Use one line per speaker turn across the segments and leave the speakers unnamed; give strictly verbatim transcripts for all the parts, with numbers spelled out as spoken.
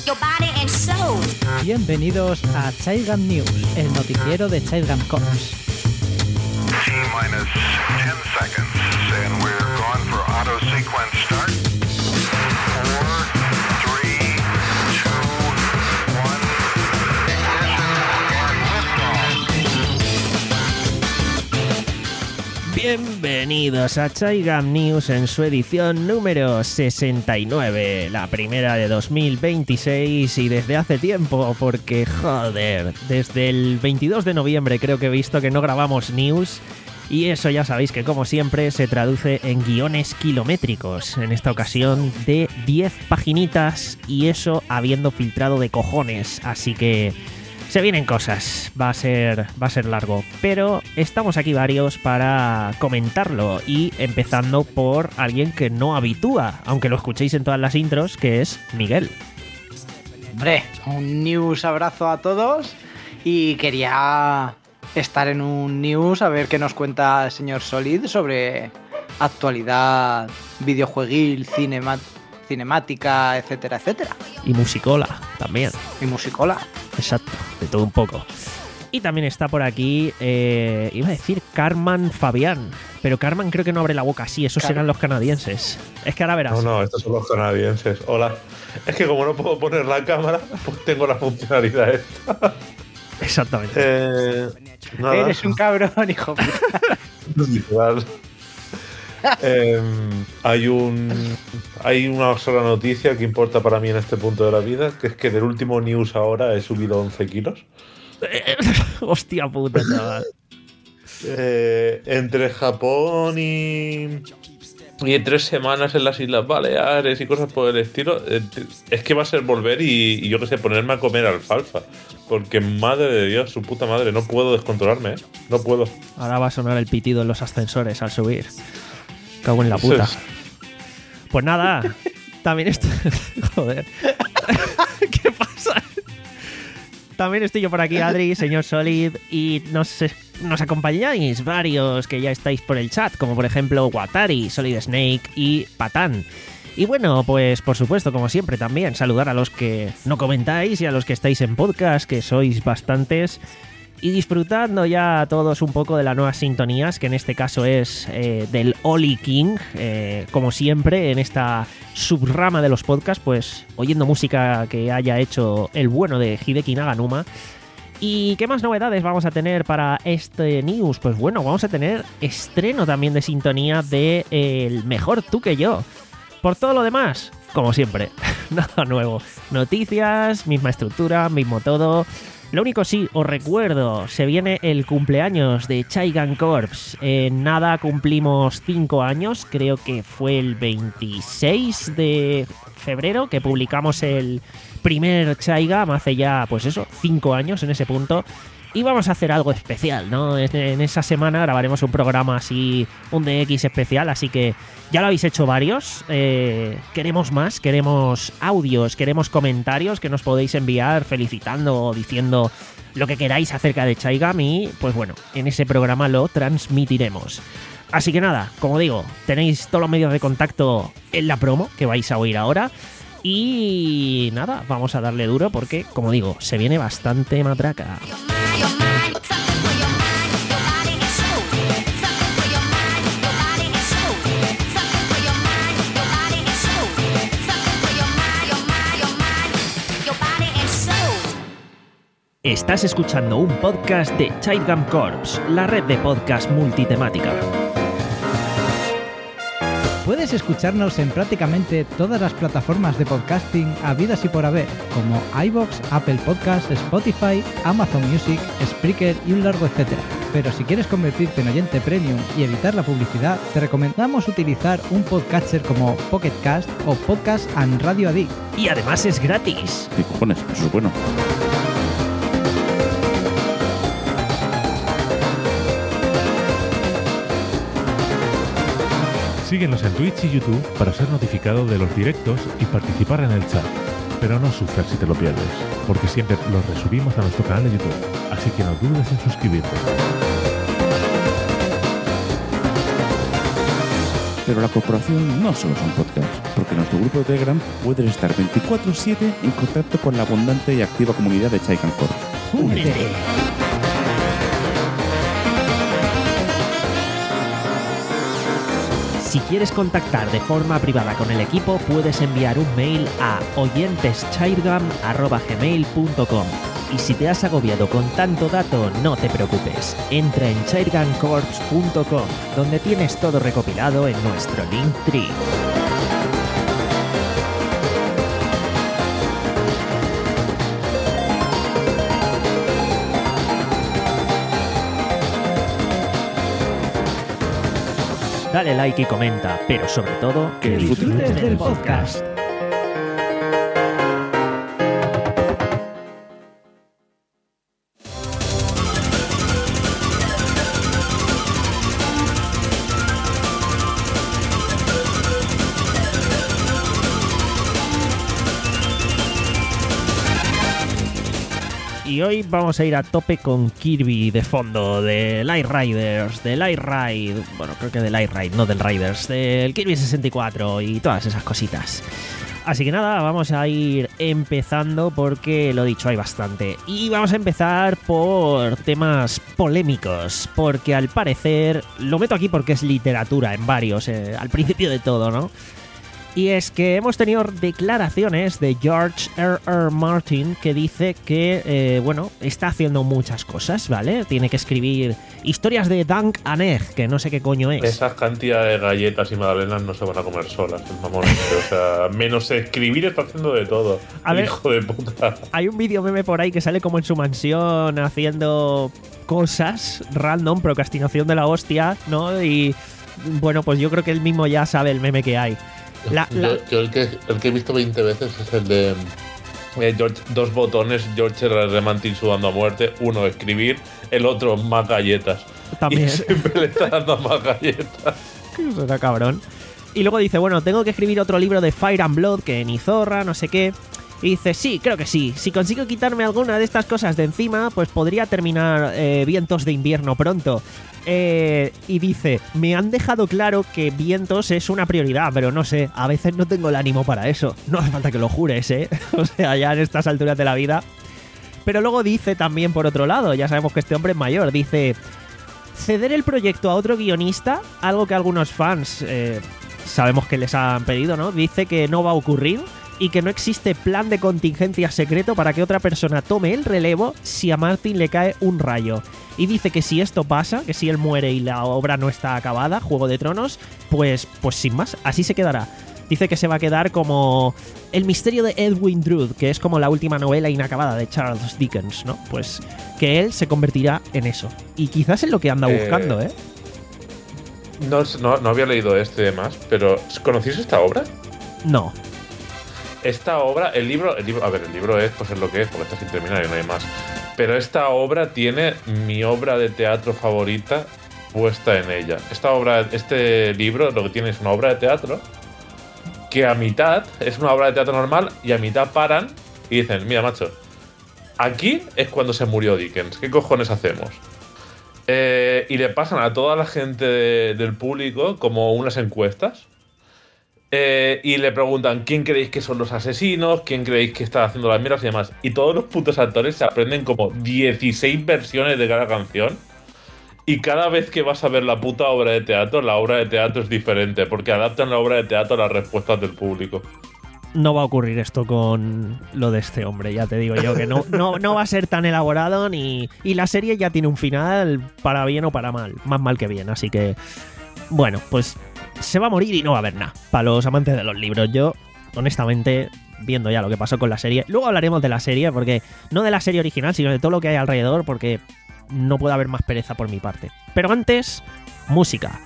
Bienvenidos a Childgam News, el noticiero de Childgam Corps.
T-minus ten seconds, and we're going for auto sequence start. Four, three, two, one, ignition, and liftoff.
Bienvenidos a Childgam News en su edición número sesenta y nueve, la primera de dos mil veintiséis y desde hace tiempo, porque joder, desde el veintidós de noviembre creo que he visto que no grabamos news. Y eso ya sabéis que como siempre se traduce en guiones kilométricos, en esta ocasión de diez paginitas y eso habiendo filtrado de cojones, así que se vienen cosas, va a ser, va a ser largo, pero estamos aquí varios para comentarlo y empezando por alguien que no habitúa, aunque lo escuchéis en todas las intros, que es Miguel.
Hombre, un news abrazo a todos y quería estar en un news a ver qué nos cuenta el señor Solid sobre actualidad videojueguil, cinema, cinemática, etcétera, etcétera.
Y musicola también.
Y musicola.
Exacto, de todo un poco. Y también está por aquí, eh, iba a decir Carman Fabián, pero Carman creo que no abre la boca así, esos
Car-
serán los canadienses. Es que ahora verás.
No, no, estos son los canadienses. Hola. Es que como no puedo poner la cámara, pues tengo la funcionalidad esta.
Exactamente.
Eh, nada.
Eres un cabrón, hijo puta.
Literal. eh, hay un hay una sola noticia que importa para mí en este punto de la vida, que es que del último news ahora he subido once kilos.
Hostia puta, chaval.
Eh, entre Japón y y en tres semanas en las Islas Baleares y cosas por el estilo, eh, es que va a ser volver y, y yo que sé, ponerme a comer alfalfa, porque madre de Dios, su puta madre, no puedo descontrolarme, ¿eh? No puedo.
Ahora va a sonar el pitido en los ascensores al subir. Cago en la puta.
Eso es.
Pues nada, también estoy... Joder. ¿Qué pasa? También estoy yo por aquí, Adri, señor Solid, y nos, nos acompañáis varios que ya estáis por el chat, como por ejemplo Watari, Solid Snake y Patán. Y bueno, pues por supuesto, como siempre también, saludar a los que no comentáis y a los que estáis en podcast, que sois bastantes, y disfrutando ya todos un poco de las nuevas sintonías, que en este caso es eh, del Oli King, eh, como siempre en esta subrama de los podcasts, pues oyendo música que haya hecho el bueno de Hideki Naganuma. ¿Y qué más novedades vamos a tener para este news? Pues bueno, vamos a tener estreno también de sintonía de eh, El Mejor Tú Que Yo. Por todo lo demás, como siempre, nada nuevo. Noticias, misma estructura, mismo todo. Lo único sí, os recuerdo, se viene el cumpleaños de Childgam Corps. En nada cumplimos cinco años, creo que fue el veintiséis de febrero que publicamos el primer Childgam, hace ya, pues eso, cinco años en ese punto. Y vamos a hacer algo especial, ¿no? En esa semana grabaremos un programa así, un D X especial, así que ya lo habéis hecho varios. Eh, queremos más, queremos audios, queremos comentarios que nos podéis enviar felicitando o diciendo lo que queráis acerca de Childgam y, pues bueno, en ese programa lo transmitiremos. Así que nada, como digo, tenéis todos los medios de contacto en la promo que vais a oír ahora. Y nada, vamos a darle duro porque, como digo, se viene bastante matraca. Estás escuchando un podcast de Childgam Corps, la red de podcast multitemática.
Puedes escucharnos en prácticamente todas las plataformas de podcasting habidas y por haber, como iVoox, Apple Podcasts, Spotify, Amazon Music, Spreaker y un largo etcétera. Pero si quieres convertirte en oyente premium y evitar la publicidad, te recomendamos utilizar un podcatcher como Pocket Cast o Podcast and Radio Addict.
Y además es gratis.
¿Qué cojones? Eso es bueno.
Síguenos en Twitch y YouTube para ser notificado de los directos y participar en el chat. Pero no sufras si te lo pierdes, porque siempre los resubimos a nuestro canal de YouTube, así que no dudes en suscribirte.
Pero la corporación no solo son podcasts, porque en nuestro grupo de Telegram puedes estar veinticuatro siete en contacto con la abundante y activa comunidad de Chaikan Corps.
¡Únete!
Si quieres contactar de forma privada con el equipo, puedes enviar un mail a oyenteschirgam arroba gmail punto com. Y si te has agobiado con tanto dato, no te preocupes. Entra en chairguncorps punto com, donde tienes todo recopilado en nuestro Linktree. Dale like y comenta, pero sobre todo,
Que
Disfrutes del podcast.
Y hoy vamos a ir a tope con Kirby de fondo, de Light Riders, de Light Ride, bueno, creo que de Light Ride, no del Riders, del Kirby sesenta y cuatro y todas esas cositas. Así que nada, vamos a ir empezando porque, lo dicho, hay bastante. Y vamos a empezar por temas polémicos, porque al parecer, lo meto aquí porque es literatura en varios, eh, al principio de todo, ¿no? Y es que hemos tenido declaraciones de George R R. Martin que dice que, eh, bueno, está haciendo muchas cosas, ¿vale? Tiene que escribir historias de Dunk and Egg, que no sé qué coño es.
Esas cantidades de galletas y magdalenas no se van a comer solas, el mamón este. O sea, menos escribir está haciendo de todo.
A ver,
hijo de puta.
Hay un vídeo meme por ahí que sale como en su mansión haciendo cosas random, procrastinación de la hostia, ¿no? Y bueno, pues yo creo que él mismo ya sabe el meme que hay. La, la...
Yo, yo el, que, el que he visto veinte veces es el de eh, George, dos botones, George R R. Martin sudando a muerte. Uno, escribir. El otro, más galletas.
También.
Y siempre le está dando más galletas.
Eso era cabrón. Y luego dice, bueno, tengo que escribir otro libro de Fire and Blood, que ni zorra, no sé qué. Y dice, sí, creo que sí. Si consigo quitarme alguna de estas cosas de encima, pues podría terminar eh, Vientos de Invierno pronto. Eh, y dice, me han dejado claro que Vientos es una prioridad, pero no sé, a veces no tengo el ánimo para eso. No hace falta que lo jures, ¿eh? O sea, ya en estas alturas de la vida. Pero luego dice también, por otro lado, ya sabemos que este hombre es mayor, dice, ceder el proyecto a otro guionista, algo que algunos fans eh, sabemos que les han pedido, ¿no? Dice que no va a ocurrir y que no existe plan de contingencia secreto para que otra persona tome el relevo si a Martin le cae un rayo. Y dice que si esto pasa, que si él muere y la obra no está acabada, Juego de Tronos, pues, pues sin más, así se quedará. Dice que se va a quedar como El misterio de Edwin Drood, que es como la última novela inacabada de Charles Dickens, ¿no? Pues que él se convertirá en eso. Y quizás es lo que anda buscando, ¿eh?
¿eh? No, no, no había leído este y demás, pero ¿conocéis esta obra?
No.
Esta obra, el libro, el libro, a ver, el libro es, pues es lo que es, porque está sin terminar y no hay más. Pero esta obra tiene mi obra de teatro favorita puesta en ella. Esta obra, este libro, lo que tiene es una obra de teatro que a mitad es una obra de teatro normal y a mitad paran y dicen, mira, macho, aquí es cuando se murió Dickens, ¿qué cojones hacemos? Eh, y le pasan a toda la gente de, del público como unas encuestas. Eh, y le preguntan quién creéis que son los asesinos, quién creéis que está haciendo las mierdas y demás. Y todos los putos actores se aprenden como dieciséis versiones de cada canción. Y cada vez que vas a ver la puta obra de teatro, la obra de teatro es diferente, porque adaptan la obra de teatro a las respuestas del público.
No va a ocurrir esto con lo de este hombre, ya te digo yo, que no, no, no va a ser tan elaborado ni. Y la serie ya tiene un final para bien o para mal, más mal que bien, así que. Bueno, pues se va a morir y no va a haber nada. Para los amantes de los libros, yo, honestamente, viendo ya lo que pasó con la serie. Luego hablaremos de la serie, porque no de la serie original, sino de todo lo que hay alrededor, porque no puede haber más pereza por mi parte. Pero antes, música.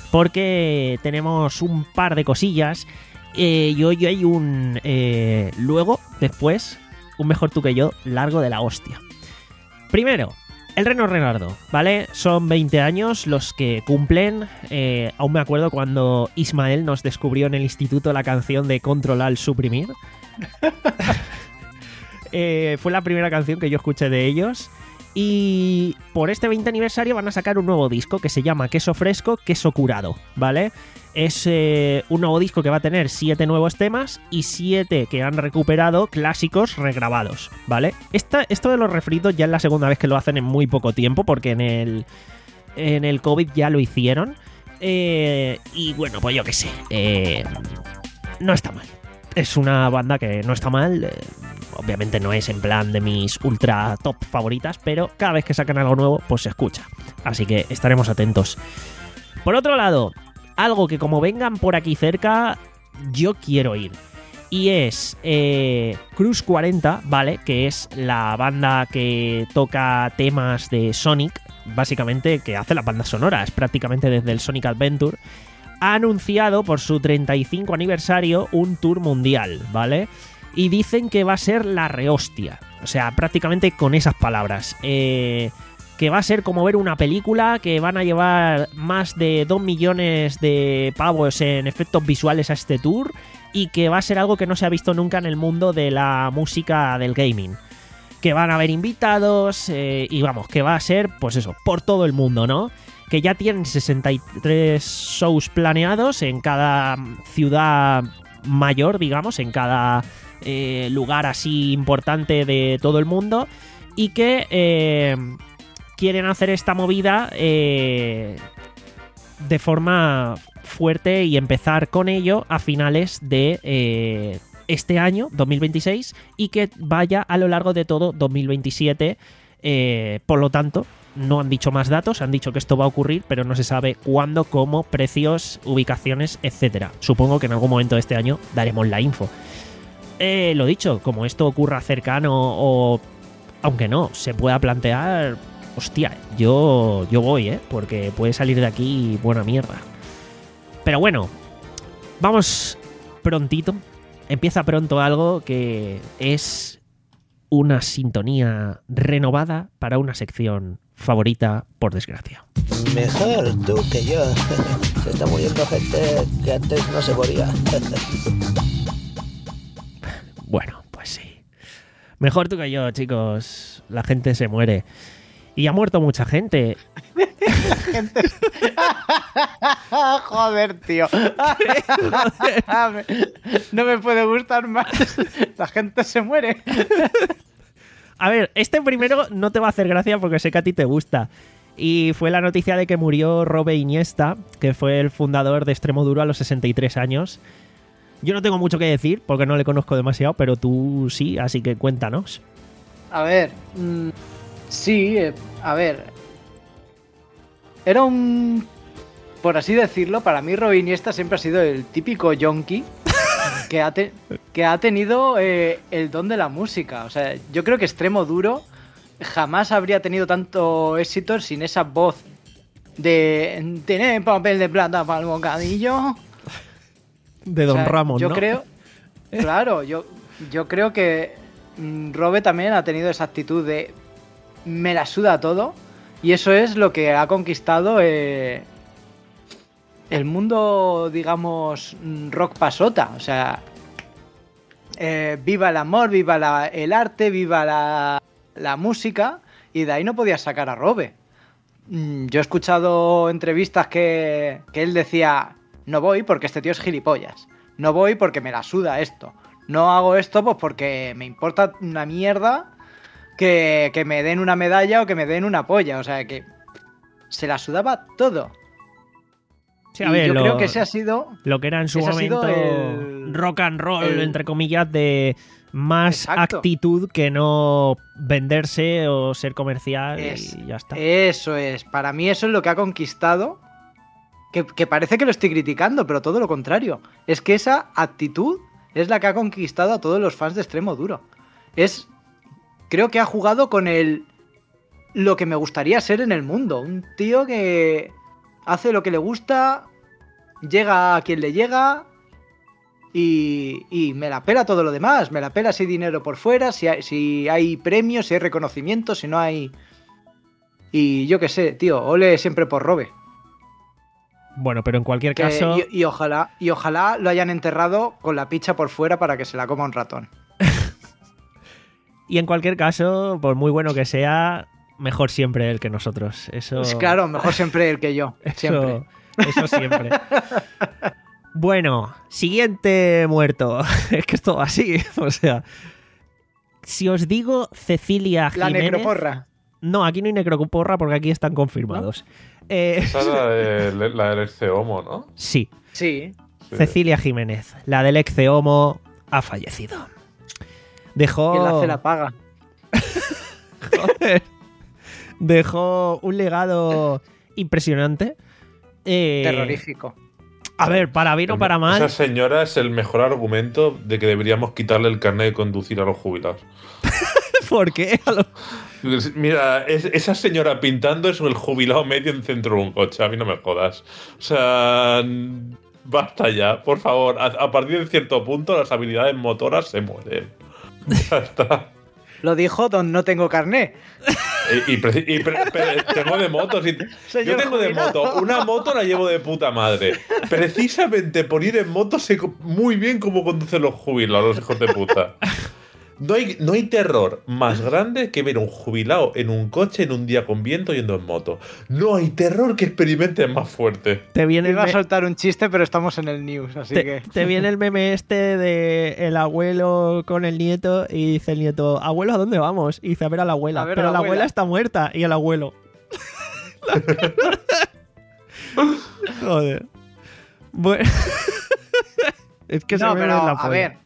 Porque tenemos un par de cosillas. Eh, y hoy hay un. Eh, luego, después, un Mejor Tú que Yo, largo de la hostia. Primero. El Reno Renardo, ¿vale? Son veinte años los que cumplen. Eh, aún me acuerdo cuando Ismael nos descubrió en el instituto la canción de Control Alt Suprimir. eh, fue la primera canción que yo escuché de ellos. Y por este veinte aniversario van a sacar un nuevo disco que se llama Queso Fresco, Queso Curado, ¿vale? Es eh, un nuevo disco que va a tener siete nuevos temas y siete que han recuperado clásicos regrabados, ¿vale? Esta, esto de los refritos ya es la segunda vez que lo hacen en muy poco tiempo, porque en el, en el COVID ya lo hicieron. Eh, y bueno, pues yo qué sé, eh, no está mal. Es una banda que no está mal. Eh, obviamente no es en plan de mis ultra top favoritas, pero cada vez que sacan algo nuevo, pues se escucha. Así que estaremos atentos. Por otro lado, algo que como vengan por aquí cerca, yo quiero ir. Y es eh, Cruz cuarenta, ¿vale? Que es la banda que toca temas de Sonic, básicamente, que hace las bandas sonoras, prácticamente desde el Sonic Adventure. Ha anunciado por su treinta y cinco aniversario un tour mundial, ¿vale? Y dicen que va a ser la rehostia. O sea, prácticamente con esas palabras. Eh, que va a ser como ver una película, que van a llevar más de dos millones de pavos en efectos visuales a este tour, y que va a ser algo que no se ha visto nunca en el mundo de la música del gaming. Que van a haber invitados, eh, y vamos, que va a ser, pues eso, por todo el mundo, ¿no? Que ya tienen sesenta y tres shows planeados en cada ciudad mayor, digamos, en cada eh, lugar así importante de todo el mundo, y que eh, quieren hacer esta movida eh, de forma fuerte y empezar con ello a finales de eh, este año, dos mil veintiséis, y que vaya a lo largo de todo dos mil veintisiete. Eh, por lo tanto, no han dicho más datos, han dicho que esto va a ocurrir, pero no se sabe cuándo, cómo, precios, ubicaciones, etcétera. Supongo que en algún momento de este año daremos la info. Eh, lo dicho, como esto ocurra cercano o, aunque no, se pueda plantear, hostia, yo, yo voy, ¿eh? Porque puede salir de aquí buena mierda. Pero bueno, vamos prontito. Empieza pronto algo que es una sintonía renovada para una sección favorita, por desgracia.
Mejor tú que yo. Se está muriendo gente que antes no se moría.
Bueno, pues sí. Mejor tú que yo, chicos. La gente se muere. Y ha muerto mucha gente.
La gente... Joder, tío. No me puede gustar más. La gente se muere.
A ver, este primero no te va a hacer gracia porque sé que a ti te gusta. Y fue la noticia de que murió Robe Iniesta, que fue el fundador de Extremoduro a los sesenta y tres años. Yo no tengo mucho que decir porque no le conozco demasiado, pero tú sí, así que cuéntanos.
A ver, mmm, sí, eh, a ver. Era un... Por así decirlo, para mí Robe Iniesta siempre ha sido el típico yonki que ha, te, que ha tenido eh, el don de la música. O sea, yo creo que Extremoduro jamás habría tenido tanto éxito sin esa voz de tener papel de plata para el bocadillo.
De Don
O sea,
Ramón,
yo
¿no?
creo, claro, yo, yo creo que mm, Robe también ha tenido esa actitud de me la suda todo, y eso es lo que ha conquistado eh, el mundo, digamos, rock pasota. O sea, eh, viva el amor, viva la, el arte, viva la, la música, y de ahí no podías sacar a Robe. Mm, yo he escuchado entrevistas que, que él decía: no voy porque este tío es gilipollas. No voy porque me la suda esto. No hago esto pues porque me importa una mierda que, que me den una medalla o que me den una polla. O sea que se la sudaba todo.
Sí, a
Y
ver,
yo
lo,
creo que ese ha sido...
lo que era en su
ese ha
momento
sido el-
rock and roll,
el-
entre comillas, de más
Exacto.
actitud que no venderse o ser comercial,
Es-
y ya está.
Eso es. Para mí eso es lo que ha conquistado. Que, que parece que lo estoy criticando, pero todo lo contrario. Es que esa actitud es la que ha conquistado a todos los fans de Extremoduro. Es... Creo que ha jugado con el... Lo que me gustaría ser en el mundo. Un tío que hace lo que le gusta, llega a quien le llega y, y me la pela todo lo demás. Me la pela si hay dinero por fuera, si hay, si hay premios, si hay reconocimiento, si no hay... Y yo qué sé, tío, ole siempre por Robe.
Bueno, pero en cualquier
Que-
caso...
y, y ojalá, y ojalá lo hayan enterrado con la picha por fuera para que se la coma un ratón.
Y en cualquier caso, por muy bueno que sea, mejor siempre él que nosotros. Eso,
Pues claro, mejor siempre él que yo. Siempre.
Eso, eso siempre. Bueno, siguiente muerto. Es que esto va así. O sea, si os digo Cecilia
La
Jiménez...
necroporra.
No, aquí no hay necroporra porque aquí están confirmados. Eh,
Esa es la, de, la del Exceomo, ¿no?
sí,
Sí.
Sí.
Cecilia Jiménez, la del Exceomo, ha fallecido. Dejó...
Quien la hace la paga.
Joder. Dejó un legado impresionante. Eh,
Terrorífico.
A ver, para bien o para mal.
Esa señora es el mejor argumento de que deberíamos quitarle el carnet de conducir a los jubilados.
¿Por qué? A lo-
Mira, es- esa señora pintando es el jubilado medio en centro de un coche. A mí no me jodas. O sea, n- basta ya, por favor. A, a partir de cierto punto, las habilidades motoras se mueren. Ya está.
Lo dijo Don No Tengo Carné.
Y, y preci- y pre- pre- tengo de motos. y- Yo
Señor
tengo de
jubilado.
moto. Una moto la llevo de puta madre. Precisamente por ir en moto sé co- muy bien cómo conducen los jubilados, los hijos de puta. No hay, no hay terror más grande que ver a un jubilado en un coche en un día con viento yendo en moto. No hay terror que experimenten más fuerte.
Te viene, el
Iba a
me-
soltar un chiste, pero estamos en el news, así
te,
que...
te viene el meme este de el abuelo con el nieto y dice el nieto, abuelo, ¿a dónde vamos? Y dice, a ver a la abuela.
A ver a
Pero
la
la abuela
abuela.
está muerta y el abuelo. Joder. Bueno. Es que se
no,
me
pero
ve la
a
polla.
ver.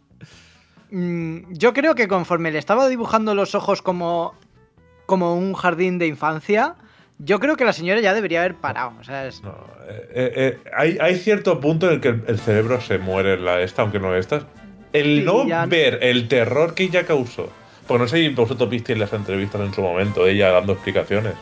mm, Yo creo que conforme le estaba dibujando los ojos como, como un jardín de infancia, yo creo que la señora ya debería haber parado. O sea, es-
No, eh, eh, eh, hay, hay cierto punto en el que el, el cerebro se muere en la esta, aunque no esta. El
Sí,
no
ya-
ver el terror que ella causó. Pues no sé si vosotros visteis las entrevistas en su momento, ella dando explicaciones.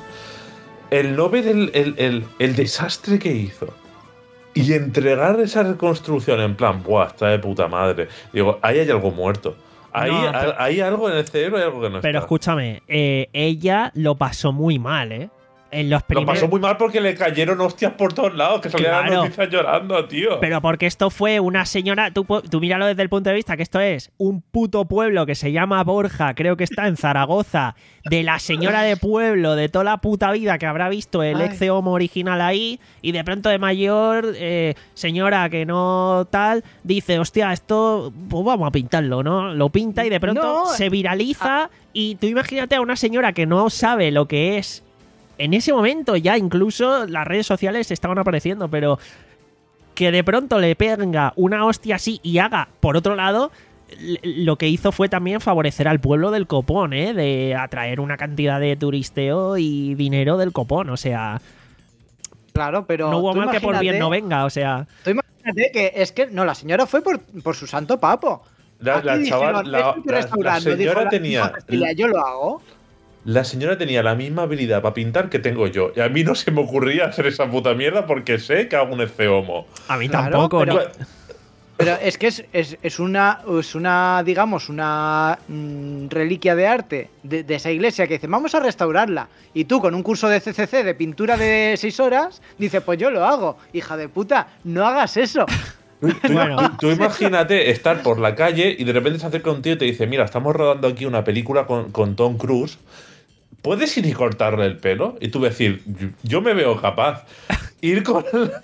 El no ver el, el- el- el desastre que hizo y entregar esa reconstrucción en plan, buah, está de puta madre. Digo, ahí hay algo muerto. Ahí
No, pero-
hay algo en el cerebro, hay algo que no
Pero
está.
escúchame, eh, ella lo pasó muy mal, ¿eh? En los
Lo
primeros...
pasó muy mal porque le cayeron hostias por todos lados, que salían las
Claro.
noticias llorando, tío.
Pero porque esto fue una señora, tú, pu- tú míralo desde el punto de vista que esto es un puto pueblo que se llama Borja, creo que está en Zaragoza, de la señora de pueblo, de toda la puta vida que habrá visto el
Ay.
Exe Homo original ahí, y de pronto de mayor, eh, señora que no tal, dice, hostia, esto, pues vamos a pintarlo, ¿no? Lo pinta y de pronto
No,
se viraliza, y tú imagínate a una señora que no sabe lo que es. En ese momento ya incluso las redes sociales estaban apareciendo, pero que de pronto le pega una hostia así y haga, por otro lado, l- lo que hizo fue también favorecer al pueblo del copón, ¿eh? De atraer una cantidad de turisteo y dinero del copón, o sea,
Claro, pero...
no hubo
tú
mal que por bien
imagínate-
no venga, o sea,
Tú imagínate que es que... No, la señora fue por, por su santo papo.
La,
Aquí
la
dijeron,
chaval, la,
"Esto hay que
la- la
restaurarlo", dijo
señora
la-
tenía.
dijo Cecilia, yo lo hago.
La señora tenía la misma habilidad para pintar que tengo yo. Y a mí no se me ocurría hacer esa puta mierda porque sé que hago un Eceomo.
a mí
Claro,
tampoco,
pero-
¿no?
Pero es que es, es, es una, es una, digamos, una mm, reliquia de arte de, de esa iglesia que dice, vamos a restaurarla. Y tú, con un curso de C C C de pintura de seis horas, dices, pues yo lo hago. Hija de puta, no hagas eso.
Tú, tú-
Bueno.
tú- tú imagínate estar por la calle y de repente se acerca un tío y te dice, mira, estamos rodando aquí una película con, con Tom Cruise. ¿Puedes ir y cortarle el pelo? Y tú decir, yo, yo me veo capaz. Ir con,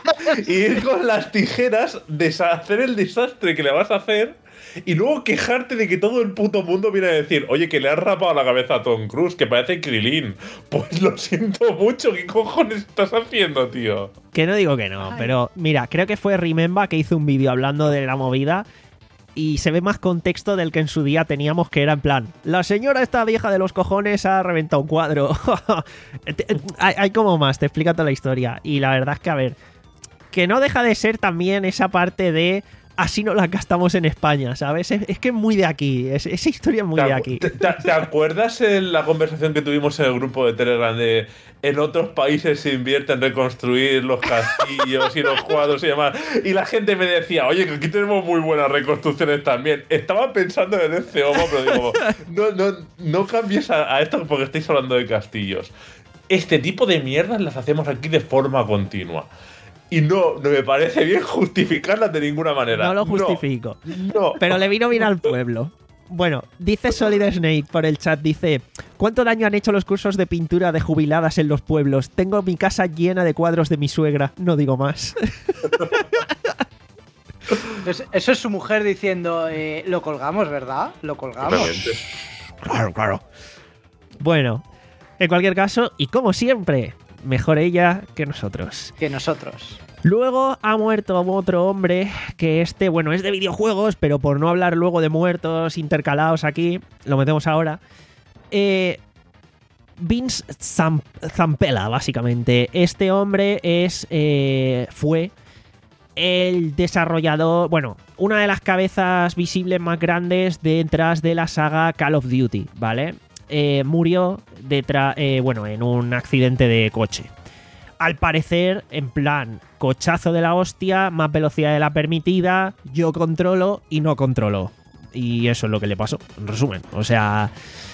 ir con las tijeras, deshacer el desastre que le vas a hacer y luego quejarte de que todo el puto mundo viene a decir, oye, que le has rapado la cabeza a Tom Cruise, que parece Krilin. Pues lo siento mucho, ¿qué cojones estás haciendo, tío?
Que no digo que no, pero mira, creo que fue Remember que hizo un vídeo hablando de la movida y se ve más contexto del que en su día teníamos, que era en plan, la señora esta vieja de los cojones ha reventado un cuadro. Te- hay, hay como más, te explica toda la historia. Y la verdad es que, a ver, que no deja de ser también esa parte de así no la gastamos en España, ¿sabes? Es, es que es muy de aquí, es- esa historia es muy
¿Te,
de
acu-
aquí.
te- te- te acuerdas en la conversación que tuvimos en el grupo de Telegram de en otros países se invierte en reconstruir los castillos y los cuadros y demás? Y la gente me decía, oye, que aquí tenemos muy buenas reconstrucciones también. Estaba pensando en ese homo, pero digo, no, no, no cambies a, a esto porque estáis hablando de castillos. Este tipo de mierdas las hacemos aquí de forma continua. Y no, no me parece bien justificarlas de ninguna manera.
No lo justifico.
No.
Pero le vino bien al pueblo. Bueno, dice Solid Snake por el chat, dice: ¿cuánto daño han hecho los cursos de pintura de jubiladas en los pueblos? Tengo mi casa llena de cuadros de mi suegra, no digo más.
Pues eso es su mujer diciendo, eh, lo colgamos, ¿verdad? Lo colgamos.
Obviamente.
Claro, claro. Bueno, en cualquier caso, y como siempre, mejor ella que nosotros.
Que nosotros.
Luego ha muerto otro hombre, que este, bueno, es de videojuegos, pero por no hablar luego de muertos intercalados aquí, lo metemos ahora. Eh, Vince Zam- Zampella, básicamente. Este hombre es eh, fue el desarrollador, bueno, una de las cabezas visibles más grandes detrás de la saga Call of Duty, ¿vale? Eh, murió detrás, eh, bueno, en un accidente de coche. Al parecer, en plan, cochazo de la hostia, más velocidad de la permitida, yo controlo y no controlo. Y eso es lo que le pasó, en resumen. O sea...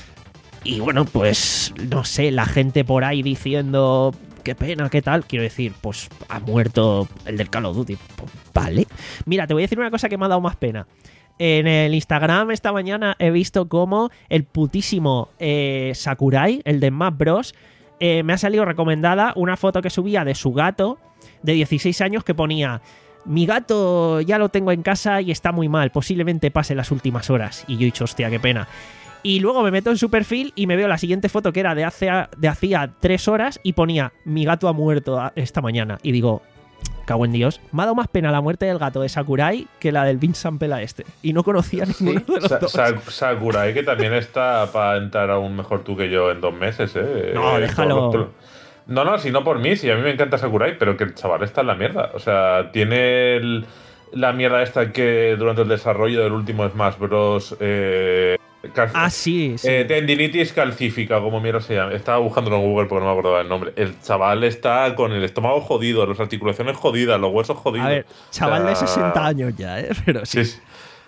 Y bueno, pues, no sé, la gente por ahí diciendo... Qué pena, qué tal. Quiero decir, pues ha muerto el del Call of Duty. Pues, vale. Mira, te voy a decir una cosa que me ha dado más pena. En el Instagram esta mañana he visto cómo el putísimo eh, Sakurai, el de Smash Bros., eh, me ha salido recomendada una foto que subía de su gato de dieciséis años que ponía: mi gato ya lo tengo en casa y está muy mal, posiblemente pase las últimas horas. Y yo he dicho, hostia, qué pena. Y luego me meto en su perfil y me veo la siguiente foto que era de hace de hacía tres horas y ponía: mi gato ha muerto esta mañana. Y digo, cago en Dios, me ha dado más pena la muerte del gato de Sakurai que la del Vince Zampella este. Y no conocía ninguno de los
Sa-
dos.
Sa- Sakurai, que también está para entrar aún mejor tú que yo en dos meses, ¿eh?
No,
Eh,
déjalo.
por- por- No, no, si no por mí, si a mí me encanta Sakurai, pero que el chaval está en la mierda. O sea, tiene el- la mierda esta que durante el desarrollo del último Smash Bros. Eh, cal-
Ah, sí, sí.
eh, tendinitis calcífica, como mierda se llama. Estaba buscándolo en Google porque no me acordaba el nombre. El chaval está con el estómago jodido, las articulaciones jodidas, los huesos jodidos.
A ver, chaval
O
de
sea,
sesenta años ya, ¿eh? Pero sí.
Sí, sí.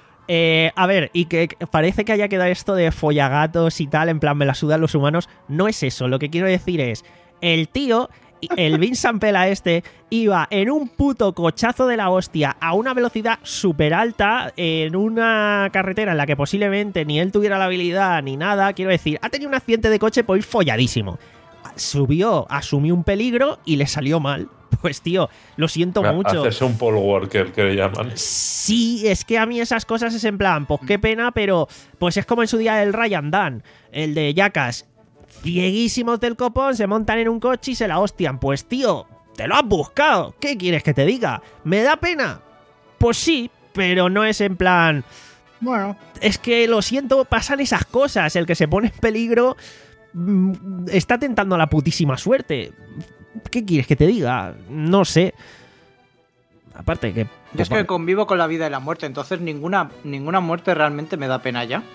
Eh, a ver, y que que parece que haya quedado esto de follagatos y tal, en plan, me la sudan los humanos. No es eso, lo que quiero decir es, el tío, el Vince Zampella este, iba en un puto cochazo de la hostia a una velocidad súper alta en una carretera en la que posiblemente ni él tuviera la habilidad ni nada. Quiero decir, ha tenido un accidente de coche por ir folladísimo. Subió, asumió un peligro y le salió mal. Pues tío, lo siento mucho.
Hacerse un pole walker, que le llaman.
Sí, es que a mí esas cosas es en plan, pues qué pena, pero pues es como en su día el Ryan Dunn, el de Jackass. Cieguísimos del copón, se montan en un coche y se la hostian. Pues tío, te lo has buscado. ¿Qué quieres que te diga? ¿Me da pena? Pues sí, pero no es en plan...
Bueno,
Es que lo siento, pasan esas cosas. El que se pone en peligro mm, está tentando la putísima suerte. ¿Qué quieres que te diga? No sé. Aparte que...
yo es que convivo con la vida y la muerte, entonces ninguna, ninguna muerte realmente me da pena ya.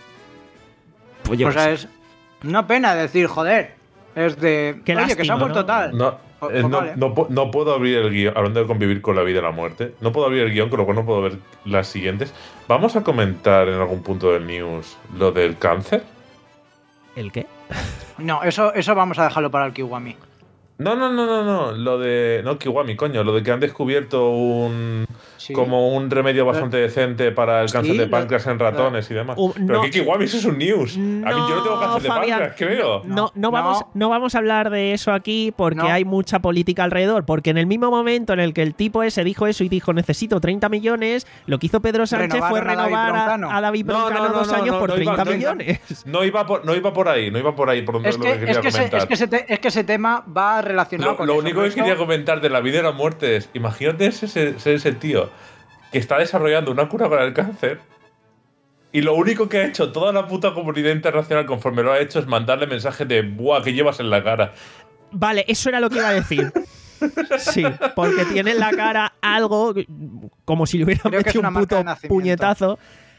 pues yo
O
qué
sea,
sé.
es una pena decir, joder, es de...
Qué
oye, que se
lástima,
ha muerto
¿no?
tal.
No,
Pues
eh, no,
vale.
no pu- no puedo abrir el guión, hablando de convivir con la vida y la muerte, no puedo abrir el guión, con lo cual no puedo ver las siguientes. Vamos a comentar en algún punto del news lo del cáncer.
¿El qué?
No, eso, eso vamos a dejarlo para el Kiwami.
No, no, no, no, no, lo de... No, Kiwami, coño, lo de que han descubierto un...
Sí.
como un remedio bastante decente para el cáncer
Sí,
de
lo-
páncreas en ratones y demás.
Uh,
Pero
no.
¿qué Kiwami? Eso es un news. a mí yo no tengo cáncer de
Fabián,
páncreas, creo.
No, no,
No.
vamos, no vamos a hablar de eso aquí porque
No.
hay mucha política alrededor. Porque en el mismo momento en el que el tipo ese dijo eso y dijo necesito treinta millones, lo que hizo Pedro Sánchez fue
Renovaron a David
renovar a,
Broncano.
a David
No, no,
Broncano
no,
dos
no,
años
no,
por
no iba-
treinta
no iba-
millones.
No iba, por, no iba por ahí, no iba por ahí por donde
Es
lo
que,
que quería
es, que ese,
comentar.
es, que ese te- es que ese tema va relacionado
Lo,
con
lo
eso,
único
por
que
eso-
quería comentar de la vida y la muerte es, imagínate ser ese, ser ese tío que está desarrollando una cura para el cáncer y lo único que ha hecho toda la puta comunidad internacional conforme lo ha hecho es mandarle mensajes de ¡buah, qué llevas en la cara!
Vale, eso era lo que iba a decir. Sí, porque tiene en la cara algo como si le hubiera
Creo que es
metido
una
un
marca
puto
de nacimiento.
puñetazo.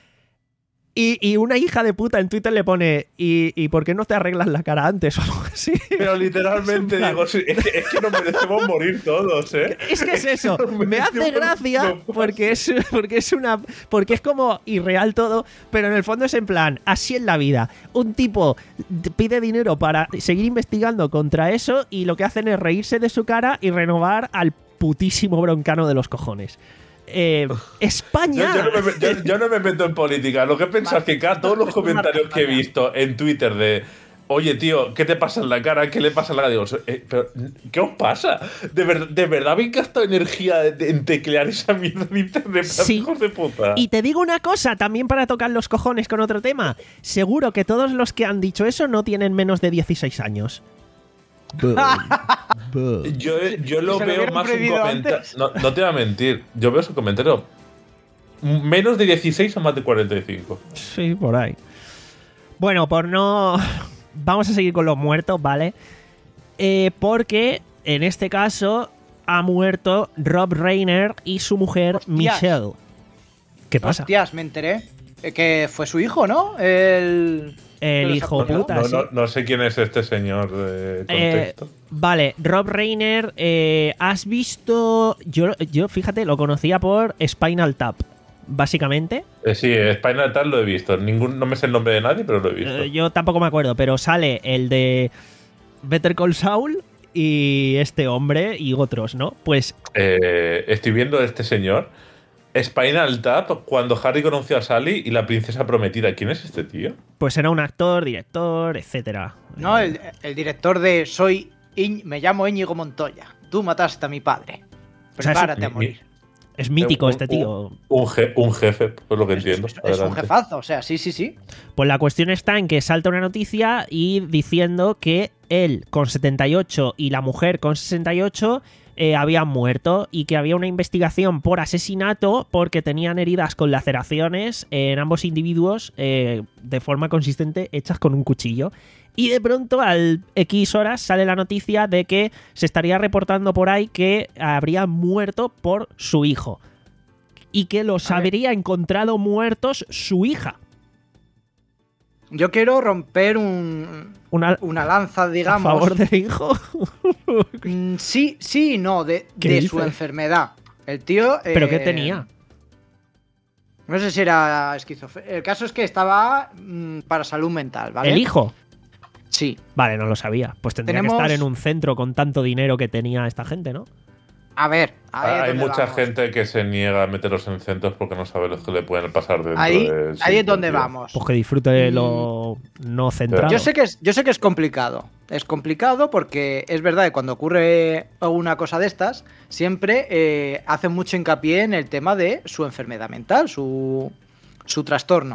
Y, y una hija de puta en Twitter le pone ¿y, ¿y por qué no te arreglas la cara antes o algo así?
Pero literalmente
Es en plan-
digo, sí, es que, es que nos merecemos morir todos, ¿eh?
Es que es eso,
nos
me hace
merecemos-
gracia
no pasa.
porque es, porque es una porque es como irreal todo, pero en el fondo es en plan, así es la vida. Un tipo pide dinero para seguir investigando contra eso y lo que hacen es reírse de su cara y renovar al putísimo Broncano de los cojones. Eh, España.
Yo, yo, no me, yo- yo no me meto en política. Lo que he pensado es que cada todos los comentarios que he visto en Twitter de oye, tío, ¿qué te pasa en la cara? ¿Qué le pasa en la cara? Digo, eh, pero, ¿qué os pasa? ¿De, ver- de verdad habéis gastado energía de- en teclear esa mierda de internet,
Sí.
hijos de puta?
Y te digo una cosa, también para tocar los cojones con otro tema. Seguro que todos los que han dicho eso no tienen menos de dieciséis años.
Yo, yo lo
se lo
veo
hubieran
más un
prohibido
comentario.
antes.
No, no te voy a mentir. Yo veo su comentario. Menos de dieciséis o más de cuarenta y cinco.
Sí, por ahí. Bueno, por no... Vamos a seguir con los muertos, ¿vale? Eh, porque en este caso ha muerto Rob Reiner y su mujer
Hostias.
Michelle. ¿Qué pasa?
Hostias, me enteré. Eh, Que fue su hijo, ¿no? El,
El
los
hijo
apoyó.
puta,
No,
sí.
no, no sé quién es este señor de
Eh,
contexto.
vale, Rob Reiner, eh, has visto... Yo, yo, fíjate, lo conocía por Spinal Tap, básicamente.
Eh, sí, Spinal Tap lo he visto. Ningún, no me sé el nombre de nadie, pero lo he visto.
Eh, yo tampoco me acuerdo, pero sale el de Better Call Saul y este hombre y otros, ¿no? Pues
Eh, estoy viendo a este señor. Spinal Tap, cuando Harry conoció a Sally y la princesa prometida. ¿Quién es este tío?
Pues era un actor, director, etcétera.
No, el, el director de Soy. Iñ- me llamo Íñigo Montoya. Tú mataste a mi padre.
O sea, es-
Prepárate a
mi-
morir.
Es mítico
Un-
este tío.
Un, un je- un jefe, por lo que entiendo.
Es, es un
Adelante.
jefazo, o sea, sí, sí, sí.
Pues la cuestión está en que salta una noticia y diciendo que él con setenta y ocho y la mujer con sesenta y ocho eh, habían muerto y que había una investigación por asesinato porque tenían heridas con laceraciones en ambos individuos eh, de forma consistente hechas con un cuchillo. Y de pronto, al X horas, sale la noticia de que se estaría reportando por ahí que habría muerto por su hijo. Y que los
A ver.
habría encontrado muertos su hija.
Yo quiero romper un,
Una,
una lanza,
a
digamos.
favor del hijo.
Mm, sí, sí y no, de,
¿Qué
de
dices?
su enfermedad. El tío.
¿Pero
eh,
qué tenía?
No sé si era esquizofrénico. El caso es que estaba mm, para salud mental, ¿vale?
¿El hijo?
Sí.
Vale, no lo sabía. Pues tendría
Tenemos-
que estar en un centro con tanto dinero que tenía esta gente, ¿no?
A ver, ahí es
Ah, Hay
donde
mucha
vamos.
gente que se niega a meterlos en centros porque no sabe lo que le pueden pasar dentro
Ahí,
de
ahí
sí,
es donde
tío.
vamos.
Pues que disfrute lo no centrado.
Yo sé que es, yo sé que es complicado. Es complicado porque es verdad que cuando ocurre alguna cosa de estas, siempre eh, hacen mucho hincapié en el tema de su enfermedad mental, su, su trastorno.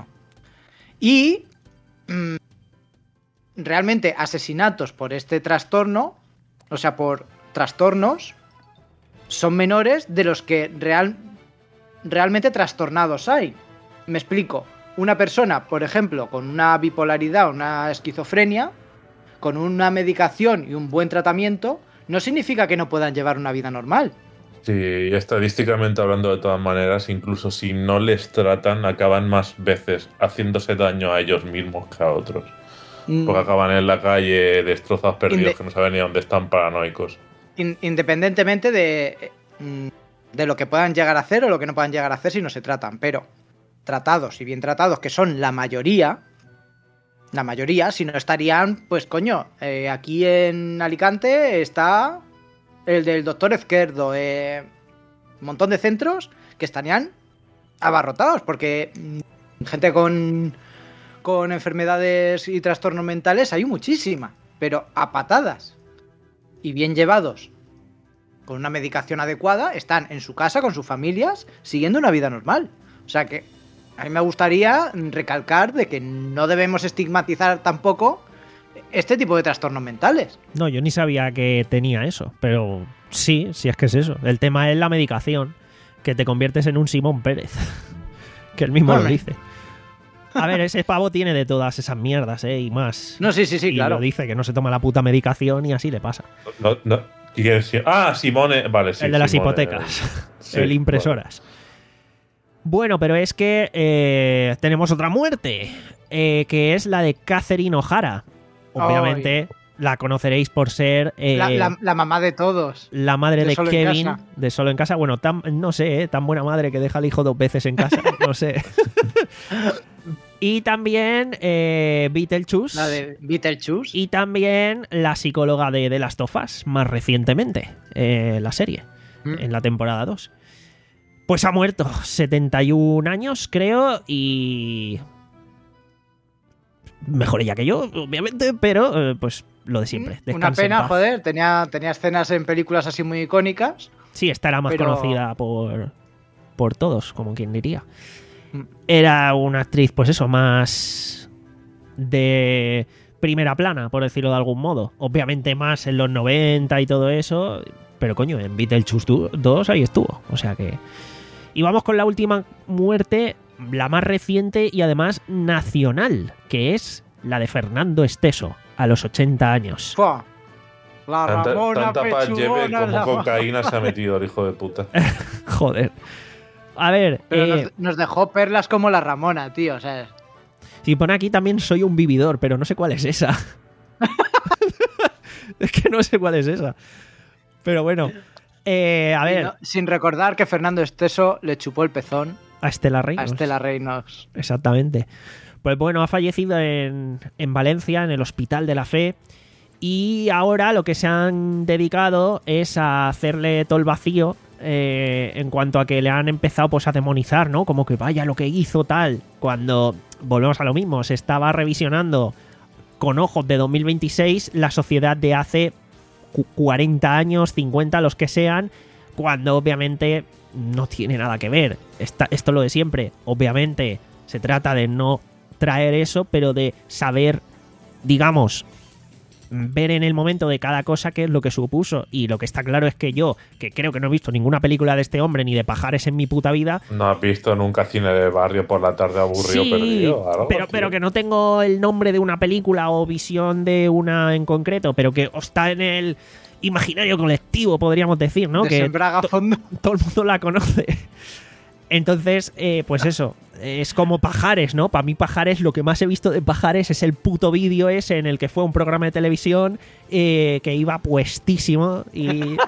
Y mm, realmente asesinatos por este trastorno, o sea, por trastornos, son menores de los que real, realmente trastornados hay. Me explico. Una persona, por ejemplo, con una bipolaridad, una esquizofrenia, con una medicación y un buen tratamiento, no significa que no puedan llevar una vida normal.
Sí, y estadísticamente hablando, de todas maneras, incluso si no les tratan, acaban más veces haciéndose daño a ellos mismos que a otros.
Mm,
Porque acaban en la calle destrozados, perdidos,
Inde-
que no saben ni dónde están, paranoicos.
in- independientemente de, eh, mm, de lo que puedan llegar a hacer o lo que no puedan llegar a hacer si no se tratan. Pero tratados y bien tratados, que son la mayoría, la mayoría, si no estarían, pues coño, eh, aquí en Alicante está el del doctor Izquierdo, eh, un montón de centros que estarían abarrotados, porque mm, gente con, con enfermedades y trastornos mentales hay muchísima, pero a patadas y bien llevados, con una medicación adecuada, están en su casa con sus familias siguiendo una vida normal. O sea que a mí me gustaría recalcar de que no debemos estigmatizar tampoco este tipo de trastornos mentales.
No, yo ni sabía que tenía eso. Pero sí, sí es que es eso. El tema es la medicación. Que te conviertes en un Simón Pérez. Que él mismo lo
Vale.
dice. A ver, ese pavo tiene de todas esas mierdas, ¿eh? Y más.
No, sí, sí, sí,
y
claro.
lo dice, que no se toma la puta medicación y así le pasa.
No, no. ¿Quién es? Ah, Simone. Vale, sí.
el de las
Simone.
hipotecas.
Sí,
el impresoras. Bueno, pero es que eh, tenemos otra muerte. eh, que es la de Catherine O'Hara. Obviamente la conoceréis por ser eh,
La, la- la mamá de todos.
la madre
de
de,
Solo en
Kevin
Casa.
de Solo en Casa. Bueno, tan, no sé, ¿eh? Tan buena madre que deja al hijo dos veces en casa. No sé. Y también eh, Beetlejuice.
La de Beetlejuice.
Y también la psicóloga de The Last of Us, más recientemente, eh, la serie,
Mm.
en la temporada dos. Pues ha muerto, setenta y un años, creo, y... mejor ella que yo, obviamente, pero eh, pues lo de siempre.
Una
Descanse en
pena,
paz.
joder. Tenía, tenía escenas en películas así muy icónicas.
Sí, esta era más
Pero-
conocida por, por todos, como quien diría.
Mm.
Era una actriz, pues eso, más de primera plana, por decirlo de algún modo. Obviamente más en los noventa y todo eso, pero coño, en Beetlejuice dos ahí estuvo. O sea que... Y vamos con la última muerte, la más reciente y además nacional, que es la de Fernando Esteso, a los ochenta años.
Fua. La
Tanta,
Ramona
tanta paz lleve
pechugona,
como
la-
cocaína se ha metido el hijo de puta.
Joder. A ver,
Pero
eh,
nos, nos dejó perlas como la Ramona, tío. O sea,
si pone aquí también soy un vividor, pero no sé cuál es esa. Es que no sé cuál es esa. Pero bueno, eh, a
y
ver,
no- sin recordar que Fernando Esteso le chupó el pezón
a Estela
a
Reinos.
Estela Reinos.
Exactamente. Pues bueno, ha fallecido en, en Valencia, en el Hospital de la Fe. Y ahora lo que se han dedicado es a hacerle todo el vacío eh, en cuanto a que le han empezado pues a demonizar, ¿no? Como que vaya lo que hizo tal. Cuando volvemos a lo mismo, se estaba revisionando con ojos de dos mil veintiséis la sociedad de hace cu- cuarenta años, cincuenta, los que sean, cuando obviamente no tiene nada que ver. Esta- esto es lo de siempre. Obviamente se trata de no traer eso, pero de saber, digamos, ver en el momento de cada cosa qué es lo que supuso. Y lo que está claro es que yo, que creo que no he visto ninguna película de este hombre ni de Pajares en mi puta vida,
¿No has visto nunca cine de barrio por la tarde aburrido
sí,
perdido? Algo,
pero,
tío?
pero que no tengo el nombre de una película o visión de una en concreto, pero que está en el imaginario colectivo, podríamos decir, ¿no? Que
Desembraga a
to-
fondo.
todo el mundo la conoce. Entonces, eh, pues eso, es como Pajares, ¿no? Para mí Pajares, lo que más he visto de Pajares es el puto vídeo ese en el que fue un programa de televisión eh, que iba puestísimo y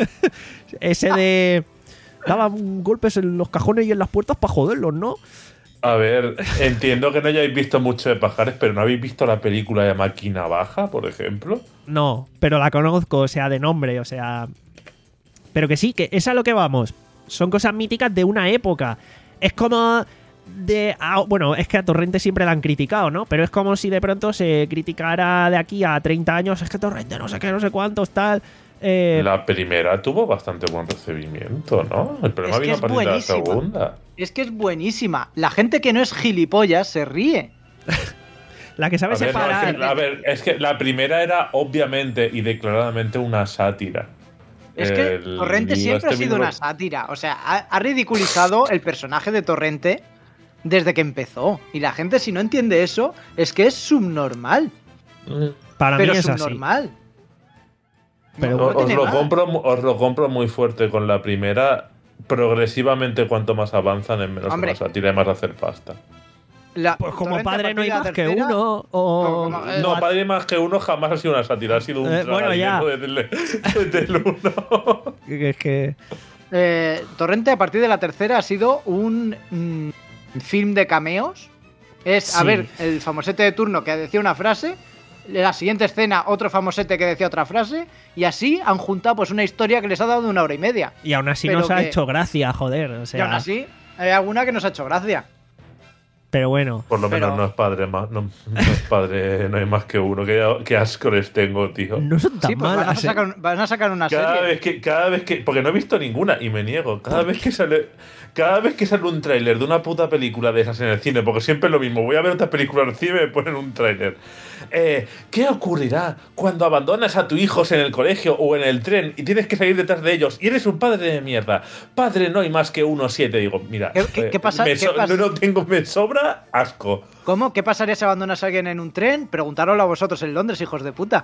ese de... daban golpes en los cajones y en las puertas para joderlos, ¿no?
A ver, entiendo que no hayáis visto mucho de Pajares, pero ¿no habéis visto la película de Máquina Baja, por ejemplo?
No, pero la conozco, o sea, de nombre, o sea... Pero que sí, que es a lo que vamos. Son cosas míticas de una época. Es como de... ah, bueno, es que a Torrente siempre la han criticado, ¿no? Pero es como si de pronto se criticara de aquí a treinta años. Es que Torrente no sé qué, no sé cuántos, tal... Eh,
La primera tuvo bastante buen recibimiento, ¿no? El problema
Es que
vino
es
a partir de la
buenísima.
segunda.
Es que es buenísima. La gente que no es gilipollas se ríe.
la que sabe
A ver, no,
separar...
es que, a ver, es que la primera era obviamente y declaradamente una sátira.
Es que
El-
Torrente siempre ha
este
sido
vino-
una sátira. O sea, ha, ha ridiculizado el personaje de Torrente desde que empezó. Y la gente, si no entiende eso, es que es subnormal.
Para
pero
mí es así.
subnormal.
Pero
No, no
os,
tiene
lo
más.
compro, mu- os lo compro muy fuerte con la primera. Progresivamente, cuanto más avanzan, es menos
Hombre.
una sátira y más hacer pasta.
La-
Pues como
Torrente, a
padre no hay
partir
más
de la
que
tercera-
uno, o...
No, como- eh,
No,
la-
Padre más que uno jamás ha sido una sátira, ha sido un
Eh, bueno, ya.
tragadinero desde, desde el uno.
que- Es que...
Eh, Torrente a partir de la tercera ha sido un mm, film de cameos. Es, a
Sí.
ver, el famosete de turno que decía una frase, la siguiente escena otro famosete que decía otra frase, y así han juntado pues una historia que les ha dado de una hora y media.
Y aún así
Pero
nos ha
que-
hecho gracia, joder, o sea...
Y aún así, hay alguna que nos ha hecho gracia.
Pero bueno...
Por lo
Pero-
menos no es padre más, no, no es padre, no hay más que uno. Qué, qué asco les tengo, tío.
No son tan
Sí, pues van a,
malas, ¿eh?
sacar, van a sacar una
Cada
serie.
vez que, cada vez que, porque no he visto ninguna y me niego. Cada vez que sale, cada vez que sale un tráiler de una puta película de esas en el cine, porque siempre es lo mismo. Voy a ver otra película al cine y me ponen un tráiler. Eh, ¿Qué ocurrirá cuando abandonas a tus hijos en el colegio o en el tren y tienes que salir detrás de ellos y eres un padre de mierda? Padre no hay más que uno siete. Digo, mira,
¿Qué- qué-
eh,
qué pasa-
me
qué
so-
pasa?
no lo tengo, me sobra asco.
¿Cómo? ¿Qué pasaría si abandonas a alguien en un tren? Preguntároslo a vosotros en Londres, hijos de puta.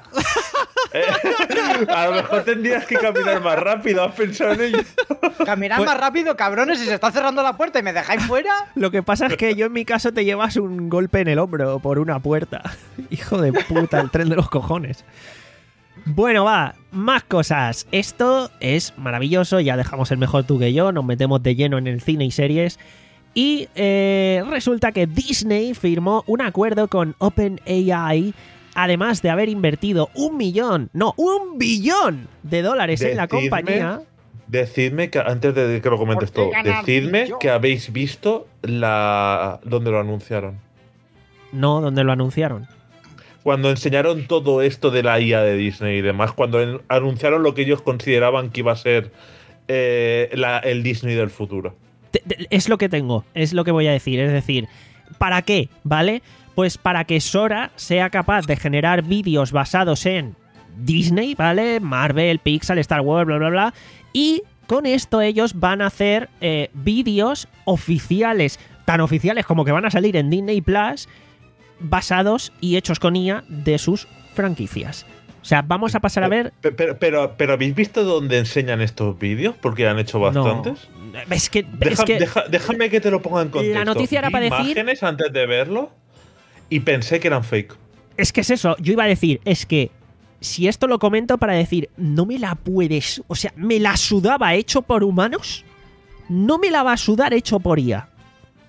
A lo mejor tendrías que caminar más rápido. ¿Has pensado en ello?
Caminad
Pues-
más rápido, cabrones, si se está cerrando la puerta y me dejáis fuera.
Lo que pasa es que yo en mi caso te llevas un golpe en el hombro por una puerta. Hijo de puta, el tren de los cojones. Bueno, va, más cosas. Esto es maravilloso, ya dejamos el mejor tú que yo, nos metemos de lleno en el cine y series. Y eh, resulta que Disney firmó un acuerdo con OpenAI, además de haber invertido un millón, no, un billón de dólares en la
Decidme-
compañía.
Decidme que, antes de que lo comentes todo, decidme que habéis visto la donde lo anunciaron.
No, donde lo anunciaron.
Cuando enseñaron todo esto de la I A de Disney y demás, cuando en- anunciaron lo que ellos consideraban que iba a ser eh, la- el Disney del futuro.
Te- te- Es lo que tengo, es lo que voy a decir. Es decir, ¿para qué? ¿Vale? Pues para que Sora sea capaz de generar vídeos basados en Disney, ¿vale? Marvel, Pixar, Star Wars, bla, bla, bla. Y con esto ellos van a hacer eh, vídeos oficiales, tan oficiales como que van a salir en Disney Plus, basados y hechos con I A de sus franquicias. O sea, vamos a pasar a ver...
Pe- Pero, pero, pero ¿habéis visto dónde enseñan estos vídeos? Porque han hecho bastantes.
No, es que...
Deja-
es que
deja- déjame que te lo ponga en contexto.
La noticia era
Vi
para decir-
imágenes antes de verlo y pensé que eran fake.
Es que es eso, yo iba a decir, es que si esto lo comento para decir, no me la puedes, o sea, me la sudaba hecho por humanos, no me la va a sudar hecho por I A.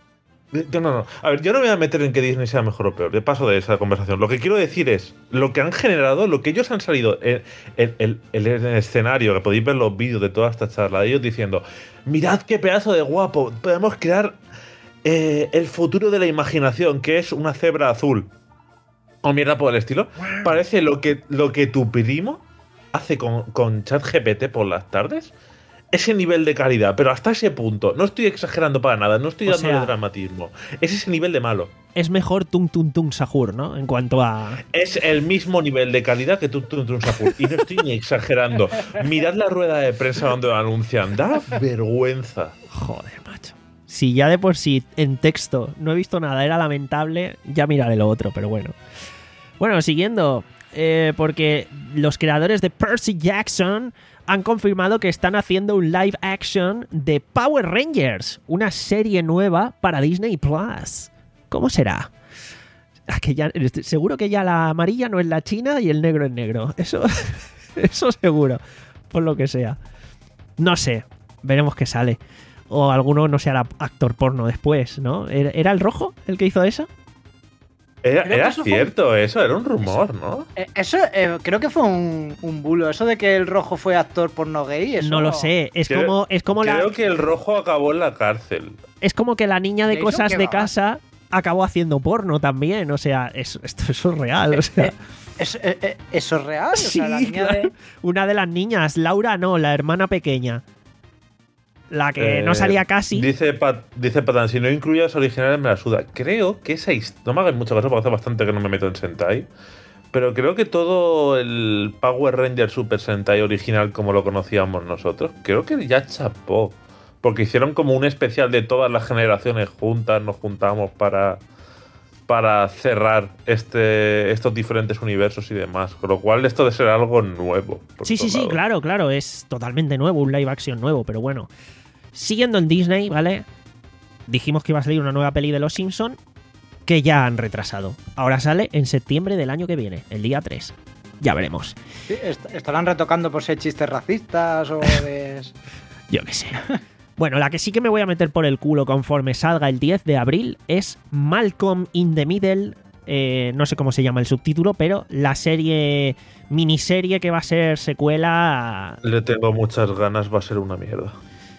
No, no, no. A ver, yo no me voy a meter en que Disney sea mejor o peor. De paso de esa conversación. Lo que quiero decir es lo que han generado, lo que ellos han salido en, en- en- en el escenario, que podéis ver los vídeos de toda esta charla, de ellos diciendo: mirad qué pedazo de guapo, podemos crear eh, el futuro de la imaginación, que es una cebra azul. O mierda por el estilo. Parece lo que, lo que tu primo hace con, con ChatGPT por las tardes. Ese nivel de calidad, pero hasta ese punto. No estoy exagerando para nada, no estoy
O
dándole
sea-
dramatismo. Es ese nivel de malo.
Es mejor Tung Tung Tung Sahur, ¿no? En cuanto a...
Es el mismo nivel de calidad que tú, tú, tú, Sahur. Y no estoy ni exagerando. Mirad la rueda de prensa donde lo anuncian. Da vergüenza.
Joder, macho. Si ya de por sí en texto no he visto nada, era lamentable, ya miraré lo otro, pero bueno. Bueno, siguiendo, eh, porque los creadores de Percy Jackson han confirmado que están haciendo un live action de Power Rangers, una serie nueva para Disney Plus. ¿Cómo será? Ah, que ya, seguro que ya la amarilla no es la china y el negro es negro. Eso, eso seguro, por lo que sea. No sé, veremos qué sale. O alguno no se hará actor porno después, ¿no? ¿Era era el rojo el que hizo eso?
Era,
Creo que
era
eso fue-
cierto eso, era un rumor, ¿no?
Eh, Eso eh, creo que fue un, un bulo. Eso de que el rojo fue actor porno gay. Eso
No lo sé. Es
Creo-
como, es como la,
Creo que el rojo acabó en la cárcel.
es como que la niña de
Jason,
cosas
¿qué
de
va?
casa acabó haciendo porno también. O sea, es- esto eso es real. O sea,
¿Eso, eh, eh, ¿eso es real? O
sí,
sea, la niña
claro.
de-
Una de las niñas, Laura no, la hermana pequeña. La que
Eh,
no salía casi.
Dice, Pat, dice Patán, si no incluyas originales me la suda. Creo que esa historia. No me hagáis mucho caso porque hace bastante que no me meto en Sentai. Pero creo que todo el Power Ranger Super Sentai original como lo conocíamos nosotros, creo que ya chapó. Porque hicieron como un especial de todas las generaciones juntas, nos juntamos para, para cerrar este, estos diferentes universos y demás. Con lo cual esto debe ser algo nuevo. por
Sí, sí,
todos
sí,
lados.
claro, claro, es totalmente nuevo, un live action nuevo, pero bueno. Siguiendo en Disney, ¿vale? Dijimos que iba a salir una nueva peli de Los Simpson que ya han retrasado. Ahora sale en septiembre del año que viene, el día tres. Ya veremos.
Sí, est- estarán retocando por ser chistes racistas o de...
Yo qué sé. Bueno, la que sí que me voy a meter por el culo conforme salga el diez de abril es Malcolm in the Middle. Eh, no sé cómo se llama el subtítulo, pero la serie, miniserie que va a ser secuela.
Le tengo muchas ganas, va a ser una mierda.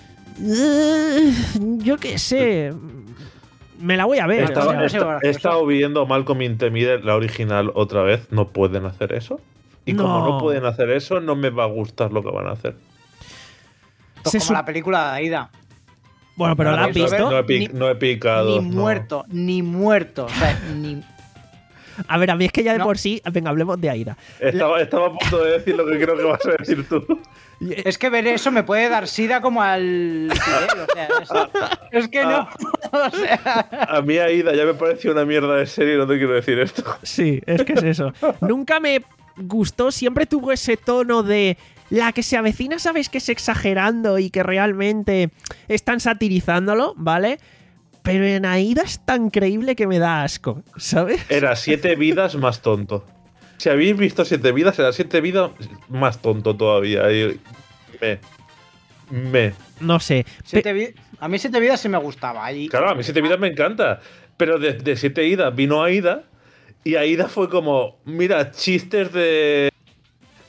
Eh, yo qué sé. Me la voy a ver.
He
o
estado,
sea,
he esta- he estado viendo Malcolm in the Middle, la original, otra vez. No pueden hacer eso. Y como
No.
no pueden hacer eso, no me va a gustar lo que van a hacer.
Pues
Se
como
su-
la película de Aida.
Bueno, pero
No,
¿la has
eso,
visto?
No he, pi-
Ni-
no he picado.
Ni
no.
muerto, ni muerto. O sea, ni...
A ver, a mí es que ya de
No.
por sí. Venga, hablemos de Aida.
Estaba, estaba a punto de decir lo que creo que vas a decir tú.
Es que ver eso me puede dar sida como al Fidel, o sea, es, es que no. O sea,
A mí Aida ya me pareció una mierda de serie, no te quiero decir esto.
Sí, es que es eso. Nunca me gustó, siempre tuvo ese tono de la que se avecina, sabes que es exagerando y que realmente están satirizándolo, ¿vale? Pero en Aida es tan creíble que me da asco, ¿sabes?
Era siete vidas más tonto. Si habéis visto siete vidas, era siete vidas más tonto todavía. Y me. Me.
No sé.
siete vi- a mí Siete Vidas sí me gustaba. Y,
Claro, a mí siete vidas me encanta. Pero de, de siete idas vino Aida. Y Aida fue como, mira, chistes de.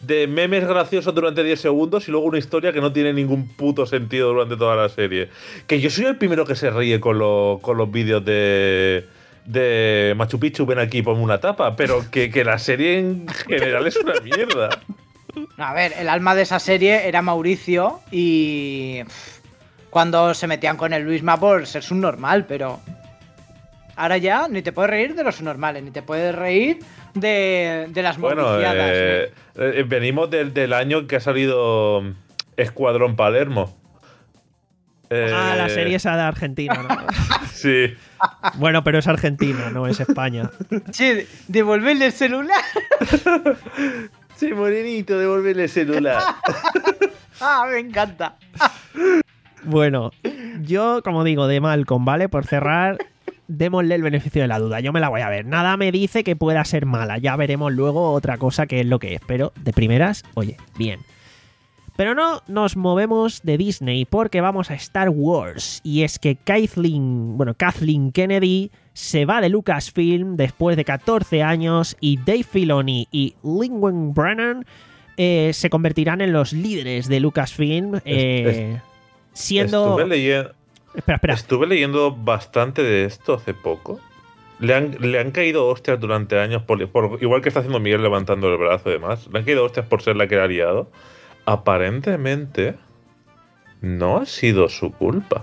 de memes graciosos durante diez segundos y luego una historia que no tiene ningún puto sentido durante toda la serie. Que yo soy el primero que se ríe con, lo, con los vídeos de, de Machu Picchu, ven aquí, ponme una tapa, pero que, que la serie en general es una mierda.
A ver, el alma de esa serie era Mauricio y pff, cuando se metían con el Luisma por ser subnormal, pero ahora ya ni te puedes reír de los subnormales, ni te puedes reír de, de las
Bueno,
morriciadas.
eh, eh, venimos del, del año que ha salido Escuadrón Palermo. Eh,
Ah, la serie esa de Argentina, ¿no?
Sí.
Bueno, pero es Argentina, no es España.
Che, devolverle el celular.
Sí, morenito, devolverle el celular.
Ah, me encanta.
Bueno, yo, como digo, de Malcolm, ¿vale? Por cerrar, démosle el beneficio de la duda. Yo me la voy a ver. Nada me dice que pueda ser mala. Ya veremos luego otra cosa que es lo que es. Pero de primeras, oye, bien. Pero no nos movemos de Disney porque vamos a Star Wars. Y es que Kathleen, bueno, Kathleen Kennedy se va de Lucasfilm después de catorce años y Dave Filoni y Lin-Wen Brennan eh, se convertirán en los líderes de Lucasfilm. Eh,
Es-
siendo...
Estuve leyendo,
Espera, espera.
estuve leyendo bastante de esto hace poco. Le han, le han caído hostias durante años, por, por- igual que está haciendo Miguel levantando el brazo y demás. Le han caído hostias por ser la que la ha liado. Aparentemente, no ha sido su culpa.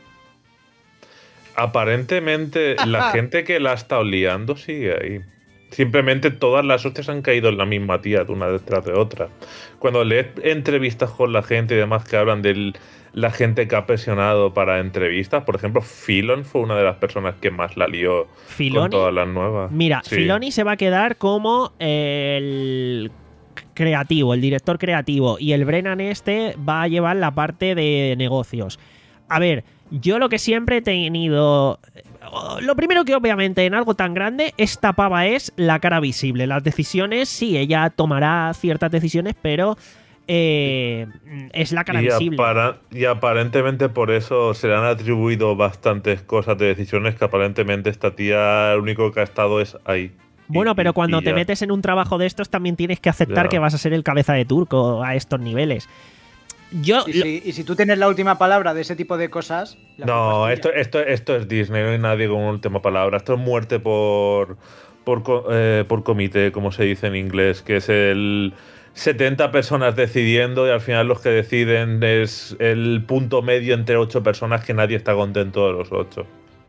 Aparentemente, la gente que la ha estado liando sigue ahí. Simplemente todas las hostias han caído en la misma tía, de una detrás de otra. Cuando lees entrevistas con la gente y demás que hablan de la gente que ha presionado para entrevistas, por ejemplo, Filon fue una de las personas que más la lió
Filoni.
con todas las nuevas.
Mira,
Sí.
Filoni se va a quedar como el creativo, el director creativo, y el Brennan este va a llevar la parte de negocios. A ver, yo lo que siempre he tenido... Lo primero que obviamente en algo tan grande, esta pava es la cara visible. Las decisiones, sí, ella tomará ciertas decisiones, pero eh, es la cara
Y,
visible.
apara- y aparentemente por eso se le han atribuido bastantes cosas de decisiones que aparentemente esta tía lo único que ha estado es ahí.
Bueno,
Y-
pero
y-
cuando
y
te
ya.
metes en un trabajo de estos también tienes que aceptar
Ya.
que vas a ser el cabeza de turco a estos niveles. Yo...
Y
lo-
si, y si tú tienes la última palabra de ese tipo de cosas... la
No,
culpa es
esto,
tuya.
esto, esto es Disney, no hay nadie con última palabra. Esto es muerte por, por, co- eh, por comité, como se dice en inglés, que es el setenta personas decidiendo y al final los que deciden es el punto medio entre ocho personas que nadie está contento de los ocho.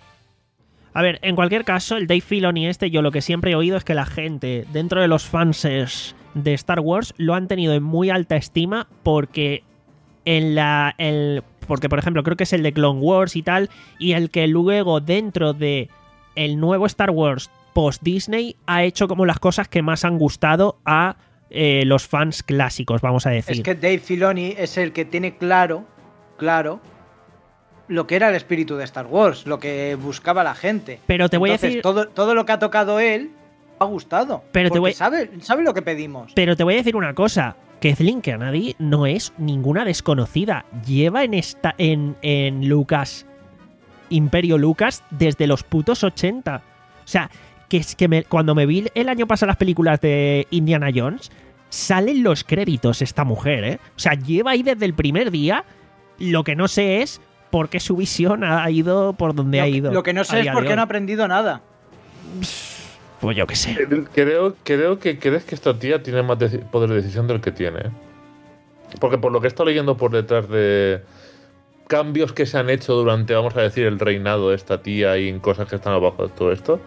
A ver, en cualquier caso, el Dave Filoni este, yo lo que siempre he oído es que la gente dentro de los fanses de Star Wars lo han tenido en muy alta estima porque en la... El, porque, por ejemplo, creo que es el de Clone Wars y tal, y el que luego dentro de el nuevo Star Wars post-Disney ha hecho como las cosas que más han gustado a eh, los fans clásicos, vamos a decir.
Es que Dave Filoni es el que tiene claro, claro, lo que era el espíritu de Star Wars, lo que buscaba la gente.
Pero te voy a
Entonces,
decir...
todo, todo lo que ha tocado él ha gustado.
Pero te
porque
voy-
sabe, sabe lo que pedimos.
Pero te voy a decir una cosa. Kathleen Kennedy no es ninguna desconocida. Lleva en esta en, en Lucas, Imperio Lucas, desde los putos ochenta. O sea, que es que me- cuando me vi el año pasado las películas de Indiana Jones, salen los créditos esta mujer, ¿eh? O sea, lleva ahí desde el primer día. Lo que no sé es por qué su visión ha ido por donde
Lo,
ha
que-
ido.
lo que no
a
sé es
día
por
de
qué
hoy.
no ha aprendido nada.
Pues yo qué sé.
Creo, creo que crees que esta tía tiene más deci- poder de decisión del que tiene. ¿eh? Porque por lo que he estado leyendo por detrás de cambios que se han hecho durante, vamos a decir, el reinado de esta tía y en cosas que están abajo de todo esto,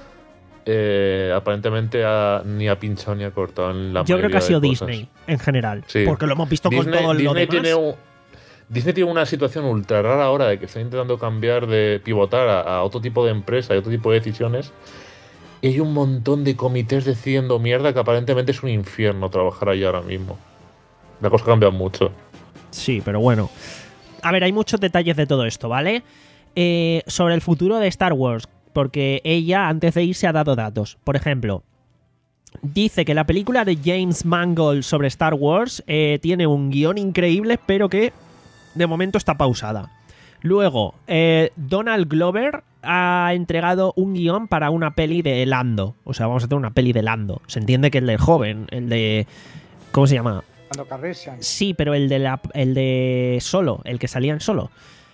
eh, aparentemente ha- ni ha pinchado ni ha cortado en la
Yo creo que ha
mayoría de
sido
cosas.
Disney en general.
Sí.
Porque lo hemos visto con
Disney,
todo lo
Disney
demás.
tiene un- Disney tiene una situación ultra rara ahora de que está intentando cambiar de pivotar a, a otro tipo de empresa y otro tipo de decisiones. Y hay un montón de comités decidiendo mierda que aparentemente es un infierno trabajar ahí ahora mismo. La cosa cambia mucho.
Sí, pero bueno. A ver, hay muchos detalles de todo esto, ¿vale? Eh, sobre el futuro de Star Wars, porque ella antes de irse ha dado datos. Por ejemplo, dice que la película de James Mangold sobre Star Wars eh, tiene un guión increíble, pero que de momento está pausada. Luego, eh, Donald Glover ha entregado un guión para una peli de Lando. O sea, vamos a tener una peli de Lando. Se entiende que el del joven, el de... ¿Cómo se llama?
Cuando Calrissian.
Sí, pero el de, la, el de Solo, el que salía en Solo.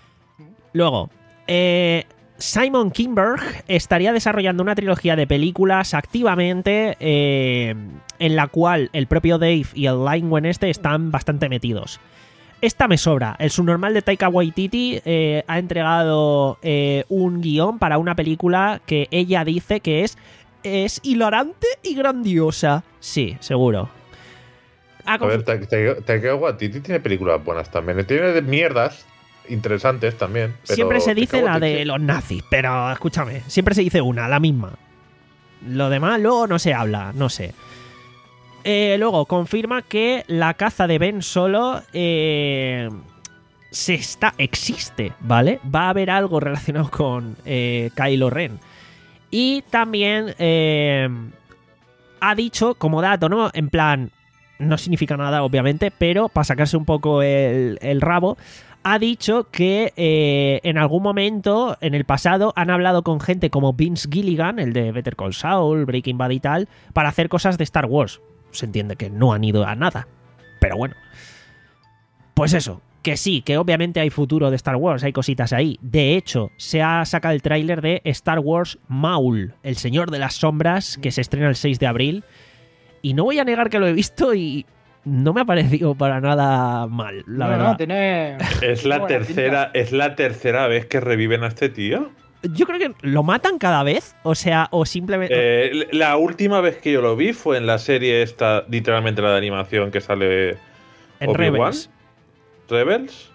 Luego, eh, Simon Kinberg estaría desarrollando una trilogía de películas activamente eh, en la cual el propio Dave y el Lin este están bastante metidos. Esta me sobra. El subnormal de Taika Waititi eh, ha entregado eh, un guión para una película que ella dice que es, es hilarante y grandiosa. Sí, seguro. Ha
A ver,
confi-
Taika Taika Waititi tiene películas buenas también. Tiene de mierdas interesantes también. Pero
Siempre se dice
Taika
la de
Waititi-
los nazis, pero escúchame, siempre se dice una, la misma. Lo demás luego no se habla, no sé. Eh, luego, confirma que la caza de Ben Solo eh, se está, existe, ¿vale? Va a haber algo relacionado con eh, Kylo Ren. Y también eh, ha dicho, como dato, ¿no? En plan, no significa nada, obviamente, pero para sacarse un poco el, el rabo, ha dicho que eh, en algún momento, en el pasado, han hablado con gente como Vince Gilligan, el de Better Call Saul, Breaking Bad y tal, para hacer cosas de Star Wars. Se entiende que no han ido a nada, pero bueno. Pues eso, que sí, que obviamente hay futuro de Star Wars, hay cositas ahí. De hecho, se ha sacado el tráiler de Star Wars Maul, el Señor de las Sombras, que se estrena el seis de abril. Y no voy a negar que lo he visto y no me ha parecido para nada mal, la
no,
verdad.
no, tiene...
Es la
buena
tercera, es la tercera vez que reviven a este tío.
Yo creo que lo matan cada vez, o sea, o simplemente...
Eh, la última vez que yo lo vi fue en la serie esta, literalmente la de animación que sale
en
Obi-Wan,
Rebels.
Rebels,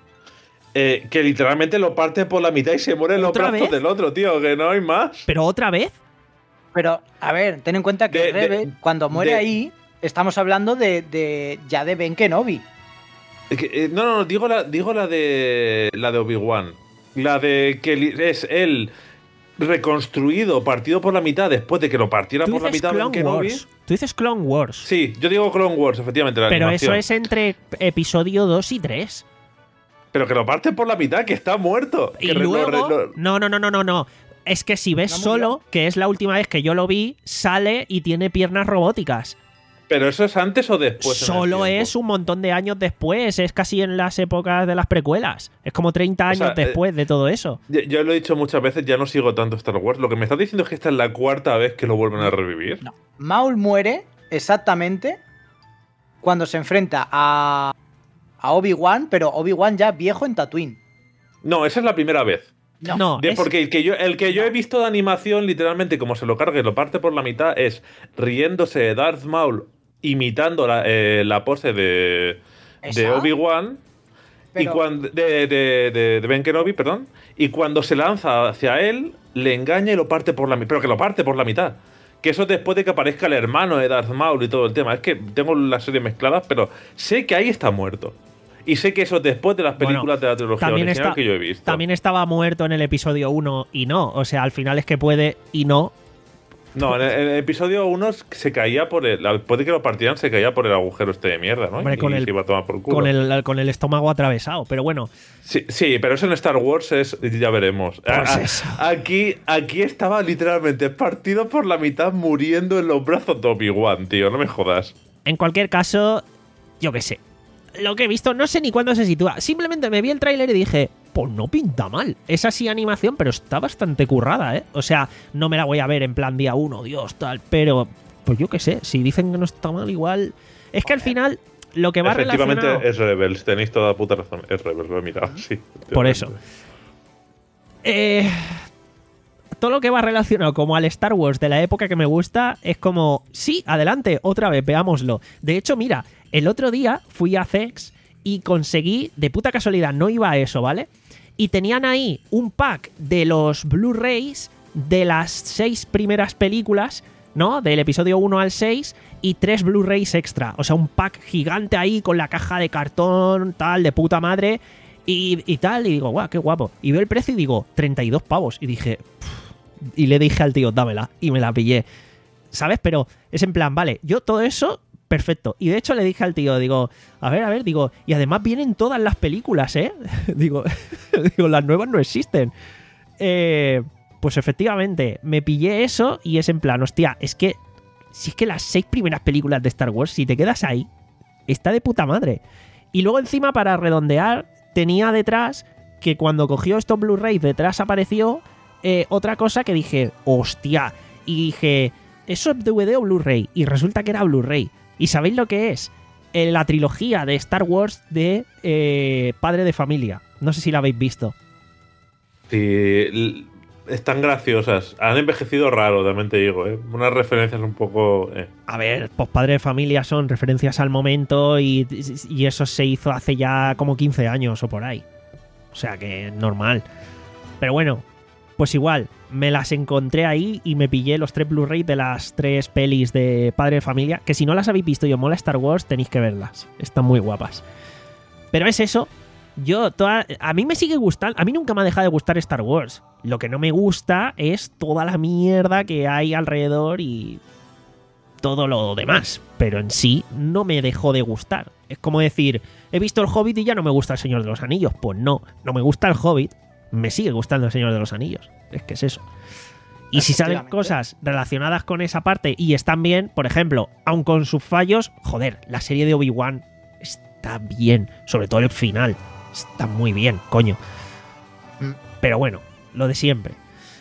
eh, que literalmente lo parte por la mitad y se muere en los
¿Otra
brazos
vez?
del otro, tío, que no hay más.
¿Pero otra vez?
Pero, a ver, ten en cuenta que
De- de-
Rebel, cuando muere
de-
ahí, estamos hablando de, de ya de Ben Kenobi.
Eh, que, eh, no, no, no, digo la, digo la de la de Obi-Wan. La de que li- es él reconstruido, partido por la mitad después de que lo partiera
Tú
por la
dices
mitad Ben
Clone
Kenobi.
Wars. Tú dices Clone Wars.
Sí, yo digo Clone Wars, efectivamente, la
Pero
animación.
eso es entre episodio dos y tres.
Pero que lo parte por la mitad, que está muerto.
Y
Que re- lo-
luego...
lo-
No, no, no, no, no, no. Es que si ves
¿No murió?
Solo, que es la última vez que yo lo vi, sale y tiene piernas robóticas.
Pero eso es antes o después. en el
Solo
tiempo?
es un montón de años después. Es casi en las épocas de las precuelas. Es como treinta años
O sea, eh,
después de todo eso.
Yo, yo lo he dicho muchas veces, ya no sigo tanto Star Wars. Lo que me estás diciendo es que esta es la cuarta vez que lo vuelven a revivir.
No. Maul muere exactamente cuando se enfrenta a, a Obi-Wan, pero Obi-Wan ya viejo en Tatooine.
No, esa es la primera vez.
No.
No,
De-
es-
porque el que yo, el que yo he visto de animación, literalmente, como se lo carga y lo parte por la mitad, es riéndose de Darth Maul, imitando la, eh, la pose de, de
¿Esa?
Obi-Wan. Y
Pero-
cuando, de, de, de, de Ben Kenobi, perdón. Y cuando se lanza hacia él, le engaña y lo parte por la mitad. Pero que lo parte por la mitad. Que eso después de que aparezca el hermano de Darth Maul y todo el tema. Es que tengo las series mezcladas, pero sé que ahí está muerto. Y sé que eso después de las
Bueno,
películas de la trilogía
también,
original
está-
que yo he visto.
también estaba muerto en el episodio uno y no. O sea, al final es que puede y no.
No, en el, en el episodio uno se caía por el. Después de que lo partieran, se caía por el agujero este de mierda, ¿no?
Hombre,
y
con el-
se iba a tomar por culo.
Con el, con el estómago atravesado. Pero bueno,
Sí, sí, pero eso en Star Wars es. Ya veremos.
Pues
A- a-
eso.
Aquí, aquí estaba literalmente partido por la mitad, muriendo en los brazos de Obi-Wan, tío. No me jodas.
en cualquier caso, yo qué sé. Lo que he visto, no sé ni cuándo se sitúa. Simplemente me vi el tráiler y dije, pues no pinta mal. Es así animación, pero está bastante currada, ¿eh? O sea, no me la voy a ver en plan día uno, Dios, tal. Pero, pues yo qué sé, si dicen que no está mal, igual. Es que al final, lo que va
Efectivamente
relacionado...
es Rebels. Tenéis toda la puta razón. Es Rebels, lo he mirado. Sí.
Por eso. Eh, todo lo que va relacionado como al Star Wars de la época que me gusta es como, sí, adelante, otra vez, veámoslo. De hecho, mira, el otro día fui a Cex y conseguí, de puta casualidad, no iba a eso, ¿vale? Y tenían ahí un pack de los Blu-rays de las seis primeras películas, ¿no? Del episodio uno al seis y tres Blu-rays extra. O sea, un pack gigante ahí con la caja de cartón, tal, de puta madre. Y, y tal, y digo, guau, qué guapo. Y veo el precio y digo, treinta y dos pavos. Y dije, "Pff", y le dije al tío, dámela. Y me la pillé. ¿Sabes? Pero es en plan, vale, yo todo eso, perfecto. Y de hecho le dije al tío, digo, a ver, a ver, digo, y además vienen todas las películas, ¿eh? digo, digo, las nuevas no existen. Eh, pues efectivamente, me pillé eso y es en plan, hostia, es que, si es que las seis primeras películas de Star Wars, si te quedas ahí, está de puta madre. Y luego encima, para redondear, tenía detrás, que cuando cogió estos Blu-ray detrás apareció eh, otra cosa que dije, hostia, y dije, ¿eso es D V D o Blu-ray? Y resulta que era Blu-ray. ¿Y sabéis lo que es? Eh, la trilogía de Star Wars de eh, Padre de Familia. No sé si la habéis visto.
Sí, están graciosas. Han envejecido raro, también te digo, ¿eh? Unas referencias un poco... Eh.
A ver, pues Padre de Familia son referencias al momento y, y eso se hizo hace ya como quince años o por ahí. O sea que es normal. Pero bueno, pues igual, me las encontré ahí y me pillé los tres Blu-ray de las tres pelis de Padre de Familia, que si no las habéis visto y os mola Star Wars, tenéis que verlas. Están muy guapas. Pero es eso. Yo, toda, a mí me sigue gustando, a mí nunca me ha dejado de gustar Star Wars. Lo que no me gusta es toda la mierda que hay alrededor y todo lo demás. Pero en sí no me dejó de gustar. Es como decir, he visto El Hobbit y ya no me gusta El Señor de los Anillos. Pues no, no me gusta El Hobbit, me sigue gustando El Señor de los Anillos. Es que es eso. Y si salen cosas relacionadas con esa parte y están bien, por ejemplo, aun con sus fallos, joder, la serie de Obi-Wan está bien, sobre todo el final. Está muy bien, coño. Pero bueno, lo de siempre.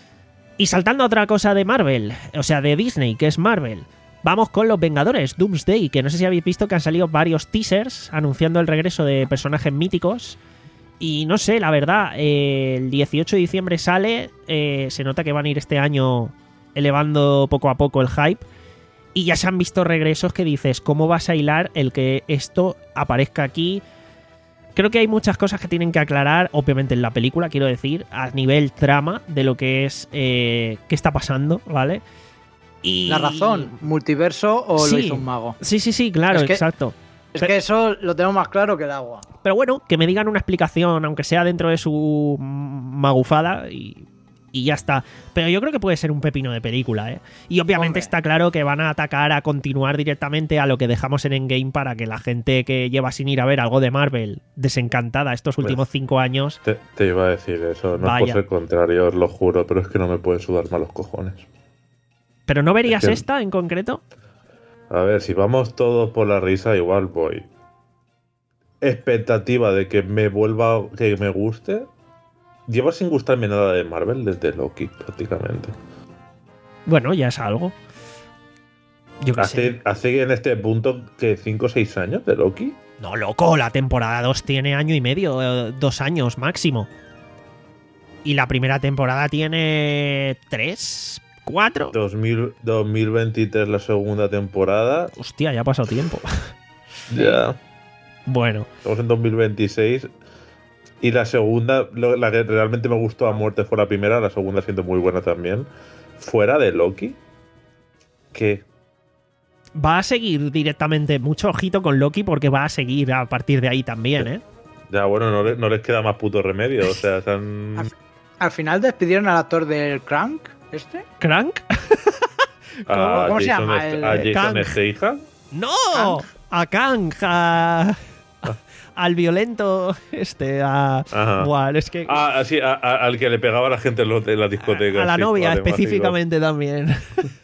Y saltando a otra cosa de Marvel, o sea, de Disney, que es Marvel, vamos con Los Vengadores, Doomsday, que no sé si habéis visto que han salido varios teasers anunciando el regreso de personajes míticos. Y no sé, la verdad, eh, el dieciocho de diciembre sale, eh, se nota que van a ir este año elevando poco a poco el hype. Y ya se han visto regresos que dices, ¿cómo vas a hilar el que esto aparezca aquí? Creo que hay muchas cosas que tienen que aclarar, obviamente en la película, quiero decir, a nivel trama de lo que es, eh, qué está pasando, ¿vale? Y...
La razón, multiverso o
sí,
lo hizo un mago.
Sí, sí, sí, claro,
es que,
exacto.
Es
pero,
que eso lo tenemos más claro que el agua.
Pero bueno, que me digan una explicación, aunque sea dentro de su magufada, y, y ya está. Pero yo creo que puede ser un pepino de película, ¿eh? Y obviamente Hombre. está claro que van a atacar a continuar directamente a lo que dejamos en Endgame para que la gente que lleva sin ir a ver algo de Marvel desencantada estos últimos cinco años...
Te, te iba a decir eso, no
vaya.
es por ser contrario, os lo juro, pero es que no me pueden sudar más los cojones.
¿Pero no verías
es que,
esta en concreto?
A ver, si vamos todos por la risa, igual voy. Expectativa de que me vuelva, que me guste... Lleva sin gustarme nada de Marvel desde Loki, prácticamente.
Bueno, ya es algo. Yo qué
hace,
sé.
Hace en este punto que cinco o seis años de Loki.
No, loco, la temporada dos tiene año y medio, eh, dos años máximo. Y la primera temporada tiene tres, cuatro.
dos mil, dos mil veintitrés la segunda temporada.
Hostia, ya ha pasado tiempo.
Ya.
Bueno.
Estamos en dos mil veintiséis. Y la segunda, la que realmente me gustó a muerte fue la primera, la segunda siendo muy buena también. Fuera de Loki, ¿qué?
Va a seguir directamente, mucho ojito con Loki porque va a seguir a partir de ahí también, ¿eh?
Ya, bueno, no, le, no les queda más puto remedio, o sea, están...
Al, al final despidieron al actor del Crank, ¿este?
¿Crank?
¿Cómo,
¿Cómo se
Jason
llama?
Est
El,
¿A Jason
Kang.
Statham?
¡No!
Kang.
A Kang, a... al violento este, a... Buah, es que...
Ah, sí, a, a, al que le pegaba a la gente en, los, en la discoteca.
A, a la
sí,
novia
vale,
específicamente también.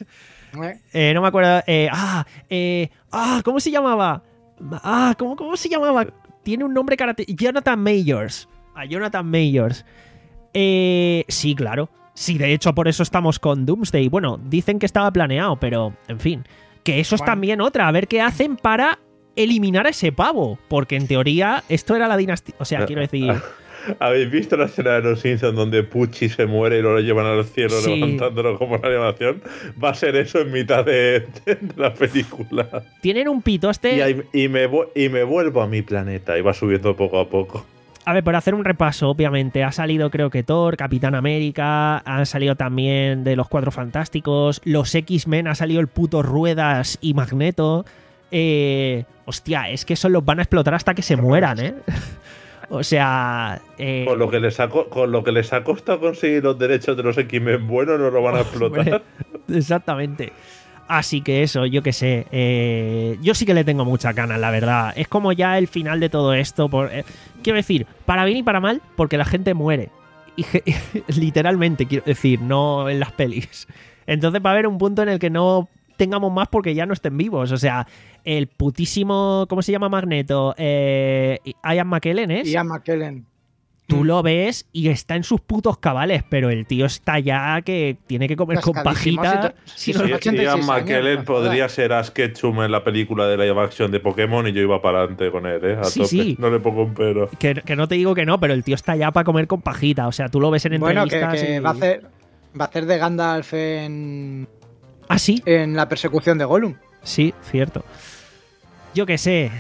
eh, no me acuerdo... Eh, ah, eh, ah, ¿cómo se llamaba? Ah, ¿cómo, cómo se llamaba? Tiene un nombre característico. Jonathan Majors. A Jonathan Majors. Eh, sí, claro. Sí, de hecho, por eso estamos con Doomsday. Bueno, dicen que estaba planeado, pero, en fin. Que eso es bueno. también otra. A ver qué hacen para eliminar a ese pavo. Porque, en teoría, esto era la dinastía... O sea, quiero decir...
¿Habéis visto la escena de los Simpsons donde Pucci se muere y lo llevan al cielo
sí.
levantándolo como una animación? Va a ser eso en mitad de, de, de la película.
Tienen un pitoste...
Y, ahí, y, me, y me vuelvo a mi planeta y va subiendo poco a poco.
A ver, por hacer un repaso, obviamente, ha salido creo que Thor, Capitán América, han salido también de los Cuatro Fantásticos, los X-Men, ha salido el puto Ruedas y Magneto. Eh, hostia, es que esos los van a explotar hasta que se mueran, ¿eh? O sea... Eh,
con, lo que les ha, con lo que les ha costado conseguir los derechos de los X-Men buenos, no lo van a explotar.
Exactamente. Así que eso, yo qué sé. Eh, yo sí que le tengo mucha ganas, la verdad. Es como ya el final de todo esto. Por, eh, quiero decir, para bien y para mal, porque la gente muere. Y, literalmente, quiero decir, no en las pelis. Entonces va a haber un punto en el que no tengamos más porque ya no estén vivos. O sea, el putísimo, ¿cómo se llama Magneto? Eh, Ian McKellen, ¿es?
Ian McKellen.
Tú lo ves y está en sus putos cabales, pero el tío está ya que tiene que comer con
Cascadísimo,
pajita.
si
Si
to-
no-
si ochenta y seis
Ian
años,
McKellen
no
podría
jodas.
ser Ash Ketchum en la película de live action de Pokémon y yo iba para adelante con él, ¿eh? A
Sí,
tope.
sí.
No le pongo un pero.
que, que no te digo que no, pero el tío está ya para comer con pajita. O sea, tú lo ves en
Bueno, que,
entrevistas.
que
y-
va a hacer va a hacer de Gandalf en,
Ah, sí.
en la persecución de Gollum.
Sí, cierto. Yo qué sé.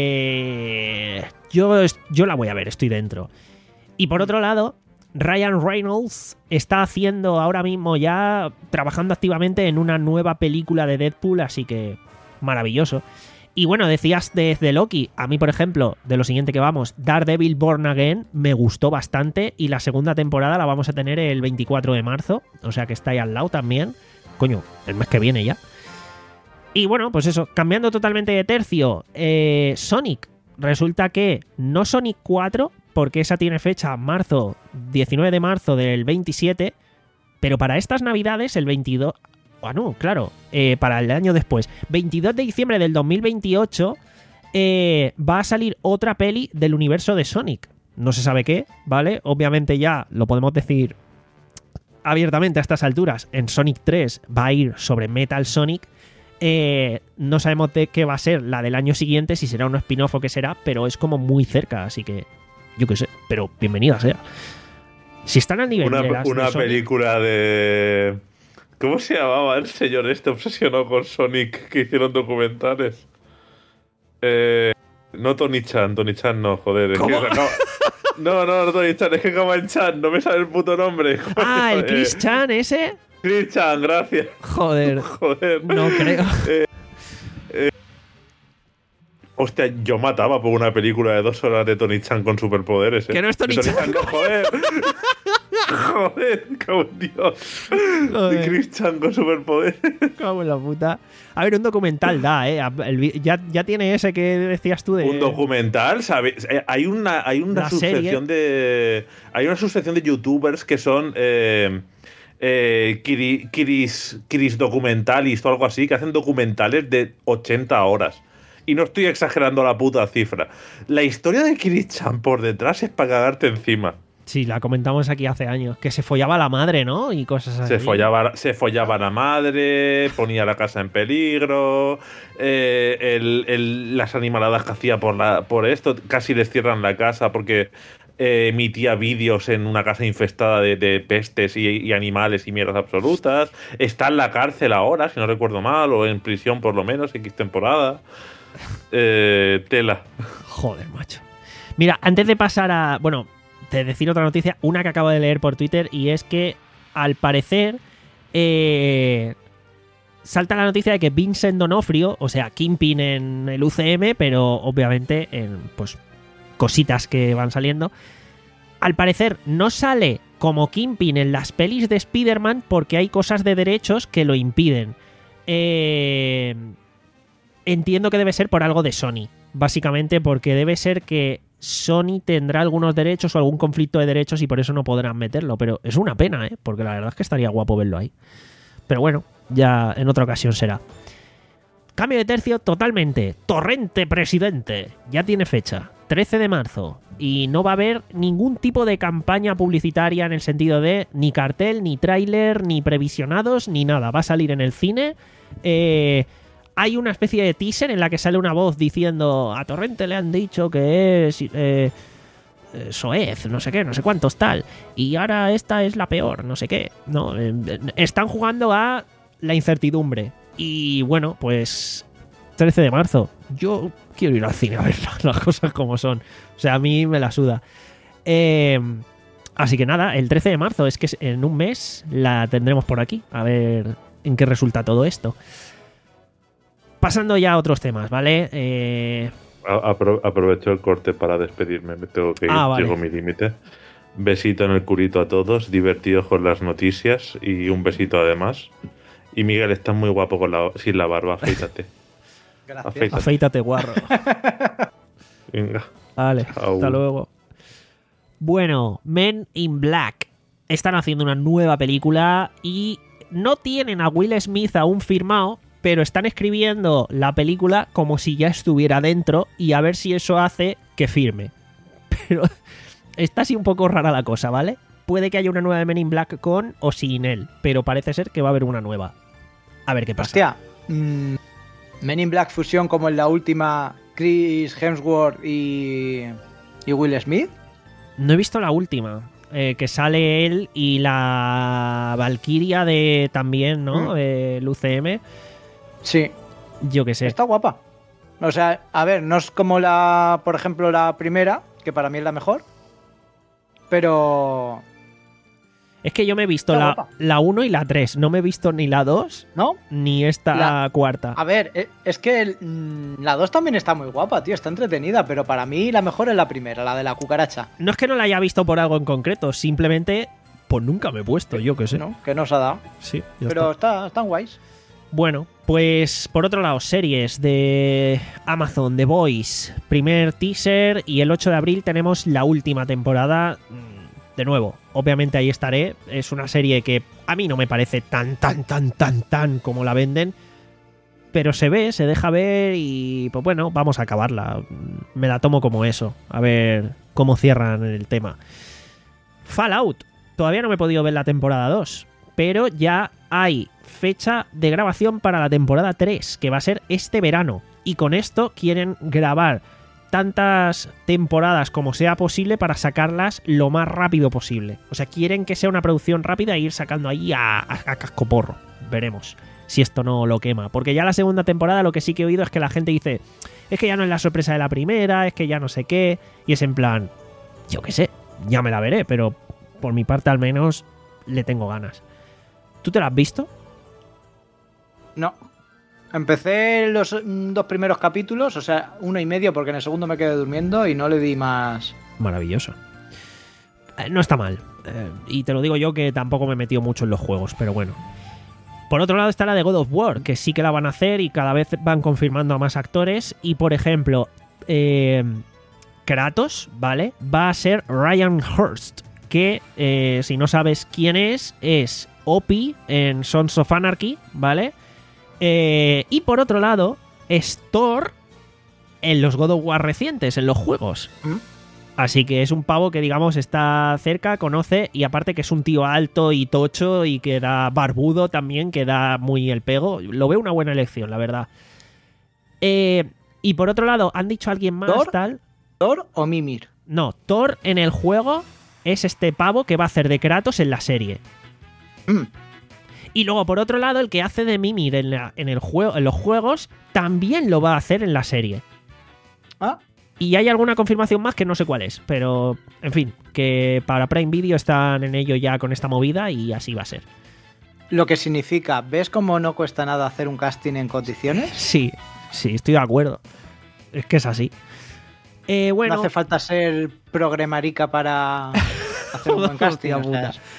eh, yo, yo la voy a ver, estoy dentro. Y por otro lado, Ryan Reynolds está haciendo ahora mismo ya, trabajando activamente en una nueva película de Deadpool, así que maravilloso. Y bueno, decías de, de Loki. A mí, por ejemplo, de lo siguiente que vamos, Daredevil Born Again me gustó bastante y la segunda temporada la vamos a tener el veinticuatro de marzo, o sea que está ahí al lado también. Coño, el mes que viene ya. Y bueno, pues eso, cambiando totalmente de tercio, eh, Sonic. Resulta que no Sonic cuatro, porque esa tiene fecha marzo, diecinueve de marzo del veintisiete, pero para estas navidades, el veintidós... Ah, no, claro, eh, para el año después, veintidós de diciembre del dos mil veintiocho, eh, va a salir otra peli del universo de Sonic. No se sabe qué, ¿vale? Obviamente ya lo podemos decir abiertamente a estas alturas. En Sonic tres va a ir sobre Metal Sonic. Eh, no sabemos de qué va a ser la del año siguiente, si será un spin-off o qué será, pero es como muy cerca, así que yo qué sé, pero bienvenida sea. Si están al nivel
Una,
de las
una
de Sonic-
película de. ¿Cómo se llamaba el señor este obsesionado con Sonic que hicieron documentales? Eh, no Tony Chan, Tony Chan no, joder. Es que
¿Cómo?
se acaba- No, no, no Tony Chan, es que acaba en Chan, no me sale el puto nombre.
Ah, el Chris
Eh,
Chan ese.
Chris Chan, gracias.
Joder,
Joder.
no creo.
Hostia, yo mataba por una película de dos horas de Tony Chan con superpoderes. ¿eh?
Que no es Tony
De
Chan.
no, joder. Joder, cago en Dios. De
Joder.
Chris Chan con superpoderes.
Cago en la puta. A ver, un documental da, ¿eh? El vi- ya, ya tiene ese que decías tú de...
Un documental, ¿sabes? Eh, Hay una, hay una
La
subsección de. Hay una subsección de youtubers que son. Eh, eh, Kiri- Kiris, Kiris Documentalist o algo así, que hacen documentales de ochenta horas. Y no estoy exagerando la puta cifra. La historia de Kiri-chan por detrás es para cagarte encima.
Sí, la comentamos aquí hace años. Que se follaba la madre, ¿no? Y cosas así.
Se follaba, se follaba la madre, ponía la casa en peligro, eh, el- el- las animaladas que hacía por, la, por esto, casi les cierran la casa porque eh, emitía vídeos en una casa infestada de, de pestes y, y animales y mierdas absolutas. Está en la cárcel ahora, si no recuerdo mal, o en prisión por lo menos, X temporada. Eh, tela.
Joder, macho. Mira, antes de pasar a... Bueno, de decir otra noticia, una que acabo de leer por Twitter, y es que, al parecer, eh, salta la noticia de que Vincent D'Onofrio, o sea, Kingpin en el U C M, pero obviamente en, pues, cositas que van saliendo, al parecer no sale como Kingpin en las pelis de Spider-Man porque hay cosas de derechos que lo impiden. Eh... Entiendo que debe ser por algo de Sony, básicamente porque debe ser que Sony tendrá algunos derechos o algún conflicto de derechos y por eso no podrán meterlo, pero es una pena, ¿eh? Porque la verdad es que estaría guapo verlo ahí. Pero bueno, ya en otra ocasión será. Cambio de tercio totalmente. Torrente Presidente. Ya tiene fecha. trece de marzo. Y no va a haber ningún tipo de campaña publicitaria en el sentido de ni cartel, ni tráiler, ni previsionados, ni nada. Va a salir en el cine. Eh... Hay una especie de teaser en la que sale una voz diciendo a Torrente le han dicho que es eh, eh, soez, no sé qué, no sé cuántos tal, y ahora esta es la peor, no sé qué. No, eh, están jugando a la incertidumbre. Y bueno, pues trece de marzo. Yo quiero ir al cine a ver las cosas como son. O sea, a mí me la suda. Eh, así que nada, el trece de marzo, es que en un mes la tendremos por aquí. A ver en qué resulta todo esto. Pasando ya a otros temas, ¿vale? Eh...
Apro- aprovecho el corte para despedirme. Me tengo que ir,
Ah, vale.
llego a mi límite. Besito en el culito a todos, divertidos con las noticias y un besito además. Y Miguel, estás muy guapo con la, sin la barba, afeítate.
Gracias.
Afeítate.
Afeítate, guarro.
Venga.
Vale,
Chao.
hasta luego. Bueno, Men in Black. Están haciendo una nueva película y no tienen a Will Smith aún firmado, pero están escribiendo la película como si ya estuviera dentro y a ver si eso hace que firme. Pero está así un poco rara la cosa, ¿vale? Puede que haya una nueva de Men in Black con o sin él, pero parece ser que va a haber una nueva. A ver qué pasa.
Hostia, mmm, Men in Black fusión como en la última Chris Hemsworth y, y Will Smith.
No he visto la última, eh, que sale él y la Valkyria de también, ¿no?
Mm.
El U C M.
Sí,
Yo qué sé.
está guapa. O sea, a ver, no es como la, por ejemplo, la primera, que para mí es la mejor, pero...
Es que yo me he visto
Está
la,
guapa.
la uno y la tres. No me he visto ni la dos
¿No?
ni esta
La-
cuarta.
A ver, e- es que el- mm, la dos también está muy guapa, tío, está entretenida, pero para mí la mejor es la primera, la de la cucaracha,
No es que no la haya visto por algo en concreto, simplemente pues nunca me he puesto, yo qué sé.
¿no? Que nos ha dado.
Sí, ya
Pero
está.
está, están guays.
Bueno, pues por otro lado, series de Amazon, The Boys, primer teaser y el ocho de abril tenemos la última temporada. Mm, De nuevo, obviamente ahí estaré. Es una serie que a mí no me parece tan, tan, tan, tan, tan como la venden. Pero se ve, se deja ver y pues bueno, vamos a acabarla. Me la tomo como eso. A ver cómo cierran el tema. Fallout. Todavía no me he podido ver la temporada dos. Pero ya hay fecha de grabación para la temporada tres, que va a ser este verano. Y con esto quieren grabar tantas temporadas como sea posible para sacarlas lo más rápido posible. O sea, quieren que sea una producción rápida e ir sacando ahí a, a, a cascoporro. Veremos si esto no lo quema. Porque ya la segunda temporada lo que sí que he oído es que la gente dice, es que ya no es la sorpresa de la primera, es que ya no sé qué. Y es en plan, yo qué sé, ya me la veré, pero por mi parte al menos le tengo ganas. ¿Tú te la has visto?
No. Empecé los mm, dos primeros capítulos, o sea, uno y medio, porque en el segundo me quedé durmiendo y no le di más.
Maravilloso. Eh, no está mal. Eh, y te lo digo yo que tampoco me he metido mucho en los juegos, pero bueno. Por otro lado está la de God of War, que sí que la van a hacer y cada vez van confirmando a más actores. Y por ejemplo, eh, Kratos, ¿vale? Va a ser Ryan Hurst, que eh, si no sabes quién es, es Opie en Sons of Anarchy, ¿vale? Eh, y por otro lado, es Thor en los God of War recientes, en los juegos.
¿Mm?
Así que es un pavo que, digamos, está cerca, conoce, y aparte que es un tío alto y tocho y que da barbudo también, que da muy el pego. Lo veo una buena elección, la verdad. Eh, y por otro lado, han dicho a alguien más,
¿Thor?
tal...
¿Thor o Mimir?
No, Thor en el juego es este pavo que va a hacer de Kratos en la serie.
Mm.
Y luego, por otro lado, el que hace de Mimir en, la- en el juego, en los juegos también lo va a hacer en la serie.
Ah,
Y hay alguna confirmación más que no sé cuál es, pero en fin, que para Prime Video están en ello ya con esta movida y así va a ser.
lo que significa, ¿ves cómo no cuesta nada hacer un casting en condiciones?
Sí, sí, estoy de acuerdo. Es que es así. Eh, bueno,
No hace falta ser progremarica para hacer un buen casting.
Hostia
o sea,
puta.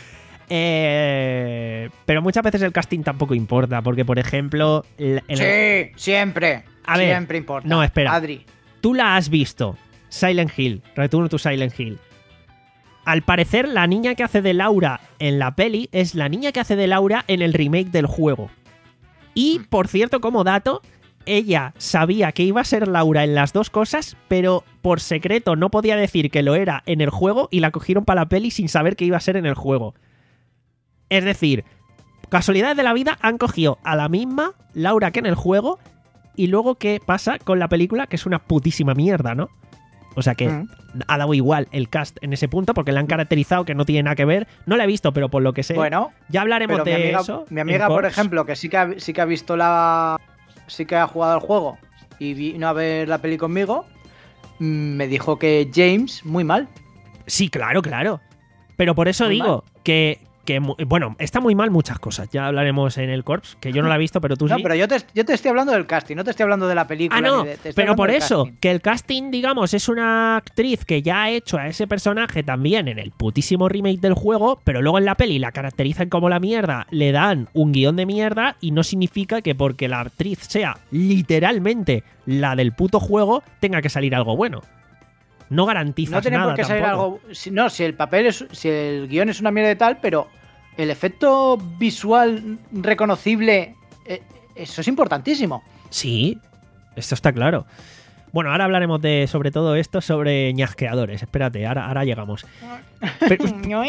Eh, pero muchas veces el casting tampoco importa, porque por ejemplo... el- el-
Sí, siempre.
A ver,
siempre importa.
no, espera.
Adri.
Tú la has visto, Silent Hill, Return to Silent Hill. Al parecer, la niña que hace de Laura en la peli es la niña que hace de Laura en el remake del juego. Y, por cierto, como dato, ella sabía que iba a ser Laura en las dos cosas, pero por secreto no podía decir que lo era en el juego y la cogieron para la peli sin saber que iba a ser en el juego. Es decir, casualidades de la vida, han cogido a la misma Laura que en el juego. Y luego, ¿qué pasa con la película? Que es una putísima mierda, ¿no? O sea que
Mm.
ha dado igual el cast en ese punto porque la han caracterizado que no tiene nada que ver. No la he visto, pero por lo que sé,
Bueno,
ya hablaremos
pero mi
de
amiga,
eso.
mi
en
amiga por
Corps.
ejemplo, que sí que, ha, sí que ha visto la... Sí que ha jugado al juego y vino a ver la peli conmigo, mm, me dijo que James, muy mal.
Sí, claro, claro. Pero por eso
Muy
digo que, que, mu- bueno, está muy mal muchas cosas. Ya hablaremos en el Corps, que yo no la he visto, pero tú
No,
sí.
pero yo te, yo te estoy hablando del casting, no te estoy hablando de la película.
Ah, no,
ni de- te estoy
pero
hablando
por
del
eso,
casting.
que el casting, digamos, es una actriz que ya ha hecho a ese personaje también en el putísimo remake del juego, pero luego en la peli la caracterizan como la mierda, le dan un guión de mierda y no significa que porque la actriz sea literalmente la del puto juego tenga que salir algo bueno. No garantizas
No tiene
nada
por qué salir
tampoco.
algo. Si, no, si el papel es. Si el guión es una mierda y tal, pero el efecto visual reconocible eh, eso es importantísimo.
Sí, esto está claro. Bueno, ahora hablaremos de sobre todo esto, sobre ñasqueadores. Espérate, ahora, ahora llegamos. Pero-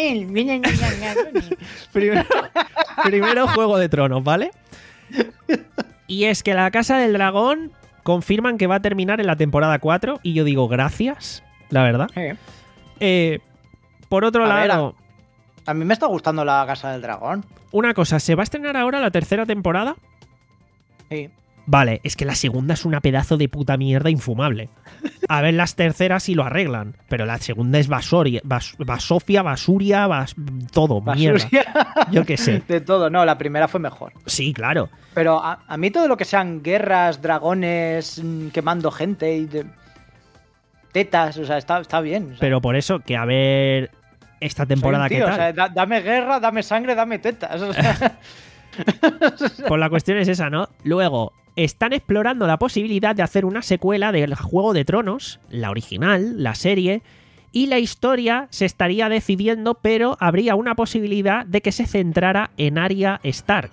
primero, primero Juego de Tronos, ¿vale? Y es que la Casa del Dragón confirman que va a terminar en la temporada cuatro y yo digo gracias, la verdad.
Sí.
Eh, por otro
A ver,
lado,
A mí me está gustando la Casa del Dragón.
una cosa, ¿se va a estrenar ahora la tercera temporada?
Sí.
Vale, es que la segunda es una pedazo de puta mierda infumable. A ver las terceras si lo arreglan, pero la segunda es basoria, bas, basofia, basuria, bas, todo, mierda.
Basuria.
Yo qué sé.
De todo, no, la primera fue mejor.
Sí, claro.
Pero a, a mí todo lo que sean guerras, dragones, mm, quemando gente y de- tetas, o sea, está, está bien. o sea.
Pero por eso que a ver esta
Soy
temporada
un
qué
tío,
tal.
o sea, da- dame guerra, dame sangre, dame tetas. o sea.
Pues la cuestión es esa, ¿no? Luego, están explorando la posibilidad de hacer una secuela del Juego de Tronos, la original, la serie, y la historia se estaría decidiendo, pero habría una posibilidad de que se centrara en Arya Stark.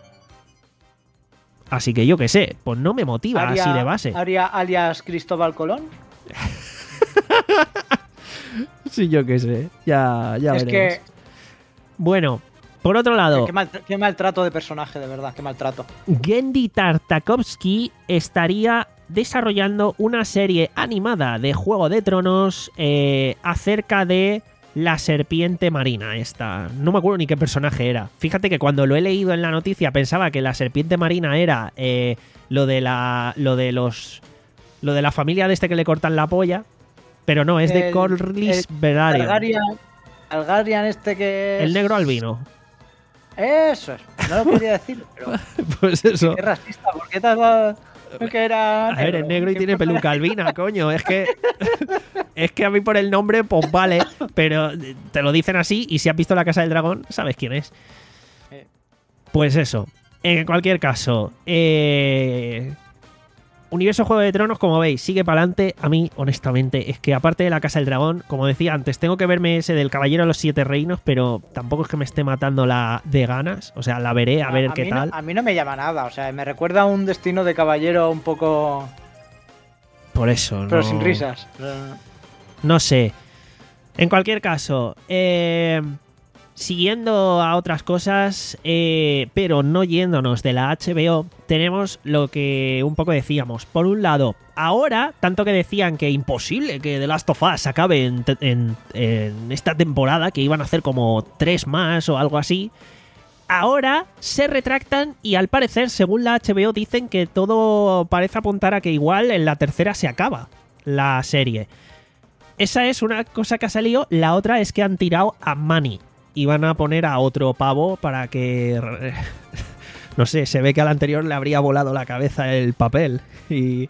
Así que yo qué sé, pues no me motiva
Aria-
así de base.
Aria- alias Cristóbal Colón.
Sí, yo qué sé, ya, ya
es
veremos.
que
Bueno, por otro lado,
qué, mal, qué maltrato de personaje, de verdad, qué maltrato.
Gendy Tartakovsky estaría desarrollando una serie animada de Juego de Tronos eh, acerca de la serpiente marina esta. No me acuerdo ni qué personaje era. Fíjate que cuando lo he leído en la noticia pensaba que la serpiente marina era eh, lo de la lo de los lo de la familia de este que le cortan la polla, pero no, es de
El-
Corlys
el
Velaryon,
Targaryen, Targaryen este que es...
el negro albino.
Eso es. No lo quería decir, pero
Pues eso.
qué racista. ¿Por qué te has dado que era
A ver, es negro y
¿Qué
tiene
importa?
peluca albina, coño. Es que es que a mí por el nombre, pues vale, pero te lo dicen así y si has visto La Casa del Dragón, sabes quién es.
Eh.
Pues eso. En cualquier caso, eh... Universo Juego de Tronos, como veis, sigue para adelante. A mí, honestamente, es que aparte de La Casa del Dragón, como decía antes, tengo que verme ese del Caballero de los Siete Reinos, pero tampoco es que me esté matando la de ganas. O sea, la veré a ver qué
mí
tal.
No, a mí no me llama nada. O sea, me recuerda a un destino de caballero un poco...
Por eso,
Pero
no...
sin risas. O sea,
No sé. En cualquier caso, eh, siguiendo a otras cosas, eh, pero no yéndonos de la H B O, tenemos lo que un poco decíamos. Por un lado, ahora, tanto que decían que imposible que The Last of Us acabe en, en- en esta temporada, que iban a hacer como tres más o algo así, ahora se retractan y al parecer, según la H B O, dicen que todo parece apuntar a que igual en la tercera se acaba la serie. Esa es una cosa que ha salido. La otra es que han tirado a Manny y van a poner a otro pavo para que... No sé, se ve que al anterior le habría volado la cabeza el papel y...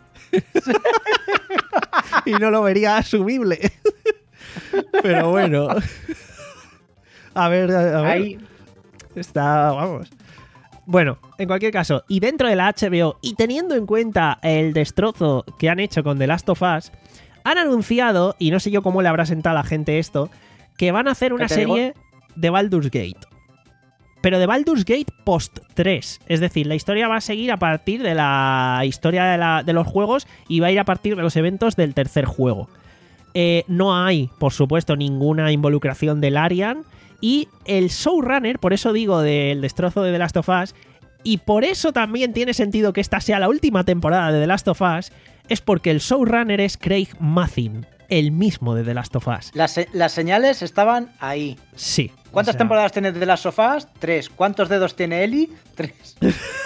y no lo vería asumible. Pero bueno. A ver, a ver.
ahí,
Está, vamos. Bueno, en cualquier caso, y dentro de la H B O, y teniendo en cuenta el destrozo que han hecho con The Last of Us, han anunciado, y no sé yo cómo le habrá sentado a la gente esto, que van a hacer una
te digo?
serie de Baldur's Gate. Pero de Baldur's Gate post tres. Es decir, la historia va a seguir a partir de la historia de, la- de los juegos y va a ir a partir de los eventos del tercer juego. Eh, no hay, por supuesto, ninguna involucración del Arian. Y el showrunner, por eso digo del destrozo de The Last of Us, y por eso también tiene sentido que esta sea la última temporada de The Last of Us, es porque el showrunner es Craig Mazin, el mismo de The Last of Us.
las, se- las señales estaban ahí.
Sí.
¿Cuántas
o sea,
temporadas tiene de las sofás? Tres. ¿Cuántos dedos tiene Eli? Tres.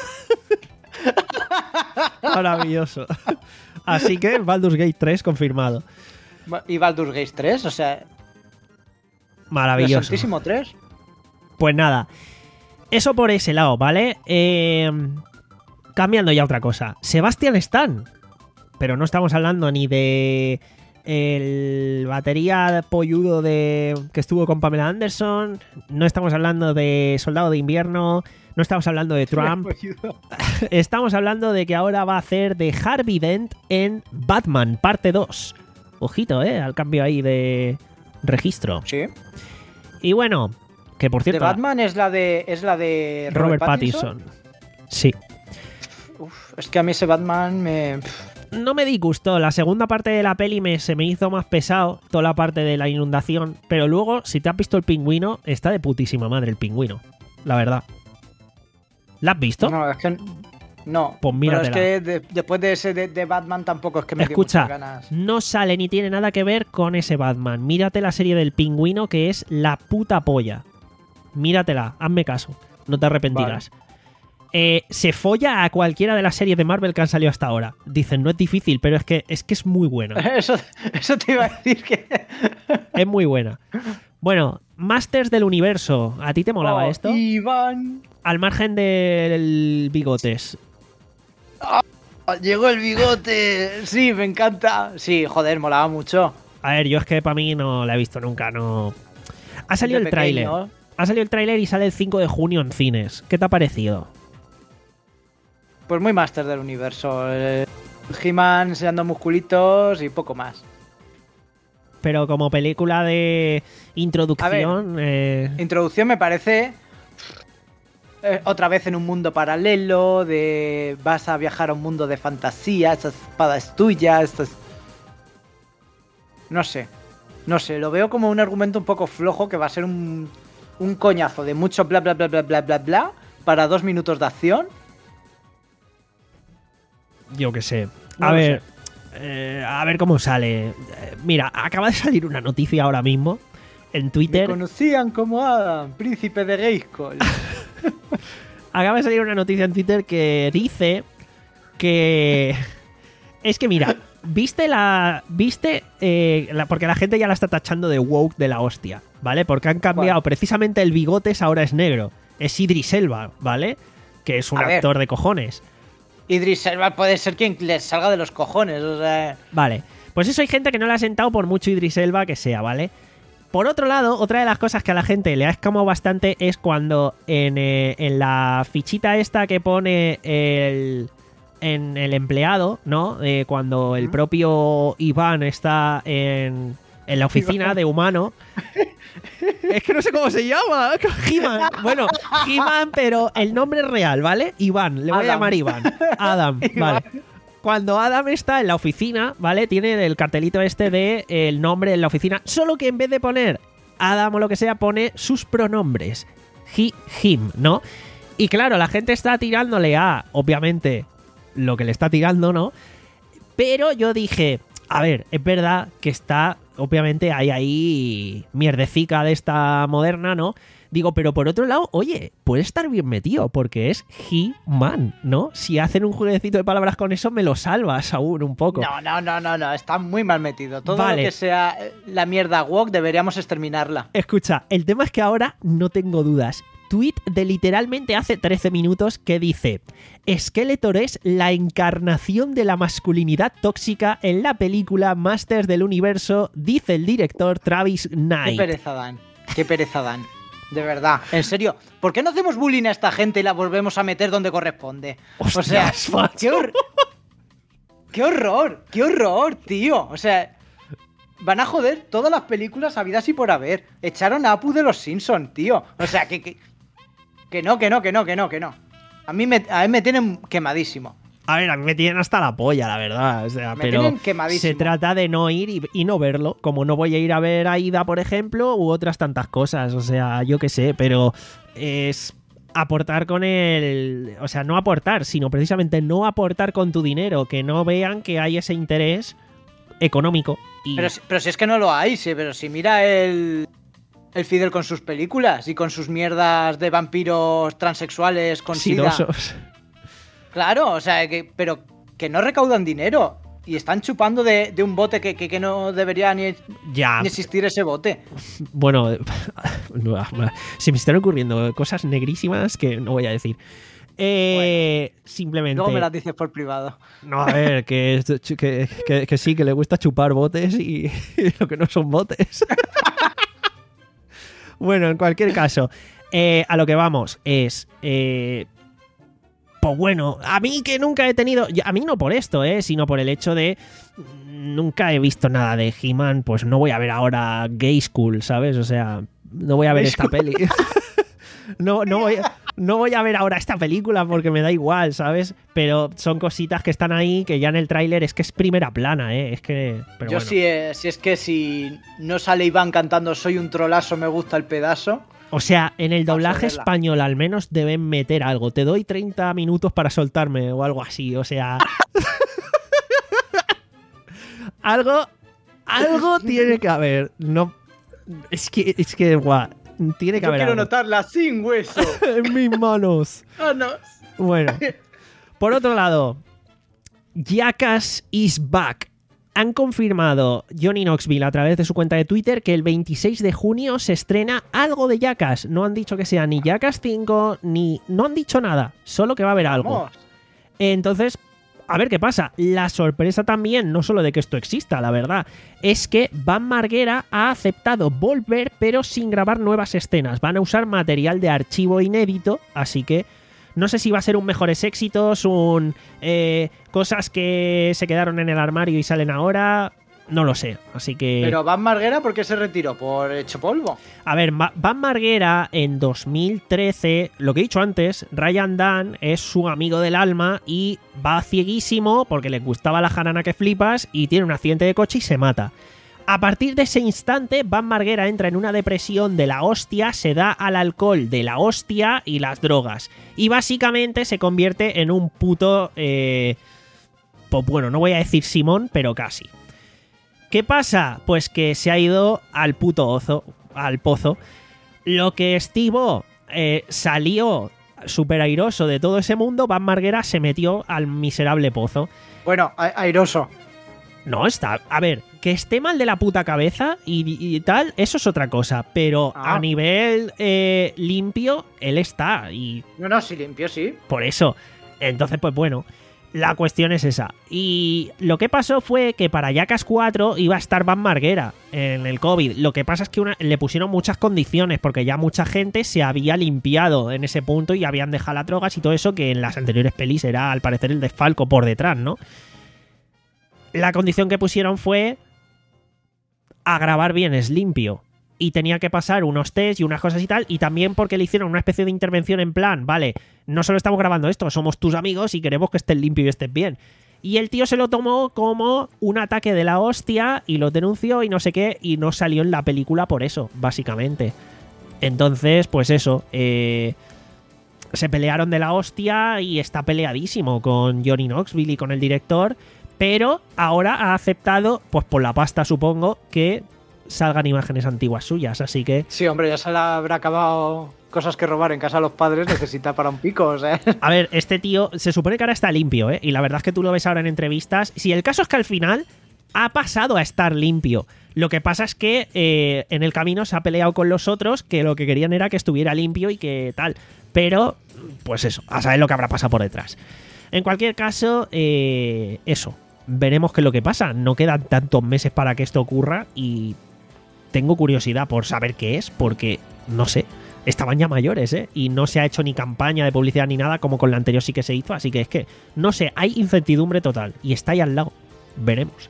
Maravilloso. Así que Baldur's Gate tres confirmado.
Y Baldur's Gate tres, o sea,
Maravilloso.
Santísimo tres.
Pues nada, eso por ese lado, ¿vale? Eh, cambiando ya a otra cosa. Sebastian Stan. Pero no estamos hablando ni de el batería polludo de que estuvo con Pamela Anderson. No estamos hablando de Soldado de Invierno. No estamos hablando de Trump. Estamos hablando de que ahora va a hacer de Harvey Dent en Batman, parte dos. Ojito, ¿eh? Al cambio ahí de registro.
Sí.
Y bueno, que por
De
cierto...
Batman es la de es la de
Robert
Robert, Pattinson.
Pattinson. Sí.
uf, es que a mí ese Batman me...
No me disgustó. La segunda parte de la peli me, se me hizo más pesado, toda la parte de la inundación. Pero luego, si te has visto el pingüino, está de putísima madre el pingüino. La verdad. ¿La has visto?
No, es que... No,
Pues
pero
míratela.
es que de- después de ese de, de Batman tampoco es que me dio
Escucha,
muchas ganas.
no sale ni tiene nada que ver con ese Batman. Mírate la serie del pingüino, que es la puta polla. Míratela, hazme caso. No te arrepentirás. Eh, se folla a cualquiera de las series de Marvel que han salido hasta ahora. Dicen, no es difícil, pero es que es, que es muy buena.
Eso, eso te iba a decir que...
Es muy buena. Bueno, Masters del Universo. ¿A ti te molaba
Oh,
esto?
Iván...
Al margen del bigotes.
Llegó el bigote. Sí, me encanta. Sí, joder, molaba mucho.
A ver, yo es que para mí no la he visto nunca, no... Ha salido
De
el tráiler.
pequeño.
Ha salido el tráiler y sale el cinco de junio en cines. ¿Qué te ha parecido?
Pues muy máster del universo. Eh, He-Man enseñando musculitos y poco más.
Pero como película de introducción... eh,
Introducción me parece eh, otra vez en un mundo paralelo, de vas a viajar a un mundo de fantasía, esa espada es tuya, esto es... No sé, no sé, lo veo como un argumento un poco flojo que va a ser un, un coñazo de mucho bla bla bla bla bla bla bla para dos minutos de acción.
yo qué sé.
No
A
lo
ver... eh, a ver cómo sale. Eh, Mira, acaba de salir una noticia ahora mismo en
Me
Twitter.
conocían como Adam, príncipe de Grayskull.
Acaba de salir una noticia en Twitter que dice que... Es que mira, viste la... Viste... eh, la- porque la gente ya la está tachando de woke de la hostia, ¿vale? Porque han cambiado
¿Cuál?
precisamente el bigotes, ahora es negro. Es Idris Elba, ¿vale? Que es un
A ver.
actor de cojones.
Idris Elba puede ser quien les salga de los cojones, o sea...
Vale, pues eso hay gente que no le ha sentado por mucho Idris Elba que sea, ¿vale? Por otro lado, otra de las cosas que a la gente le ha escamado bastante es cuando en, eh, en la fichita esta que pone el, en el empleado, ¿no? Eh, cuando el propio Iván está en, en la oficina de humano. Es que no sé cómo se llama. He-Man. Bueno, He-Man, pero el nombre es real, ¿vale? Iván, le voy a
Adam.
llamar Iván. Adam, vale. Cuando Adam está en la oficina, ¿vale? Tiene el cartelito este de el nombre en la oficina, solo que en vez de poner Adam o lo que sea, pone sus pronombres. He, him, ¿no? Y claro, la gente está tirándole a, obviamente, lo que le está tirando, ¿no? Pero yo dije, a ver, es verdad que está, obviamente, hay ahí mierdecica de esta moderna, ¿no? Digo, pero por otro lado, oye, puede estar bien metido, porque es He-Man, ¿no? Si hacen un jueguecito de palabras con eso, me lo salvas aún un poco.
No, no, no, no, no, está muy mal metido. Todo
Vale.
lo que sea eh, la mierda woke deberíamos exterminarla.
Escucha, el tema es que ahora no tengo dudas. Tweet de literalmente hace trece minutos que dice: Skeletor es la encarnación de la masculinidad tóxica en la película Masters del Universo, dice el director Travis
Qué
Knight.
pereza dan, qué pereza dan. De verdad, en serio, ¿por qué no hacemos bullying a esta gente y la volvemos a meter donde corresponde? o sea,
Hostias, macho.
qué, hor- qué horror, qué horror, tío. O sea, van a joder todas las películas habidas y por haber. Echaron a Apu de los Simpsons, tío. O sea, que, que, que no, que no, que no, que no, que no. A mí me, a mí me tienen quemadísimo.
A ver, a mí me tienen hasta la polla, la verdad. O sea,
Me
pero
tienen quemadísimo.
se trata de no ir y, y no verlo. Como no voy a ir a ver a Ida, por ejemplo, u otras tantas cosas. O sea, yo qué sé, pero es aportar con el... O sea, no aportar, sino precisamente no aportar con tu dinero. Que no vean que hay ese interés económico. Y
Pero, si- pero si es que no lo hay, sí, pero si mira el, el Fidel con sus películas y con sus mierdas de vampiros transexuales con sida.
sidosos.
Claro, o sea, que, pero que no recaudan dinero y están chupando de, de un bote que, que, que no debería ni,
Ya,
ni existir ese bote.
bueno, se me están ocurriendo cosas negrísimas que no voy a decir. Eh, simplemente...
Luego me las dices por privado.
No, a ver, que, es- que, que- que sí, que le gusta chupar botes y, y lo que no son botes. Bueno, en cualquier caso, eh, a lo que vamos es... eh, pues bueno, a mí que nunca he tenido... A mí no por esto, eh, sino por el hecho de... Nunca he visto nada de He-Man, pues no voy a ver ahora Gay School, ¿sabes? O sea, no voy a ver
Gay
esta
School.
peli. No, no voy a... no voy a ver ahora esta película porque me da igual, ¿sabes? Pero son cositas que están ahí que ya en el tráiler es que es primera plana, ¿eh? Es que... Pero
Yo
bueno.
sí, eh, si es que si no sale Iván cantando soy un trolazo, me gusta el pedazo.
O sea, en el
Vamos a
doblaje
verla.
español al menos deben meter algo. Te doy treinta minutos para soltarme o algo así, o sea... algo... Algo tiene que haber. No... Es que... Es que, guau. Tiene que
Yo
haber
quiero
algo.
notarla sin hueso.
En mis manos.
Ah, no.
Bueno. Por otro lado, Jackass is back. Han confirmado Johnny Knoxville a través de su cuenta de Twitter que el veintiséis de junio se estrena algo de Jackass. No han dicho que sea ni Jackass cinco, ni... No han dicho nada. Solo que va a haber algo.
Vamos.
Entonces, a ver qué pasa. La sorpresa también, no solo de que esto exista, la verdad, es que Van Marguera ha aceptado volver, pero sin grabar nuevas escenas. Van a usar material de archivo inédito, así que no sé si va a ser un mejores éxitos, un eh, cosas que se quedaron en el armario y salen ahora. No lo sé, así que...
Pero Van Marguera, ¿por qué se retiró? ¿Por hecho polvo?
A ver, Ma- Van Marguera en dos mil trece, lo que he dicho antes, Ryan Dunn es su amigo del alma y va cieguísimo porque le gustaba la jarana que flipas y tiene un accidente de coche y se mata. A partir de ese instante, Van Marguera entra en una depresión de la hostia, se da al alcohol de la hostia y las drogas. Y básicamente se convierte en un puto... Eh, pues bueno, no voy a decir Simón, pero casi. ¿Qué pasa? Pues que se ha ido al puto ozo, al pozo. Lo que Steve-O eh, salió súper airoso de todo ese mundo, Van Marguera se metió al miserable pozo.
Bueno, a- airoso.
No, está... A ver, que esté mal de la puta cabeza y, y tal, eso es otra cosa. Pero
Ah.
a nivel eh, limpio, él está. Y
No, no, sí limpio, sí.
por eso. Entonces, pues bueno, la cuestión es esa. Y lo que pasó fue que para Jackass cuatro iba a estar Van Marguera en el COVID. Lo que pasa es que una- le pusieron muchas condiciones porque ya mucha gente se había limpiado en ese punto y habían dejado las drogas y todo eso que en las anteriores pelis era al parecer el desfalco por detrás, ¿no? La condición que pusieron fue a grabar bien es limpio. Y tenía que pasar unos test y unas cosas y tal. Y también porque le hicieron una especie de intervención en plan, vale, no solo estamos grabando esto, somos tus amigos y queremos que estés limpio y estés bien. Y el tío se lo tomó como un ataque de la hostia y lo denunció y no sé qué. Y no salió en la película por eso, básicamente. Entonces, pues eso. Eh, se pelearon de la hostia y está peleadísimo con Johnny Knoxville y con el director. Pero ahora ha aceptado, pues por la pasta supongo, que salgan imágenes antiguas suyas, así que...
Sí, hombre, ya se le habrá acabado cosas que robar en casa a los padres, necesita para un pico, o sea.
A ver, este tío se supone que ahora está limpio, ¿eh? Y la verdad es que tú lo ves ahora en entrevistas. Si el caso es que al final ha pasado a estar limpio. Lo que pasa es que eh, en el camino se ha peleado con los otros que lo que querían era que estuviera limpio y que tal. Pero, pues eso, a saber lo que habrá pasado por detrás. En cualquier caso, eh, eso. Veremos qué es lo que pasa. No quedan tantos meses para que esto ocurra y tengo curiosidad por saber qué es, porque, no sé, estaban ya mayores, ¿eh? Y no se ha hecho ni campaña de publicidad ni nada como con la anterior sí que se hizo, así que es que, no sé, hay incertidumbre total y está ahí al lado. Veremos.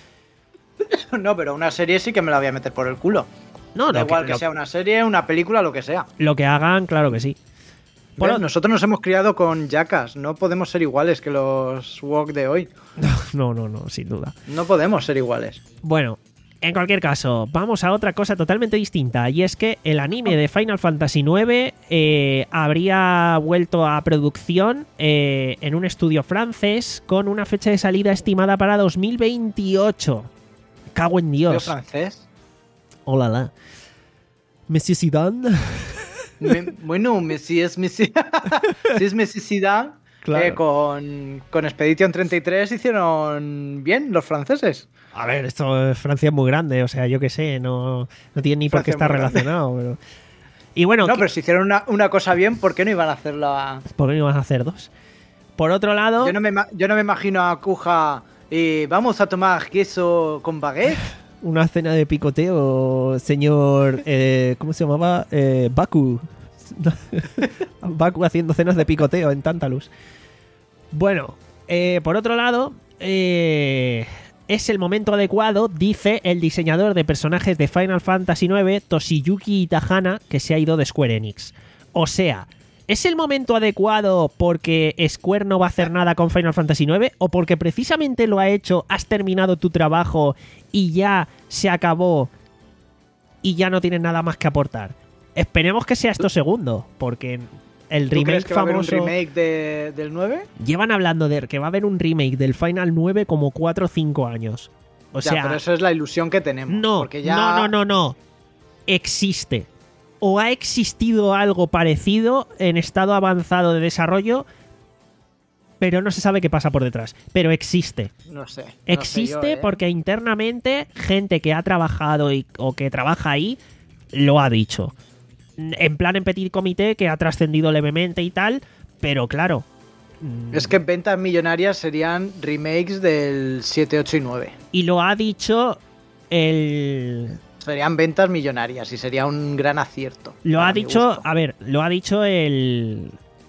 No, pero una serie sí que me la voy a meter por el culo.
No,
Da
no,
igual
que,
que
lo,
sea una serie, una película, lo que sea.
lo que hagan, claro que sí. Por
¿Ves?
o-
Nosotros nos hemos criado con Jackass, no podemos ser iguales que los Wok de hoy.
No, no, no, sin duda.
No podemos ser iguales.
Bueno, en cualquier caso, vamos a otra cosa totalmente distinta. Y es que el anime de Final Fantasy nueve eh, habría vuelto a producción eh, en un estudio francés con una fecha de salida estimada para dos mil veintiocho. Cago en
¿Yo
Dios.
francés?
Hola, la. Monsieur Zidane.
Me- bueno, me- si es Messi, si es Messi Zidane,
Claro.
eh, con, con Expedition treinta y tres hicieron bien los franceses.
A ver, esto eh, Francia es muy grande, o sea, yo qué sé, no, no tiene ni por qué
Francia
estar
es muy grande.
relacionado. Pero... Y bueno,
No,
¿qué-
pero si hicieron una, una cosa bien, ¿por qué no iban a hacerla?
¿por qué no vas a hacer dos? Por otro lado,
Yo no me, ima- yo no me imagino a Kuja y vamos a tomar queso con baguette.
una cena de picoteo, señor. Eh, ¿Cómo se llamaba? Eh, Baku. Baku haciendo cenas de picoteo en Tantalus. Bueno, eh, por otro lado, eh, es el momento adecuado, dice el diseñador de personajes de Final Fantasy nueve, Toshiyuki Itajana, que se ha ido de Square Enix. O sea, ¿Es el momento adecuado porque Square no va a hacer nada con Final Fantasy nueve? ¿O porque precisamente lo ha hecho, has terminado tu trabajo y ya se acabó y ya no tienes nada más que aportar? Esperemos que sea esto segundo, porque el
¿Tú
remake
crees que va a haber un
famoso...
remake de- del nueve?
Llevan hablando de que va a haber un remake del Final nueve como cuatro o cinco años. O
Ya,
sea,
pero eso es la ilusión que tenemos.
no,
porque ya...
no, no, no, no. Existe. O ha existido algo parecido en estado avanzado de desarrollo, pero no se sabe qué pasa por detrás. Pero existe.
No sé. no sé
Existe
yo, ¿eh?
porque internamente gente que ha trabajado y, o que trabaja ahí lo ha dicho. En plan en petit comité que ha trascendido levemente y tal, pero claro. mm,
Es que ventas millonarias serían remakes del siete, ocho y nueve.
Y lo ha dicho el...
Serían ventas millonarias y sería un gran acierto.
Lo
para
ha
mi
dicho,
gusto.
a ver, lo ha dicho el...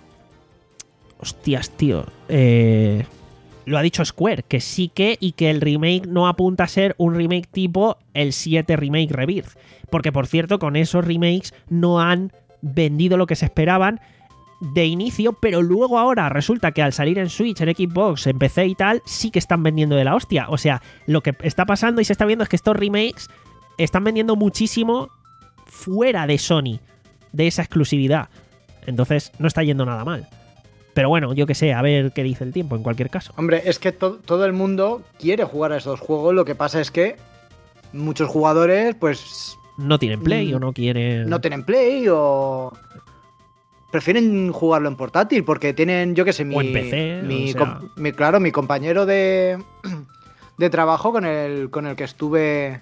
Hostias, tío. Eh, lo ha dicho Square, que sí que y que el remake no apunta a ser un remake tipo el siete Remake Rebirth. Porque, por cierto, con esos remakes no han vendido lo que se esperaban de inicio, pero luego ahora resulta que al salir en Switch, en Xbox, en P C y tal, sí que están vendiendo de la hostia. O sea, lo que está pasando y se está viendo es que estos remakes están vendiendo muchísimo fuera de Sony, de esa exclusividad. Entonces no está yendo nada mal. Pero bueno, yo que sé, a ver qué dice el tiempo en cualquier caso.
Hombre, es que to- todo el mundo quiere jugar a esos juegos. Lo que pasa es que muchos jugadores, pues,
No tienen Play
Mm,
o no quieren...
no tienen Play o prefieren jugarlo en portátil porque tienen, yo qué sé, mi,
O en P C,
mi,
o sea.
com- mi- claro, mi compañero de, de trabajo con el, con el que estuve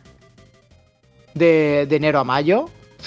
de, de enero a mayo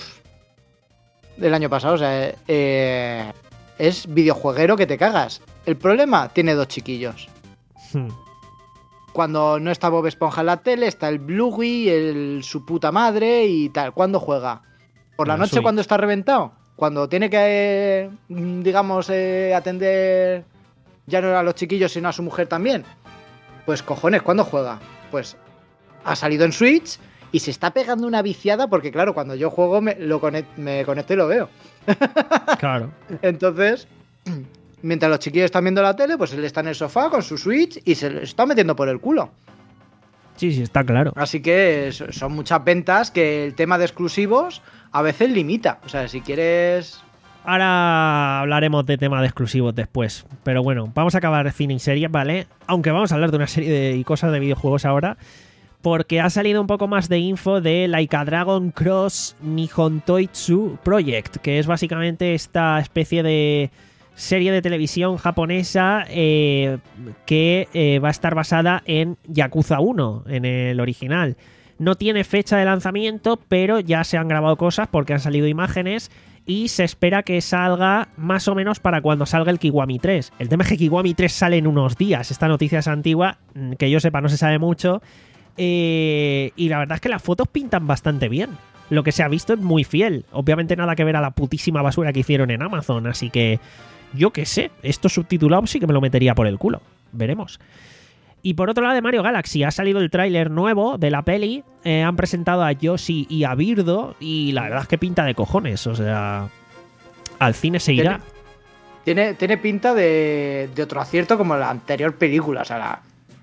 del año pasado, o sea, eh, es videojueguero que te cagas. El problema, tiene dos chiquillos.
Hmm.
Cuando no está Bob Esponja en la tele, está el Bluey, el su puta madre y tal. ¿Cuándo juega? ¿Por la
En la
noche
Switch.
cuando está reventado? Cuando tiene que, eh, mm, digamos, eh, atender ya no a los chiquillos, sino a su mujer también. Pues cojones, ¿cuándo juega? Pues ha salido en Switch y se está pegando una viciada porque, claro, cuando yo juego me, lo conect- me conecto y lo veo.
Claro.
Entonces, mientras los chiquillos están viendo la tele, pues él está en el sofá con su Switch y se lo está metiendo por el culo.
Sí, sí, está claro.
Así que so- son muchas ventas que el tema de exclusivos a veces limita. O sea, si quieres...
Ahora hablaremos de tema de exclusivos después. Pero bueno, vamos a acabar cine y series, ¿vale? Aunque vamos a hablar de una serie de y cosas de videojuegos ahora. Porque ha salido un poco más de info de Like a Dragon Cross Nihon Toitsu Project, que es básicamente esta especie de serie de televisión japonesa eh, que eh, va a estar basada en Yakuza uno, en el original. No tiene fecha de lanzamiento, pero ya se han grabado cosas porque han salido imágenes y se espera que salga más o menos para cuando salga el Kiwami tres. El tema es que Kiwami tres sale en unos días. Esta noticia es antigua, que yo sepa no se sabe mucho. Eh, y la verdad es que las fotos pintan bastante bien. Lo que se ha visto es muy fiel. Obviamente nada que ver a la putísima basura que hicieron en Amazon. Así que yo qué sé, esto subtitulado sí que me lo metería por el culo. Veremos. Y por otro lado de Mario Galaxy ha salido el tráiler nuevo de la peli. Eh, han presentado a Yoshi y a Birdo y la verdad es que pinta de cojones. O sea, al cine se irá.
Tiene, tiene pinta de, de otro acierto como la anterior película. O sea, la,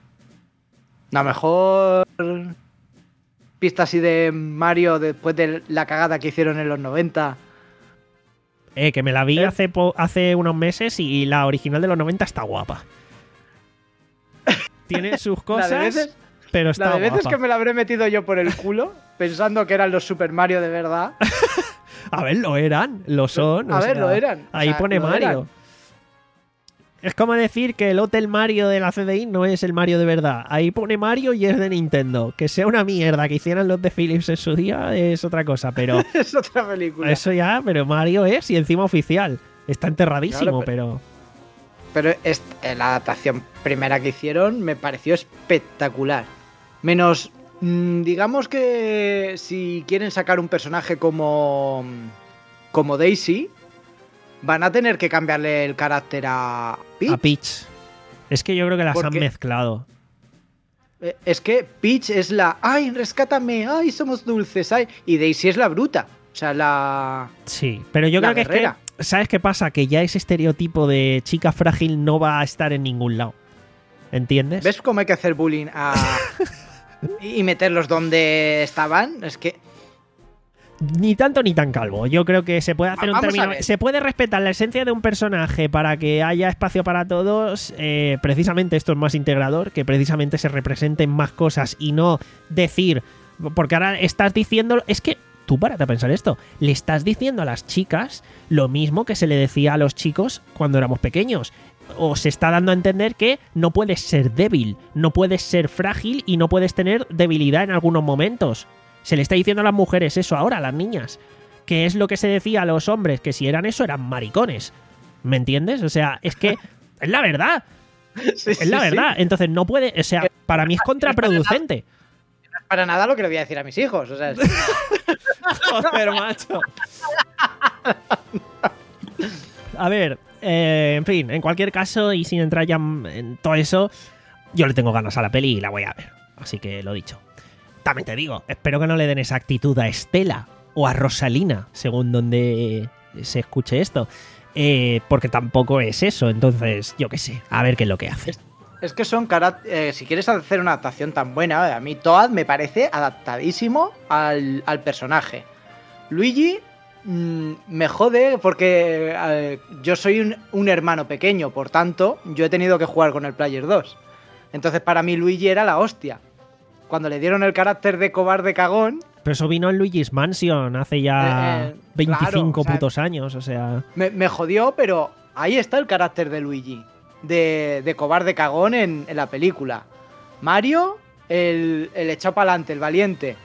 la mejor pista así de Mario después de la cagada que hicieron en los noventa.
Eh, que me la vi
¿Eh?
hace, po- hace unos meses y la original de los noventa está guapa. Tiene sus
La
cosas,
de veces,
pero está
la de veces
guapa.
que me la habré metido yo por el culo pensando que eran los Super Mario de verdad.
A ver, lo eran, lo son.
A
o
ver,
sea,
lo eran. O
Ahí
sea,
pone
lo
Mario.
eran.
Es como decir que el Hotel Mario de la C D I no es el Mario de verdad. Ahí pone Mario y es de Nintendo. Que sea una mierda que hicieran los de Philips en su día es otra cosa, pero
Es otra película.
eso ya, pero Mario es y encima oficial. Está enterradísimo,
Claro,
pero...
Pero est- eh, la adaptación primera que hicieron me pareció espectacular. Menos, mm, digamos que si quieren sacar un personaje como, como Daisy, van a tener que cambiarle el carácter a Peach.
A Peach. Es que yo creo que las
¿Por
han
qué?
mezclado.
Eh, Es que Peach es la, ay, rescátame, ay, somos dulces, ay. Y Daisy es la bruta. O sea, la...
Sí, pero yo
La
creo que es
guerrera.
que ¿sabes qué pasa? Que ya ese estereotipo de chica frágil no va a estar en ningún lado. ¿Entiendes?
¿Ves cómo hay que hacer bullying a... y meterlos donde estaban? Es que...
Ni tanto ni tan calvo. Yo creo que se puede hacer un
Vamos a
término.
ver.
Se puede respetar la esencia de un personaje para que haya espacio para todos. Eh, precisamente esto es más integrador, que precisamente se representen más cosas y no decir. Porque ahora estás diciendo. Es que tú párate a pensar esto. Le estás diciendo a las chicas lo mismo que se le decía a los chicos cuando éramos pequeños. O se está dando a entender que no puedes ser débil, no puedes ser frágil y no puedes tener debilidad en algunos momentos. Se le está diciendo a las mujeres eso ahora, a las niñas. Que es lo que se decía a los hombres, que si eran eso eran maricones. ¿Me entiendes? O sea, es que es la verdad.
Sí,
Es la
sí, sí.
verdad. Entonces no puede, o sea, para mí es contraproducente.
No es para nada lo que le voy a decir a mis hijos. O sea, es-
Joder, macho. A ver, eh, en fin, en cualquier caso, y sin entrar ya en todo eso, yo le tengo ganas a la peli y la voy a ver. Así que lo dicho. También te digo, espero que no le den esa actitud a Estela o a Rosalina, según donde se escuche esto. Eh, porque tampoco es eso, entonces, yo qué sé, a ver qué es lo que hace.
es que son cara... eh, si quieres hacer una adaptación tan buena, a mí Toad me parece adaptadísimo al, al personaje. Luigi mmm, me jode porque eh, yo soy un, un hermano pequeño, por tanto, yo he tenido que jugar con el Player dos. Entonces para mí Luigi era la hostia. Cuando le dieron el carácter de cobarde cagón,
Pero eso vino en Luigi's Mansion hace ya
Eh, eh,
veinticinco
claro, o sea,
putos años, o sea...
me, me jodió, pero ahí está el carácter de Luigi, de, de cobarde cagón en, en la película. Mario, el, el echado para adelante, el valiente.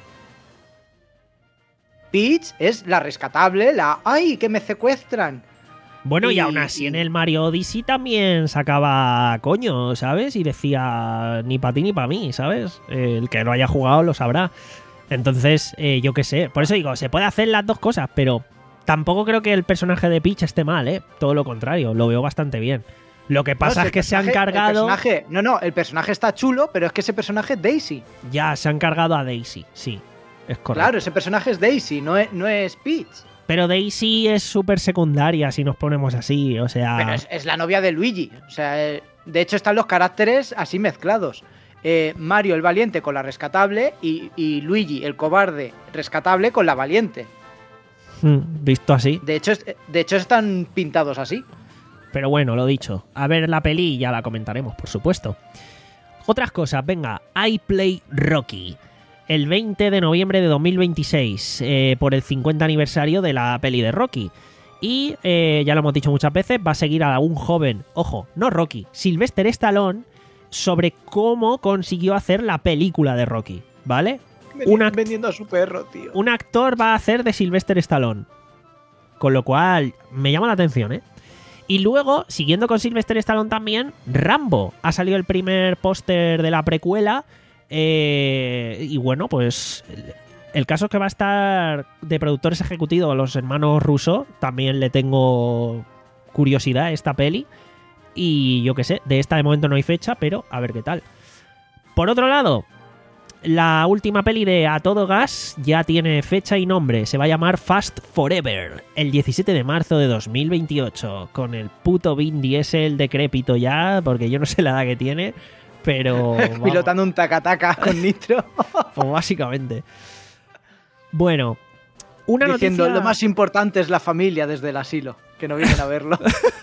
Peach es la rescatable, la ¡ay, que me secuestran!
Bueno, y,
Y-
aún así
y-
en el Mario Odyssey también sacaba coño, ¿sabes? Y decía ni para ti ni para mí, ¿sabes? Eh, el que no haya jugado lo sabrá. Entonces, eh, yo qué sé. Por eso digo, se puede hacer las dos cosas, pero tampoco creo que el personaje de Peach esté mal, ¿eh? Todo lo contrario, lo veo bastante bien. Lo que pasa
No, si
es que
el
se han
personaje- el
cargado...
personaje- no, no, el personaje está chulo, pero es que ese personaje es Daisy.
Ya, se han cargado a Daisy, sí. Es correcto.
Claro, ese personaje es Daisy, no es, no es Peach.
Pero Daisy es súper secundaria si nos ponemos así, o sea...
Pero es, es la novia de Luigi. O sea, eh, de hecho están los caracteres así mezclados. Eh, Mario el valiente con la rescatable y, y Luigi el cobarde rescatable con la valiente.
mm, visto así.
De hecho, es- de hecho están pintados así.
Pero bueno, lo dicho. A ver la peli y ya la comentaremos, por supuesto. Otras cosas, venga. I Play Rocky. El veinte de noviembre de dos mil veintiséis, eh, por el cincuenta aniversario de la peli de Rocky. Y, eh, ya lo hemos dicho muchas veces, va a seguir a un joven, ojo, no Rocky, Sylvester Stallone, sobre cómo consiguió hacer la película de Rocky, ¿vale? Un act-
Vendiendo a su perro, tío.
un actor va a hacer de Sylvester Stallone. Con lo cual, me llama la atención, ¿eh? Y luego, siguiendo con Sylvester Stallone también, Rambo. Ha salido el primer póster de la precuela. eh, y bueno, pues el, el caso es que va a estar de productores ejecutivos los hermanos Russo. También le tengo curiosidad a esta peli. Y yo qué sé, de esta de momento no hay fecha, pero a ver qué tal. Por otro lado, la última peli de A Todo Gas ya tiene fecha y nombre. Se va a llamar Fast Forever, el diecisiete de marzo de dos mil veintiocho. Con el puto Vin Diesel decrépito ya, porque yo no sé la edad que tiene, pero... vamos,
Pilotando un taca-taca con nitro.
pues básicamente. Bueno, una
Diciendo,
noticia...
lo más importante es la familia desde el asilo. Que no vienen a verlo.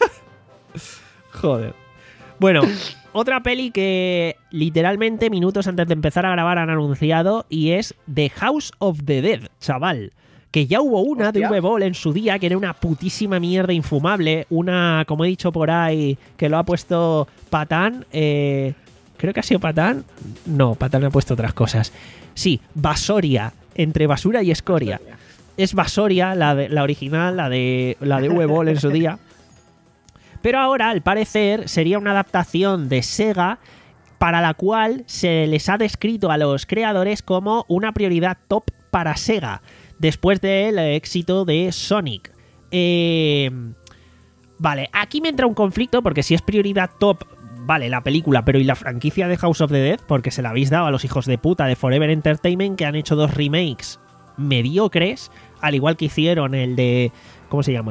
Joder. Bueno, otra peli que literalmente minutos antes de empezar a grabar han anunciado y es The House of the Dead, chaval. Que ya hubo una
Hostia.
de V-Ball en su día que era una putísima mierda infumable. Una, como he dicho por ahí, que lo ha puesto Patán. Eh, creo que ha sido Patán. No, Patán ha puesto otras cosas. Sí, Basoria, entre basura y escoria. Es Basoria, la, de, la original, la de, la de V-Ball en su día. Pero ahora, al parecer, sería una adaptación de Sega para la cual se les ha descrito a los creadores como una prioridad top para Sega, después del éxito de Sonic. Eh, vale, aquí me entra un conflicto porque si es prioridad top, vale, la película, pero ¿y la franquicia de House of the Dead? Porque se la habéis dado a los hijos de puta de Forever Entertainment, que han hecho dos remakes mediocres, al igual que hicieron el de... ¿Cómo se llama?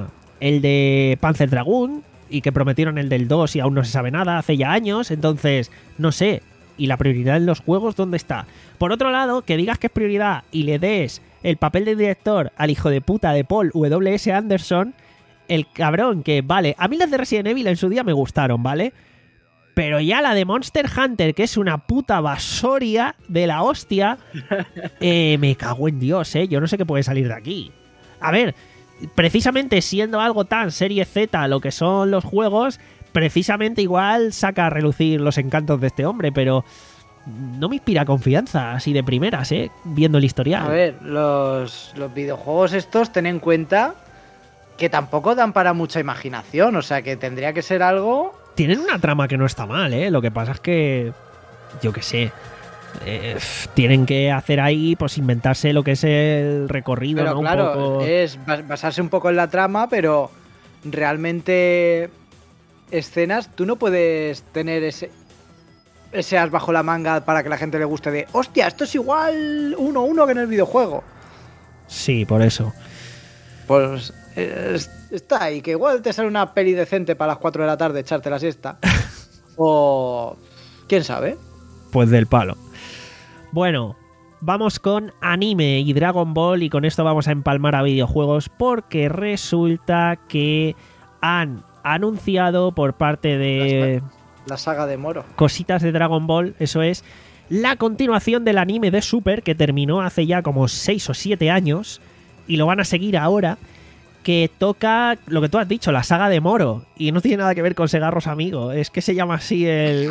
el de Panzer Dragoon y que prometieron el del dos y aún no se sabe nada hace ya años. Entonces, no sé. ¿Y la prioridad en los juegos dónde está? Por otro lado, que digas que es prioridad y le des el papel de director al hijo de puta de Paul W S. Anderson, el cabrón que, vale, a mí las de Resident Evil en su día me gustaron, ¿vale? Pero ya la de Monster Hunter, que es una puta basoria de la hostia, eh, me cago en Dios, ¿eh? Yo no sé qué puede salir de aquí. A ver, precisamente siendo algo tan serie Z lo que son los juegos, precisamente igual saca a relucir los encantos de este hombre, pero no me inspira confianza así de primeras, ¿eh? Viendo el historial.
A ver, los, los videojuegos estos, ten en cuenta que tampoco dan para mucha imaginación, o sea que tendría que ser algo...
Tienen una trama que no está mal, ¿eh? Lo que pasa es que, yo qué sé, eh, tienen que hacer ahí, pues inventarse lo que es el recorrido,
pero
¿no?
claro,
un poco...
es basarse un poco en la trama, pero realmente escenas, tú no puedes tener ese, ese as bajo la manga para que la gente le guste de, hostia, esto es igual uno uno que en el videojuego.
Sí, por eso.
Pues es, está ahí, que igual te sale una peli decente para las cuatro de la tarde echarte la siesta. O quién sabe.
Pues del palo. Bueno, vamos con anime y Dragon Ball y con esto vamos a empalmar a videojuegos porque resulta que han anunciado por parte de
la saga de Moro.
Cositas de Dragon Ball, eso es, la continuación del anime de Super que terminó hace ya como seis o siete años y lo van a seguir ahora, que toca lo que tú has dicho, la saga de Moro, y no tiene nada que ver con Segarros Amigo, es que se llama así el...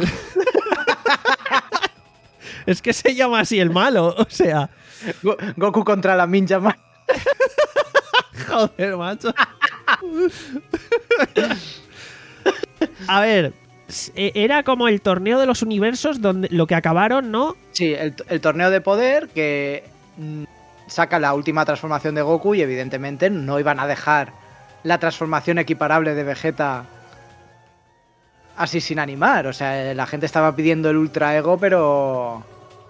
es que se llama así el malo, o sea...
Go- Goku contra la Ninja Man.
Joder, macho. A ver, era como el torneo de los universos donde lo que acabaron, ¿no?
Sí, el, el torneo de poder que mm, saca la última transformación de Goku y evidentemente no iban a dejar la transformación equiparable de Vegeta así sin animar. O sea, la gente estaba pidiendo el Ultra Ego, pero...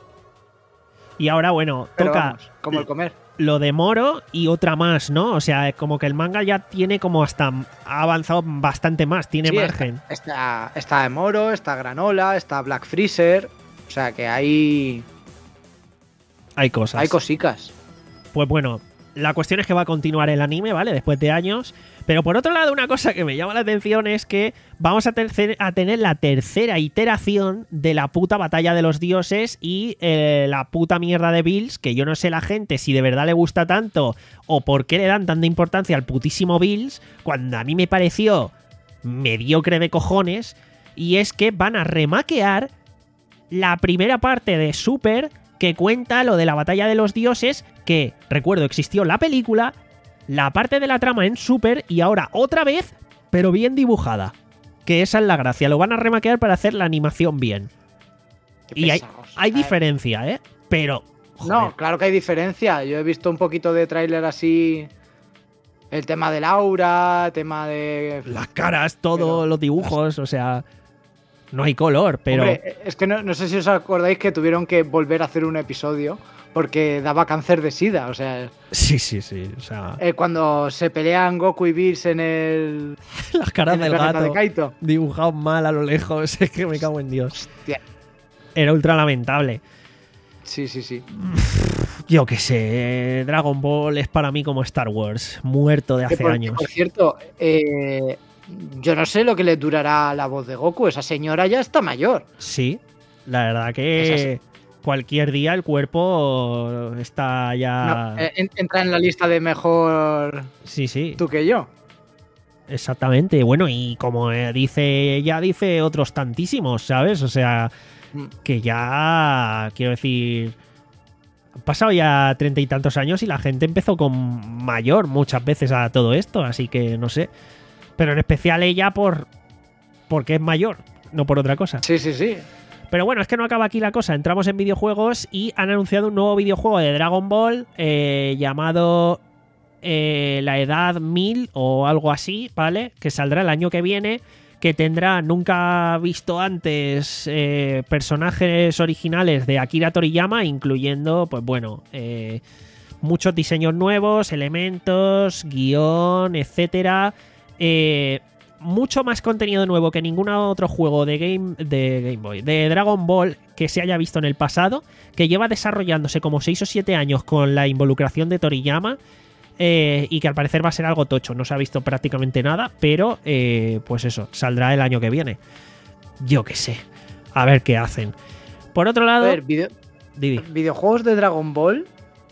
Y ahora, bueno,
pero
toca
vamos, como el comer.
lo de Moro y otra más, ¿no? O sea, como que el manga ya tiene como hasta... ha avanzado bastante más, tiene
Sí,
margen.
Está, está, está Moro, está Granola, está Black Freezer. O sea que hay...
Hay cosas.
hay cosicas.
Pues bueno, la cuestión es que va a continuar el anime, ¿vale? Después de años. Pero por otro lado, una cosa que me llama la atención es que vamos a, tercer, a tener la tercera iteración de la puta batalla de los dioses y eh, la puta mierda de Bills, que yo no sé la gente si de verdad le gusta tanto o por qué le dan tanta importancia al putísimo Bills, cuando a mí me pareció mediocre de cojones, y es que van a remaquear la primera parte de Super que cuenta lo de la batalla de los dioses, que, recuerdo, existió la película, la parte de la trama en Super y ahora otra vez, pero bien dibujada. Que esa es la gracia, lo van a remaquear para hacer la animación bien.
Qué
Y hay,
pesados.
hay
A ver.
diferencia, ¿eh? Pero, joder,
No, claro que hay diferencia. Yo he visto un poquito de tráiler así. El tema del aura, tema de...
las caras, todo,
Pero-
los dibujos, o sea, no hay color, pero...
Hombre, es que no, no sé si os acordáis que tuvieron que volver a hacer un episodio porque daba cáncer de sida. O sea,
Sí, sí, sí, o sea,
eh, cuando se pelean Goku y Bills en el,
las caras
en el
del
planeta de
gato
Kaito.
dibujados mal a lo lejos, es que me cago en Dios.
Hostia.
Era ultra lamentable.
Sí, sí, sí.
Yo qué sé, Dragon Ball es para mí como Star Wars, muerto de
Que
hace
por,
años.
por cierto, eh, yo no sé lo que le durará la voz de Goku. Esa señora ya está mayor.
Sí, la verdad
Es
que
así.
cualquier día el cuerpo está ya...
No, eh, en- entra en la lista de mejor
Sí, sí,
tú que yo.
exactamente. Bueno, y como eh, dice, ya dice otros tantísimos, ¿sabes? O sea,
Mm.
que ya, quiero decir, han pasado ya treinta y tantos años y la gente empezó con mayor muchas veces a todo esto, así que no sé. Pero en especial ella por porque es mayor, no por otra cosa.
Sí, sí, sí.
Pero bueno, es que no acaba aquí la cosa. Entramos en videojuegos y han anunciado un nuevo videojuego de Dragon Ball eh, llamado eh, La Edad mil o algo así, ¿vale? Que saldrá el año que viene, que tendrá nunca visto antes eh, personajes originales de Akira Toriyama, incluyendo, pues bueno, eh, muchos diseños nuevos, elementos, guión, etcétera. Eh, mucho más contenido nuevo que ningún otro juego de Game, de Game Boy, de Dragon Ball que se haya visto en el pasado, que lleva desarrollándose como seis o siete años con la involucración de Toriyama. Eh, y que al parecer va a ser algo tocho. No se ha visto prácticamente nada, pero eh, pues eso, saldrá el año que viene. Yo qué sé. A ver qué hacen. Por otro lado...
A ver, video-
Didi.
videojuegos de Dragon Ball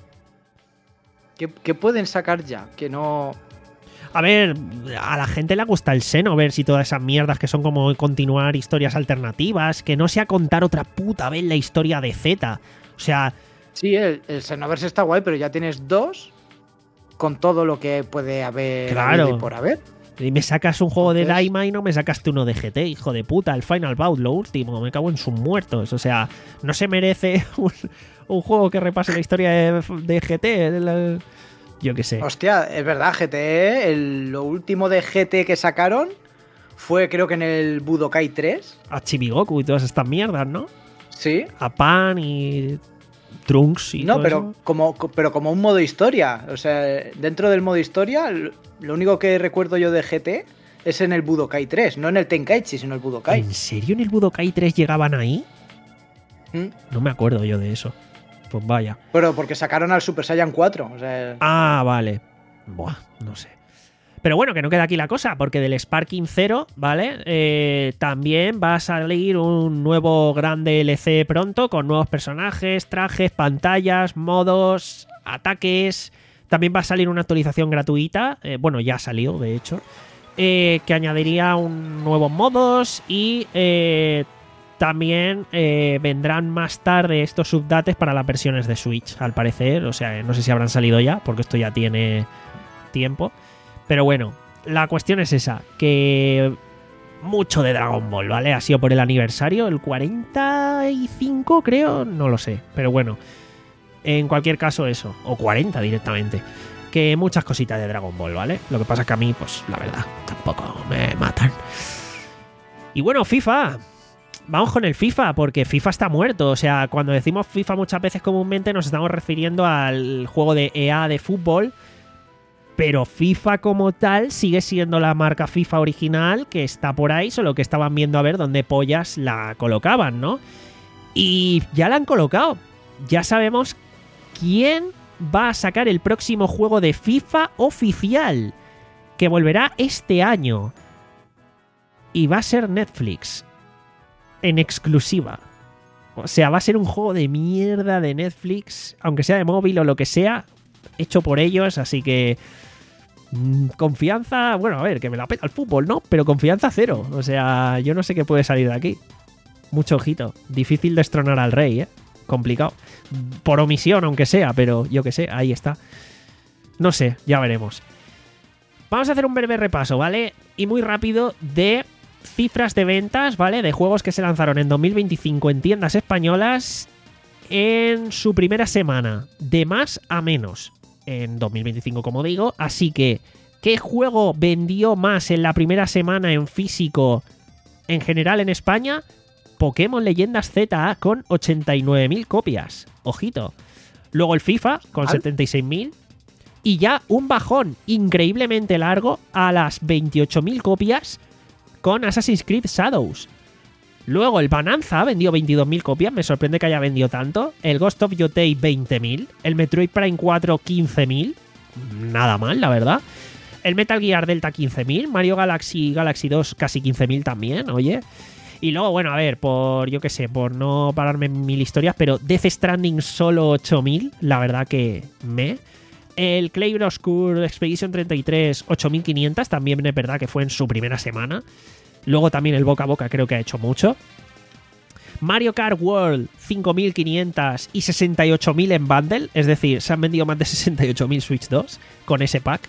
que, que pueden sacar ya, que no...
A ver, a la gente le gusta el Xenoverse y todas esas mierdas que son como continuar historias alternativas, que no sea contar otra puta vez la historia de Z. O sea...
Sí, el, el Xenoverse está guay, pero ya tienes dos con todo lo que puede haber
Claro.
habido y por haber.
Y me sacas un juego de
Entonces-
Daima y no me sacaste uno de G T, hijo de puta. El Final Bout, lo último. Me cago en sus muertos. O sea, no se merece un, un juego que repase la historia de, de G T. la- Yo qué sé.
Hostia, es verdad, G T E, el- lo último de G T que sacaron fue creo que en el Budokai tres.
A Chibigoku y todas estas mierdas, ¿no?
Sí.
A Pan y Trunks y
No,
todo
pero
eso.
como, pero como un modo historia. O sea, dentro del modo historia, l- lo único que recuerdo yo de G T es en el Budokai tres, no en el Tenkaichi, sino el Budokai.
¿En serio en el Budokai tres llegaban ahí?
¿Mm?
No me acuerdo yo de eso. Pues vaya.
Pero porque sacaron al Super Saiyan cuatro. O sea,
Ah, vale. Buah, no sé. Pero bueno, que no queda aquí la cosa, porque del Sparking Zero, ¿vale? Eh, también va a salir un nuevo gran D L C pronto, con nuevos personajes, trajes, pantallas, modos, ataques. También va a salir una actualización gratuita, eh, bueno, ya salió, de hecho, eh, que añadiría un nuevos modos y eh, también eh, vendrán más tarde estos subdates para las versiones de Switch, al parecer. O sea, no sé si habrán salido ya, porque esto ya tiene tiempo. Pero bueno, la cuestión es esa, que mucho de Dragon Ball, ¿vale? Ha sido por el aniversario, el cuarenta y cinco creo, no lo sé, pero bueno, en cualquier caso eso, o cuarenta directamente, que muchas cositas de Dragon Ball, ¿vale? Lo que pasa es que a mí, pues la verdad, tampoco me matan. Y bueno, FIFA, vamos con el FIFA, porque FIFA está muerto. O sea, cuando decimos FIFA muchas veces comúnmente nos estamos refiriendo al juego de E A de fútbol, pero FIFA como tal sigue siendo la marca FIFA original que está por ahí, solo que estaban viendo a ver dónde pollas la colocaban, ¿no? Y ya la han colocado. Ya sabemos quién va a sacar el próximo juego de FIFA oficial, que volverá este año. Y va a ser Netflix, en exclusiva. O sea, va a ser un juego de mierda de Netflix, aunque sea de móvil o lo que sea, hecho por ellos, así que mmm, confianza, bueno, a ver, que me la pela el fútbol, ¿no? Pero confianza cero, o sea, yo no sé qué puede salir de aquí. Mucho ojito, difícil destronar al rey, ¿eh? Complicado. Por omisión, aunque sea, pero yo qué sé, ahí está. No sé, ya veremos. Vamos a hacer un breve repaso, ¿vale? Y muy rápido de cifras de ventas, ¿vale? De juegos que se lanzaron en dos mil veinticinco en tiendas españolas en su primera semana, de más a menos en dos mil veinticinco, como digo. Así que, ¿qué juego vendió más en la primera semana en físico en general en España? Pokémon Leyendas Z A con ochenta y nueve mil copias. Ojito. Luego el FIFA con setenta y seis mil. Y ya un bajón increíblemente largo a las veintiocho mil copias con Assassin's Creed Shadows. Luego el Bonanza vendió veintidós mil copias, me sorprende que haya vendido tanto. El Ghost of Yotei veinte mil. El Metroid Prime cuatro quince mil. Nada mal, la verdad. El Metal Gear Delta quince mil. Mario Galaxy Galaxy dos casi quince mil también, oye. Y luego, bueno, a ver, por yo qué sé, por no pararme en mil historias, pero Death Stranding solo ocho mil, la verdad que me... El Clair Obscur Expedition treinta y tres, ocho mil quinientos, también es verdad que fue en su primera semana. Luego también el boca a boca creo que ha hecho mucho. Mario Kart World, cinco mil quinientos y sesenta y ocho mil en bundle, es decir, se han vendido más de sesenta y ocho mil Switch dos con ese pack.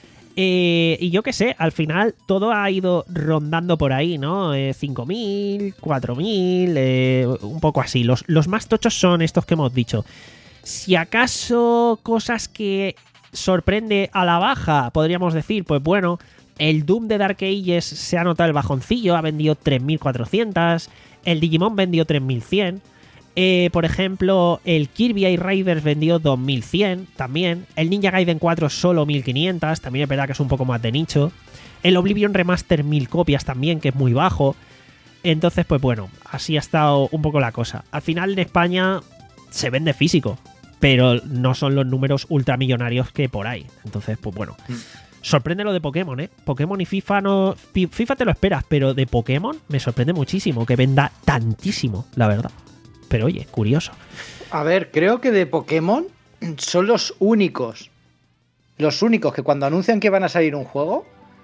Eh, y yo qué sé, al final todo ha ido rondando por ahí, ¿no? Eh, cinco mil, cuatro mil, eh, un poco así. Los, los más tochos son estos que hemos dicho. Si acaso cosas que sorprende a la baja, podríamos decir, pues bueno, el Doom de Dark Ages se ha notado el bajoncillo, ha vendido tres mil cuatrocientos, el Digimon vendió tres mil cien, eh, por ejemplo, el Kirby Air Raiders vendió dos mil cien también, el Ninja Gaiden cuatro solo mil quinientos, también es verdad que es un poco más de nicho, El Oblivion Remaster mil copias también, que es muy bajo. Entonces, pues bueno, así ha estado un poco la cosa. Al final en España se vende físico, pero no son los números ultramillonarios que por ahí. Entonces, pues bueno. Mm. Sorprende lo de Pokémon, ¿eh? Pokémon y FIFA no... FIFA te lo esperas, pero de Pokémon me sorprende muchísimo que venda tantísimo, la verdad. Pero oye, curioso.
A ver, creo que de Pokémon son los únicos, los únicos que cuando anuncian que van a salir un juego,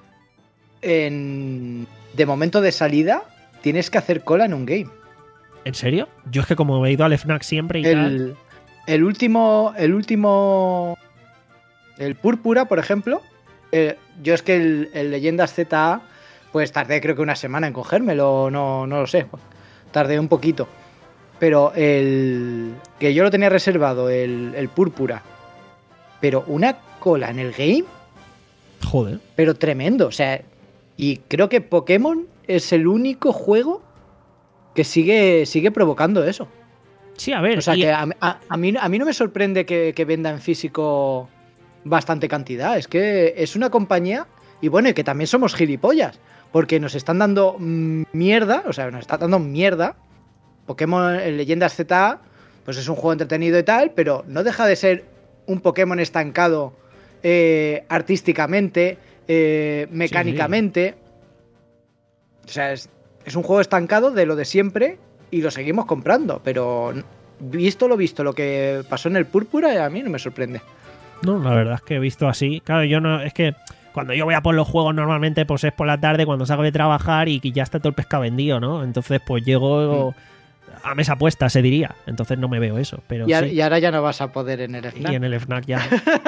en... de momento de salida, tienes que hacer cola en un game.
¿En serio? Yo es que como he ido al FNAC siempre y
el,
tal...
El último... El último... El Púrpura, por ejemplo... Eh, yo es que el, el Leyendas Z A, pues tardé creo que una semana en cogérmelo, no, no lo sé, tardé un poquito. Pero el que yo lo tenía reservado, el, el Púrpura, pero una cola en el game,
joder,
pero tremendo, o sea, y creo que Pokémon es el único juego que sigue, sigue provocando eso.
Sí, a ver.
O sea,
y...
que a, a, a, mí, a mí no me sorprende que, que venda en físico bastante cantidad. Es que es una compañía, y bueno, y que también somos gilipollas, porque nos están dando mierda, o sea, nos está dando mierda. Pokémon Leyendas Z A, pues es un juego entretenido y tal, pero no deja de ser un Pokémon estancado eh, artísticamente, eh, mecánicamente. Sí, sí. O sea, es, es un juego estancado de lo de siempre y lo seguimos comprando, pero visto lo visto, lo que pasó en el Púrpura, a mí no me sorprende.
No, la verdad es que he visto así. Claro, yo no. Es que cuando yo voy a por los juegos normalmente, pues es por la tarde cuando salgo de trabajar y ya está todo el pescado vendido, ¿no? Entonces, pues llego mm. a mesa puesta, se diría. Entonces no me veo eso. Pero
y, a,
sí.
y ahora ya no vas a poder en el FNAC.
Y en el FNAC ya.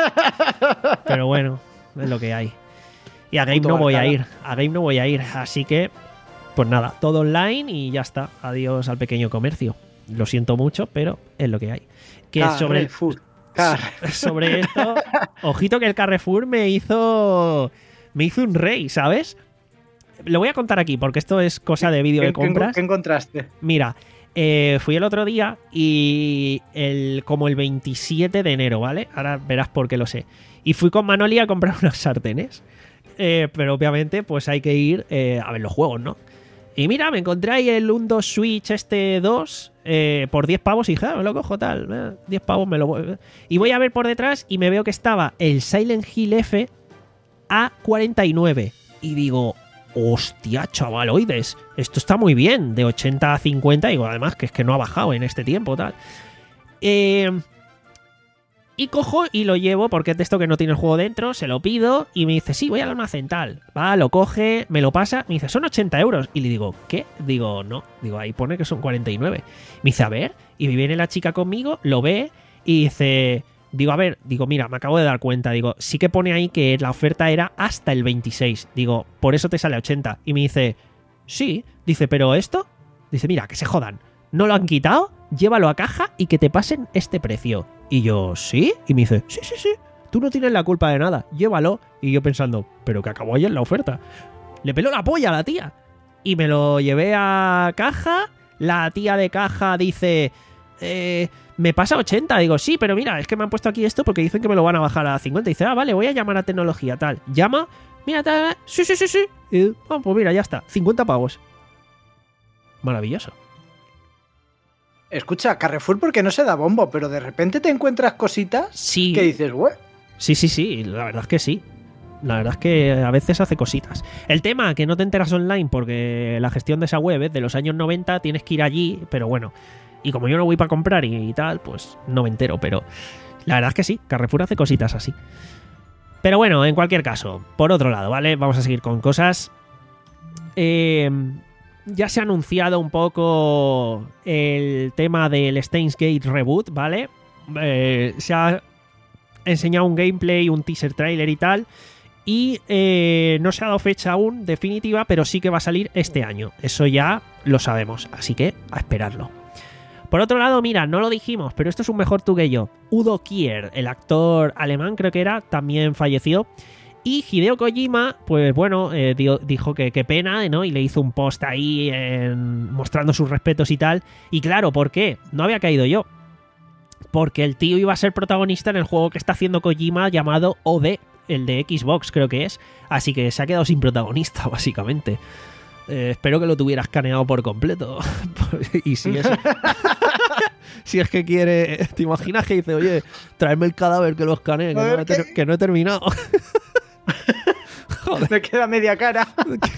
Pero bueno, es lo que hay. Y a Game
Puto
no voy
barcada.
a ir. A Game no voy a ir. Así que, pues nada, todo online y ya está. Adiós al pequeño comercio. Lo siento mucho, pero es lo que hay. Que
Carrefour.
sobre el sobre esto, ojito que el Carrefour me hizo me hizo un rey, ¿sabes? Lo voy a contar aquí porque esto es cosa de vídeo de compras.
¿Qué encontraste?
Mira, eh, fui el otro día y el como el veintisiete de enero, ¿vale? Ahora verás por qué lo sé. Y fui con Manoli a comprar unas sartenes. Eh, pero obviamente pues hay que ir eh, a ver los juegos, ¿no? Y mira, me encontré ahí el Windows Switch este dos eh, por diez pavos y dije, ah, me lo cojo tal, eh, diez pavos me lo voy. Y voy a ver por detrás y me veo que estaba el Silent Hill F a cuarenta y nueve. Y digo, hostia, chavaloides, esto está muy bien, de ochenta a cincuenta, y digo, además que es que no ha bajado en este tiempo, tal. Eh... Y cojo y lo llevo porque es de esto que no tiene el juego dentro, se lo pido y me dice, sí, voy al almacén tal. Va, lo coge, me lo pasa, me dice, son ochenta euros. Y le digo, ¿qué? Digo, no. Digo, ahí pone que son cuarenta y nueve. Me dice, a ver. Y viene la chica conmigo, lo ve y dice, digo, a ver, digo, mira, me acabo de dar cuenta. Digo, sí que pone ahí que la oferta era hasta el veintiséis. Digo, por eso te sale a ochenta. Y me dice, sí. Dice, pero esto, dice, mira, que se jodan. No lo han quitado, llévalo a caja y que te pasen este precio. Y yo, ¿sí? Y me dice, sí, sí, sí, tú no tienes la culpa de nada, llévalo. Y yo pensando, pero que acabó ayer la oferta. Le peló la polla a la tía. Y me lo llevé a caja. La tía de caja dice, eh, me pasa ochenta. Digo, sí, pero mira, es que me han puesto aquí esto porque dicen que me lo van a bajar a cincuenta. Y dice, ah, vale, voy a llamar a tecnología, tal. Llama, mira, tal, sí, sí, sí, sí. Y, oh, pues mira, ya está, cincuenta pavos. Maravilloso.
Escucha, Carrefour porque no se da bombo, pero de repente te encuentras cositas
sí.
que dices, güey.
Sí, sí, sí, la verdad es que sí. La verdad es que a veces hace cositas. El tema que no te enteras online porque la gestión de esa web es de los años noventa, tienes que ir allí, pero bueno. Y como yo no voy para comprar y, y tal, pues no me entero, pero la verdad es que sí, Carrefour hace cositas así. Pero bueno, en cualquier caso, por otro lado, ¿vale? Vamos a seguir con cosas. Eh... Ya se ha anunciado un poco el tema del Steins Gate Reboot, ¿vale? Eh, se ha enseñado un gameplay, un teaser trailer y tal. Y eh, no se ha dado fecha aún definitiva, pero sí que va a salir este año. Eso ya lo sabemos, así que a esperarlo. Por otro lado, mira, no lo dijimos, pero esto es un mejor tú que yo. Udo Kier, el actor alemán creo que era, también falleció. Y Hideo Kojima, pues bueno, eh, dio, dijo que qué pena, ¿no? Y le hizo un post ahí eh, mostrando sus respetos y tal. Y claro, ¿por qué? No había caído yo. Porque el tío iba a ser protagonista en el juego que está haciendo Kojima llamado O D, el de Xbox creo que es, así que se ha quedado sin protagonista, básicamente. Eh, espero que lo tuviera escaneado por completo. Y si es, si es que quiere, ¿te imaginas que dice, oye, tráeme el cadáver que lo escanee, que, no he, ter- que no he terminado? Joder.
Me queda media cara.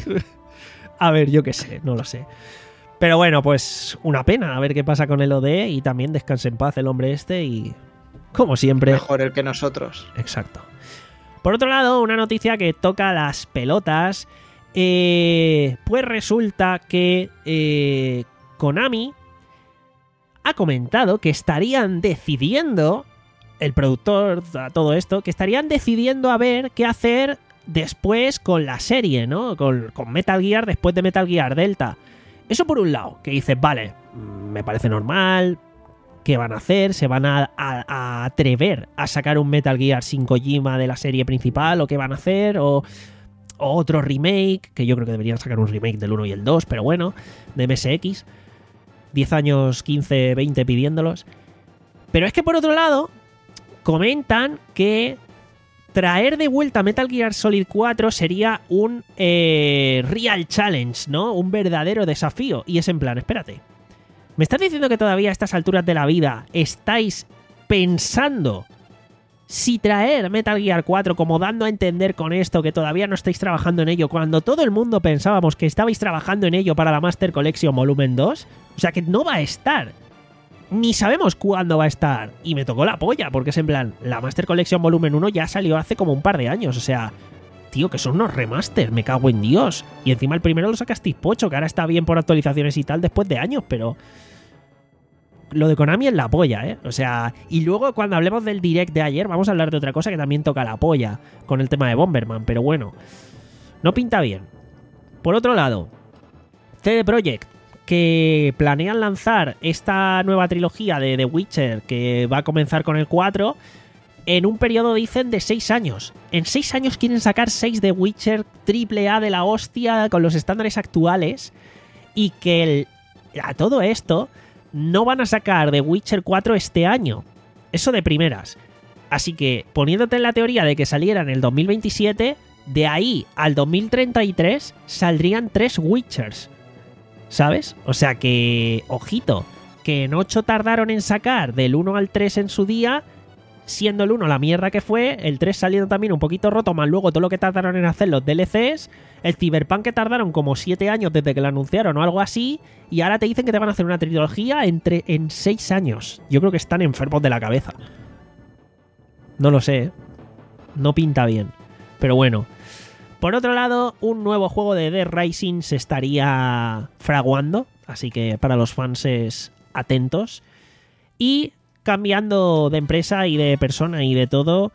A ver, yo qué sé, no lo sé. Pero bueno, pues una pena, a ver qué pasa con el O D y también descanse en paz el hombre este y, como siempre...
Mejor el que nosotros.
Exacto. Por otro lado, una noticia que toca las pelotas... Eh, pues resulta que eh, Konami ha comentado que estarían decidiendo, el productor, todo esto, que estarían decidiendo a ver qué hacer después con la serie, ¿no? Con, con Metal Gear después de Metal Gear Delta. Eso por un lado, que dices, vale, me parece normal, ¿qué van a hacer? ¿Se van a, a, a atrever a sacar un Metal Gear sin Kojima de la serie principal? ¿O qué van a hacer? ¿O... O otro remake, que yo creo que deberían sacar un remake del uno y el dos, pero bueno, de M S X. diez años, quince, veinte pidiéndolos. Pero es que por otro lado, comentan que traer de vuelta Metal Gear Solid cuatro sería un eh, real challenge, ¿no? Un verdadero desafío. Y es en plan, espérate. ¿Me estás diciendo que todavía a estas alturas de la vida estáis pensando... si traer Metal Gear cuatro, como dando a entender con esto que todavía no estáis trabajando en ello, cuando todo el mundo pensábamos que estabais trabajando en ello para la Master Collection Volumen dos? O sea, que no va a estar. Ni sabemos cuándo va a estar. Y me tocó la polla, porque es en plan, la Master Collection Volumen uno ya salió hace como un par de años. O sea, tío, que son unos remaster, me cago en Dios. Y encima el primero lo sacasteis pocho, que ahora está bien por actualizaciones y tal después de años, pero... Lo de Konami es la polla, ¿eh? O sea, y luego cuando hablemos del direct de ayer, vamos a hablar de otra cosa que también toca la polla, con el tema de Bomberman, pero bueno, no pinta bien. Por otro lado, C D Projekt, que planean lanzar esta nueva trilogía de The Witcher, que va a comenzar con el cuatro, en un periodo, dicen, de seis años. En seis años quieren sacar seis The Witcher triple A de la hostia, con los estándares actuales, y que el, a todo esto... no van a sacar The Witcher cuatro este año. Eso de primeras. Así que, poniéndote en la teoría de que saliera en el dos mil veintisiete, de ahí al dos mil treinta y tres saldrían tres Witchers. ¿Sabes? O sea que, ojito, que en ocho tardaron en sacar del uno al tres en su día, siendo el uno la mierda que fue, el tres saliendo también un poquito roto, más luego todo lo que tardaron en hacer los D L Cs, el Cyberpunk que tardaron como siete años desde que lo anunciaron o algo así, y ahora te dicen que te van a hacer una trilogía entre, en seis años. Yo creo que están enfermos de la cabeza. No lo sé, ¿eh? No pinta bien. Pero bueno. Por otro lado, un nuevo juego de Dead Rising se estaría fraguando, así que para los fans atentos. Y cambiando de empresa y de persona y de todo,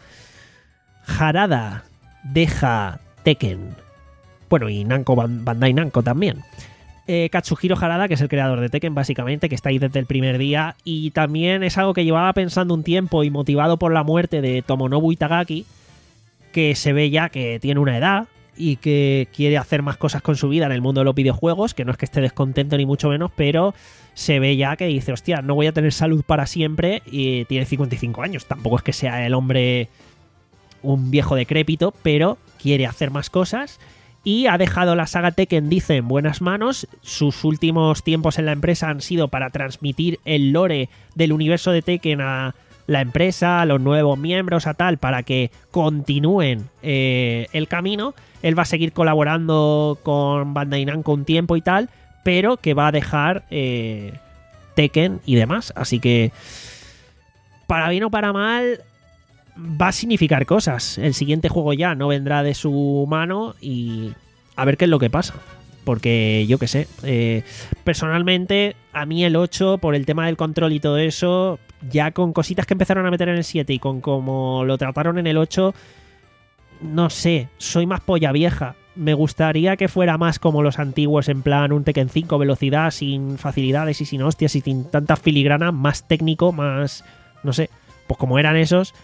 Harada deja Tekken. Bueno, y Namco, Bandai Namco también. Eh, Katsuhiro Harada, que es el creador de Tekken, básicamente, que está ahí desde el primer día, y también es algo que llevaba pensando un tiempo y motivado por la muerte de Tomonobu Itagaki, que se ve ya que tiene una edad y que quiere hacer más cosas con su vida en el mundo de los videojuegos, que no es que esté descontento ni mucho menos, pero se ve ya que dice, hostia, no voy a tener salud para siempre, y tiene cincuenta y cinco años, tampoco es que sea el hombre un viejo decrépito, pero quiere hacer más cosas. Y ha dejado la saga Tekken, dice, en buenas manos. Sus últimos tiempos en la empresa han sido para transmitir el lore del universo de Tekken a la empresa, a los nuevos miembros, a tal, para que continúen eh, el camino. Él va a seguir colaborando con Bandai Namco un tiempo y tal, pero que va a dejar eh, Tekken y demás. Así que, para bien o para mal, va a significar cosas. El siguiente juego ya no vendrá de su mano y a ver qué es lo que pasa. Porque yo qué sé, eh, personalmente a mí el ocho, por el tema del control y todo eso, ya con cositas que empezaron a meter en el siete y con cómo lo trataron en el ocho, no sé, soy más polla vieja. Me gustaría que fuera más como los antiguos, en plan un Tekken cinco, velocidad, sin facilidades y sin hostias y sin tantas filigranas, más técnico, más, no sé, pues como eran esos.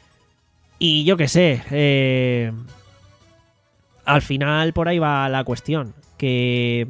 Y yo qué sé, eh, al final por ahí va la cuestión, que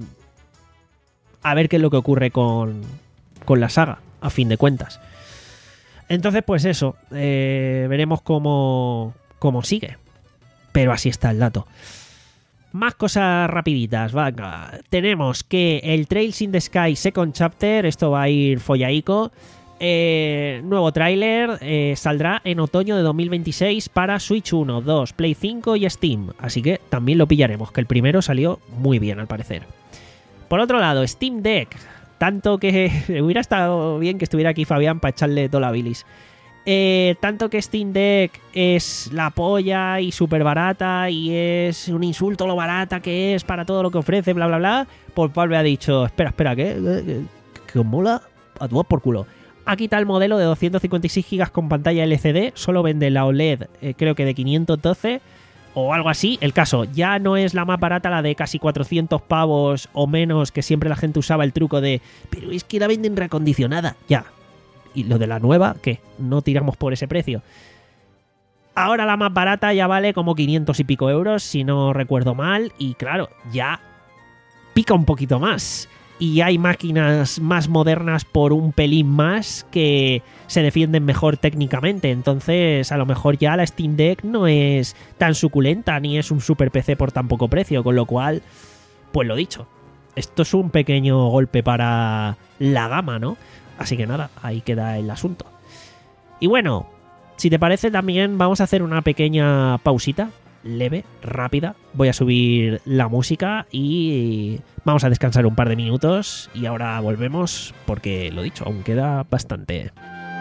a ver qué es lo que ocurre con, con la saga, a fin de cuentas. Entonces, pues eso, eh, veremos cómo, cómo sigue. pero así está el dato. Más cosas rapiditas, venga. Tenemos que el Trails in the Sky Second Chapter, esto va a ir follaico. Eh, nuevo tráiler, eh, saldrá en otoño de dos mil veintiséis para Switch uno, dos, Play cinco y Steam. Así que también lo pillaremos, que el primero salió muy bien al parecer. Por otro lado, Steam Deck. Tanto que hubiera estado bien que estuviera aquí Fabián para echarle toda la bilis. Eh, tanto que Steam Deck es la polla y súper barata y es un insulto lo barata que es para todo lo que ofrece, bla, bla, bla. Pues Valve ha dicho, espera, espera, ¿qué? ¿Qué, qué os mola? A tu por culo. Ha quitado el modelo de doscientos cincuenta y seis gigas con pantalla L C D, solo vende la O L E D, eh, creo que de quinientos doce o algo así. El caso, ya no es la más barata, la de casi cuatrocientos pavos o menos, que siempre la gente usaba el truco de, pero es que la venden reacondicionada. Ya. Y lo de la nueva, ¿qué? No tiramos por ese precio. Ahora la más barata ya vale como quinientos y pico euros, si no recuerdo mal. Y claro, ya pica un poquito más. Y hay máquinas más modernas por un pelín más que se defienden mejor técnicamente. Entonces, a lo mejor ya la Steam Deck no es tan suculenta ni es un super P C por tan poco precio. Con lo cual, pues lo dicho. Esto es un pequeño golpe para la gama, ¿no? Así que nada, ahí queda el asunto. Y bueno, si te parece también vamos a hacer una pequeña pausita, leve, rápida. Voy a subir la música y vamos a descansar un par de minutos y ahora volvemos porque, lo dicho, aún queda bastante.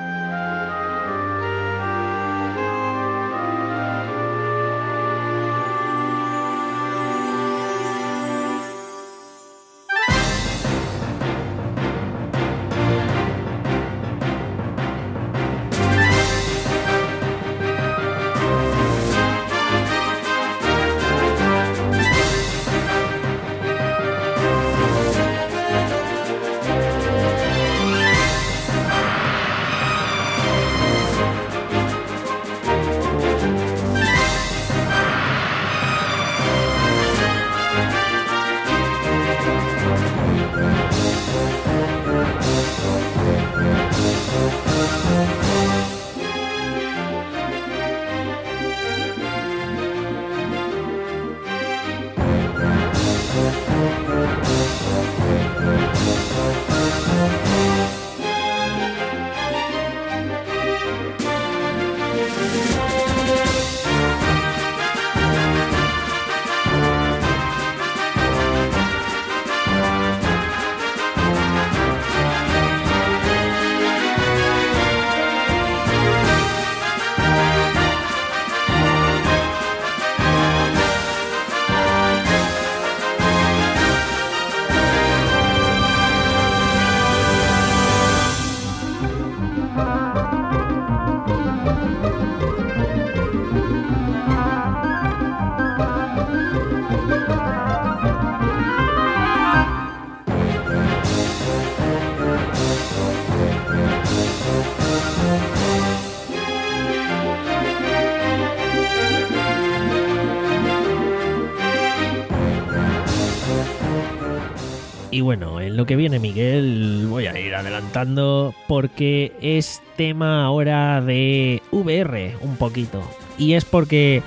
Y bueno, en lo que viene Miguel voy a ir adelantando porque es tema ahora de V R un poquito. Y es porque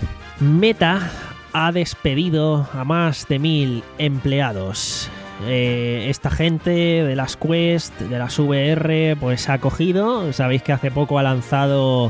Meta ha despedido a más de mil empleados. Eh, esta gente de las Quest, de las V R, pues ha cogido. Sabéis que hace poco ha lanzado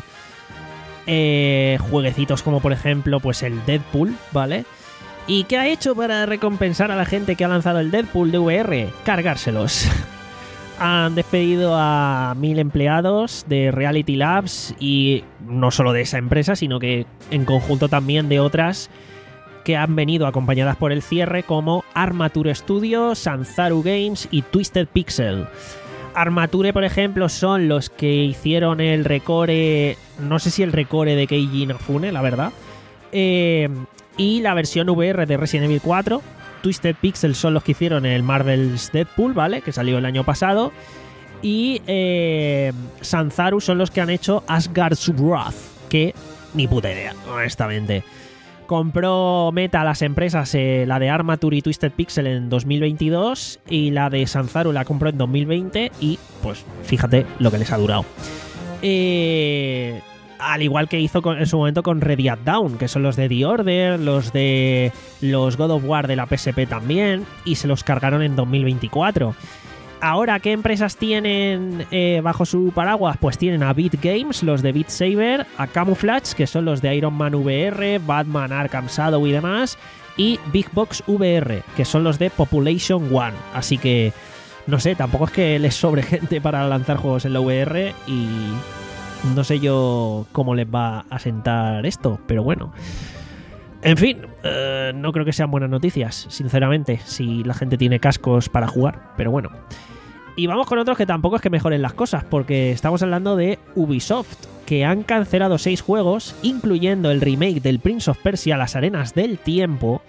eh, jueguecitos como por ejemplo pues el Deadpool, ¿vale? ¿Y qué ha hecho para recompensar a la gente que ha lanzado el Deadpool de V R? Cargárselos. Han despedido a mil empleados de Reality Labs y no solo de esa empresa, sino que en conjunto también de otras que han venido acompañadas por el cierre como Armature Studios, Sanzaru Games y Twisted Pixel. Armature, por ejemplo, son los que hicieron el recore, no sé si el recore de Keiji Inafune, la verdad, eh... y la versión V R de Resident Evil cuatro. Twisted Pixel son los que hicieron el Marvel's Deadpool, ¿vale? Que salió el año pasado. Y eh, Sanzaru son los que han hecho Asgard's Wrath, que ni puta idea, honestamente. Compró Meta a las empresas, eh, la de Armature y Twisted Pixel en dos mil veintidós y la de Sanzaru la compró en dos mil veinte y pues fíjate lo que les ha durado. Eh... Al igual que hizo con, en su momento con Ready at Dawn, que son los de The Order, los de los God of War de la P S P también, y se los cargaron en dos mil veinticuatro. Ahora, ¿qué empresas tienen eh, bajo su paraguas? Pues tienen a Beat Games, los de Beat Saber, a Camouflage, que son los de Iron Man V R, Batman Arkham Shadow y demás, y Big Box V R, que son los de Population One. Así que, no sé, tampoco es que les sobre gente para lanzar juegos en la V R y no sé yo cómo les va a sentar esto, pero bueno. En fin, eh, no creo que sean buenas noticias, sinceramente, si la gente tiene cascos para jugar, pero bueno. Y vamos con otros que tampoco es que mejoren las cosas, porque estamos hablando de Ubisoft, que han cancelado seis juegos, incluyendo el remake del Prince of Persia, Las Arenas del Tiempo.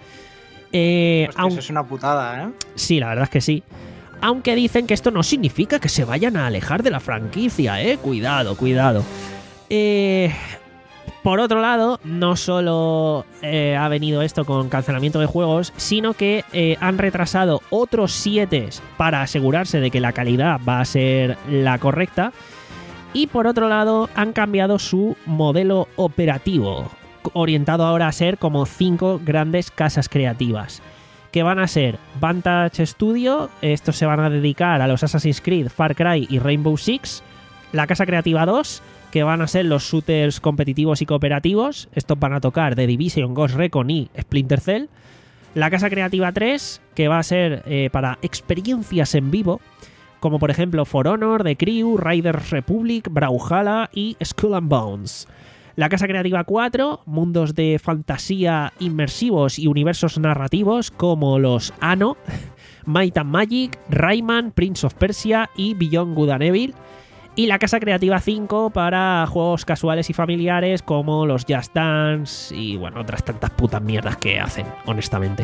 Eh,
Hostia,
aun...
Eso es una putada, ¿eh?
Sí, la verdad es que sí. Aunque dicen que esto no significa que se vayan a alejar de la franquicia, ¿eh? Cuidado, cuidado. Eh... Por otro lado, no solo eh, ha venido esto con cancelamiento de juegos, sino que eh, han retrasado otros siete para asegurarse de que la calidad va a ser la correcta. Y por otro lado, han cambiado su modelo operativo, orientado ahora a ser como cinco grandes casas creativas, que van a ser Vantage Studio, estos se van a dedicar a los Assassin's Creed, Far Cry y Rainbow Six, la Casa Creativa dos, que van a ser los shooters competitivos y cooperativos. Estos van a tocar The Division, Ghost Recon y Splinter Cell. La Casa Creativa tres, que va a ser eh, para experiencias en vivo, como por ejemplo For Honor, The Crew, Riders Republic, Brawlhalla y Skull and Bones. La Casa Creativa cuatro, mundos de fantasía inmersivos y universos narrativos como los Anno, Might and Magic, Rayman, Prince of Persia y Beyond Good and Evil. Y la Casa Creativa cinco para juegos casuales y familiares como los Just Dance y, bueno, otras tantas putas mierdas que hacen, honestamente.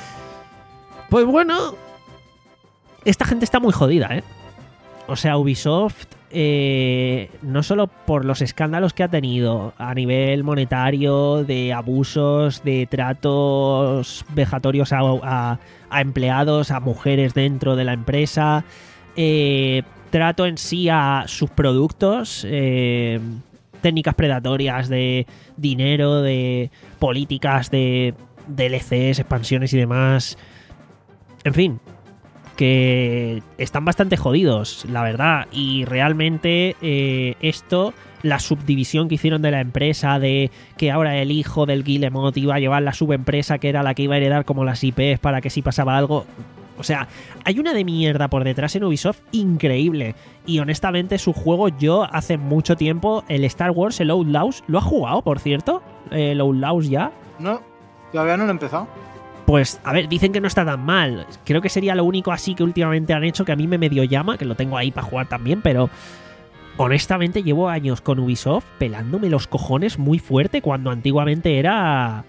Pues bueno, esta gente está muy jodida, ¿eh? O sea, Ubisoft, eh, no solo por los escándalos que ha tenido a nivel monetario, de abusos, de tratos vejatorios a, a, a empleados, a mujeres dentro de la empresa, eh... trato en sí a sus productos, eh, técnicas predatorias de dinero, de políticas de D L Cs, expansiones y demás. En fin, que están bastante jodidos, la verdad. Y realmente eh, esto, la subdivisión que hicieron de la empresa, de que ahora el hijo del Guillemot iba a llevar la subempresa que era la que iba a heredar como las I Ps para que si pasaba algo... O sea, hay una de mierda por detrás en Ubisoft increíble. Y honestamente, su juego, yo hace mucho tiempo, el Star Wars, el Outlaws, ¿lo ha jugado, por cierto? El Outlaws ya.
No, todavía no lo he empezado.
Pues, a ver, dicen que no está tan mal. Creo que sería lo único así que últimamente han hecho que a mí me medio llama, que lo tengo ahí para jugar también, pero... honestamente, llevo años con Ubisoft pelándome los cojones muy fuerte cuando antiguamente era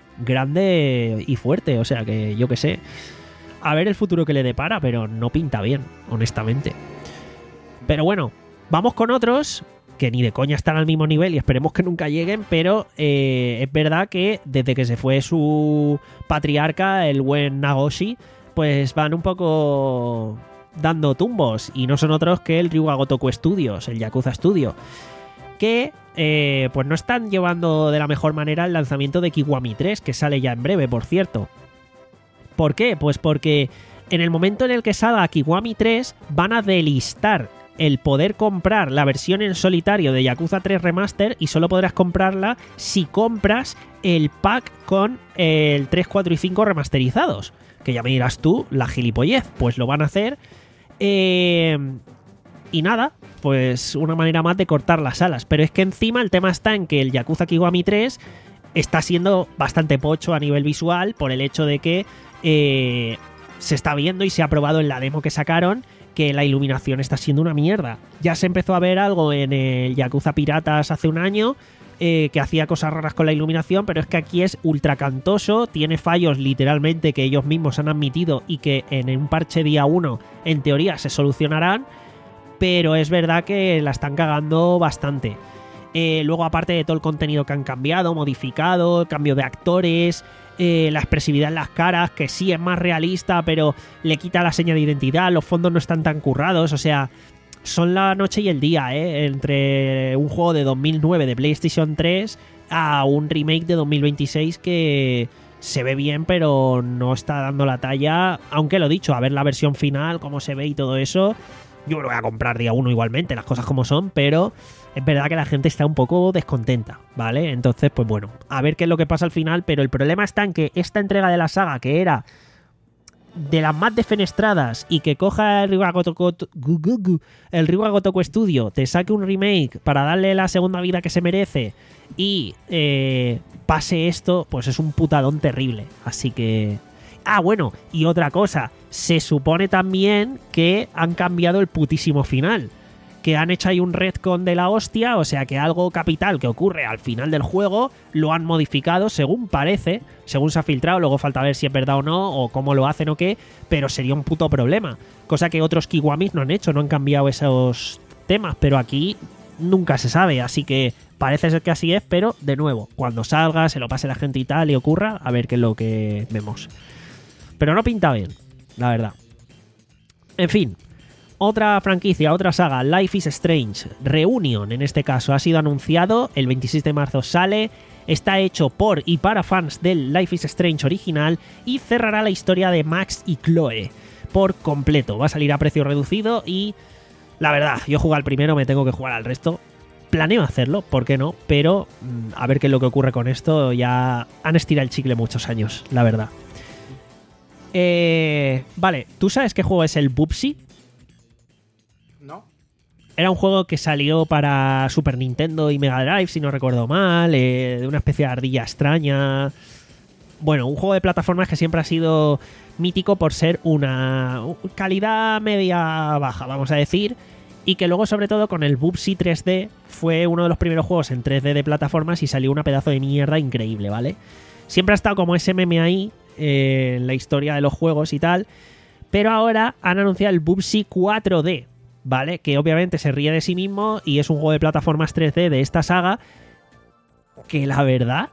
grande y fuerte. O sea, que yo qué sé... A ver el futuro que le depara, pero no pinta bien, honestamente. Pero bueno, vamos con otros que ni de coña están al mismo nivel y esperemos que nunca lleguen, pero eh, es verdad que desde que se fue su patriarca, el buen Nagoshi, pues van un poco dando tumbos y no son otros que el Ryuga Gotoku Studios, el Yakuza Studio, que eh, pues no están llevando de la mejor manera el lanzamiento de Kiwami tres, que sale ya en breve, por cierto. ¿Por qué? Pues porque en el momento en el que salga Kiwami tres van a delistar el poder comprar la versión en solitario de Yakuza tres Remaster y solo podrás comprarla si compras el pack con el tres, cuatro y cinco remasterizados. Que ya me dirás tú, la gilipollez, pues lo van a hacer. Eh, y nada, pues una manera más de cortar las alas. Pero es que encima el tema está en que el Yakuza Kiwami tres está siendo bastante pocho a nivel visual por el hecho de que Eh, se está viendo y se ha probado en la demo que sacaron que la iluminación está siendo una mierda. Ya se empezó a ver algo en el Yakuza Piratas hace un año eh, que hacía cosas raras con la iluminación, pero es que aquí es ultra cantoso, tiene fallos literalmente que ellos mismos han admitido y que en un parche día uno en teoría se solucionarán, pero es verdad que la están cagando bastante. Eh, luego, aparte de todo el contenido que han cambiado, modificado, cambio de actores, eh, la expresividad en las caras, que sí es más realista, pero le quita la seña de identidad, los fondos no están tan currados, o sea, son la noche y el día, ¿eh? Entre un juego de dos mil nueve de PlayStation tres a un remake de dos mil veintiséis que se ve bien, pero no está dando la talla. Aunque lo dicho, a ver la versión final, cómo se ve y todo eso. Yo me lo voy a comprar día uno igualmente, las cosas como son, pero es verdad que la gente está un poco descontenta, ¿vale? Entonces, pues bueno, a ver qué es lo que pasa al final, pero el problema está en que esta entrega de la saga, que era de las más defenestradas, y que coja el Ryuga Gotoku, el Ryuga Gotoku Studio, te saque un remake para darle la segunda vida que se merece y eh, pase esto, pues es un putadón terrible. Así que... Ah, bueno, y otra cosa, se supone también que han cambiado el putísimo final, que han hecho ahí un retcon de la hostia, o sea que algo capital que ocurre al final del juego lo han modificado según parece, según se ha filtrado, luego falta ver si es verdad o no, o cómo lo hacen o qué, pero sería un puto problema, cosa que otros Kiwamis no han hecho, no han cambiado esos temas, pero aquí nunca se sabe, así que parece ser que así es, pero de nuevo, cuando salga, se lo pase la gente y tal y ocurra, a ver qué es lo que vemos. Pero no pinta bien, la verdad. En fin, otra franquicia, otra saga, Life is Strange Reunion, en este caso, ha sido anunciado, el veintiséis de marzo sale, está hecho por y para fans del Life is Strange original y cerrará la historia de Max y Chloe por completo. Va a salir a precio reducido y, la verdad, yo juego al primero, me tengo que jugar al resto. Planeo hacerlo, ¿por qué no? Pero a ver qué es lo que ocurre con esto. Ya han estirado el chicle muchos años, la verdad. Eh, vale, ¿tú sabes qué juego es el Bubsy?
¿No?
Era un juego que salió para Super Nintendo y Mega Drive, si no recuerdo mal, eh, de una especie de ardilla extraña. Bueno, un juego de plataformas que siempre ha sido mítico por ser una calidad media baja, vamos a decir, y que luego, sobre todo, con el Bubsy tres D fue uno de los primeros juegos en tres D de plataformas y salió una pedazo de mierda increíble, ¿vale? Siempre ha estado como ese meme ahí eh, en la historia de los juegos y tal, pero ahora han anunciado el Bubsy cuatro D, ¿vale? Que obviamente se ríe de sí mismo y es un juego de plataformas tres D de esta saga que, la verdad,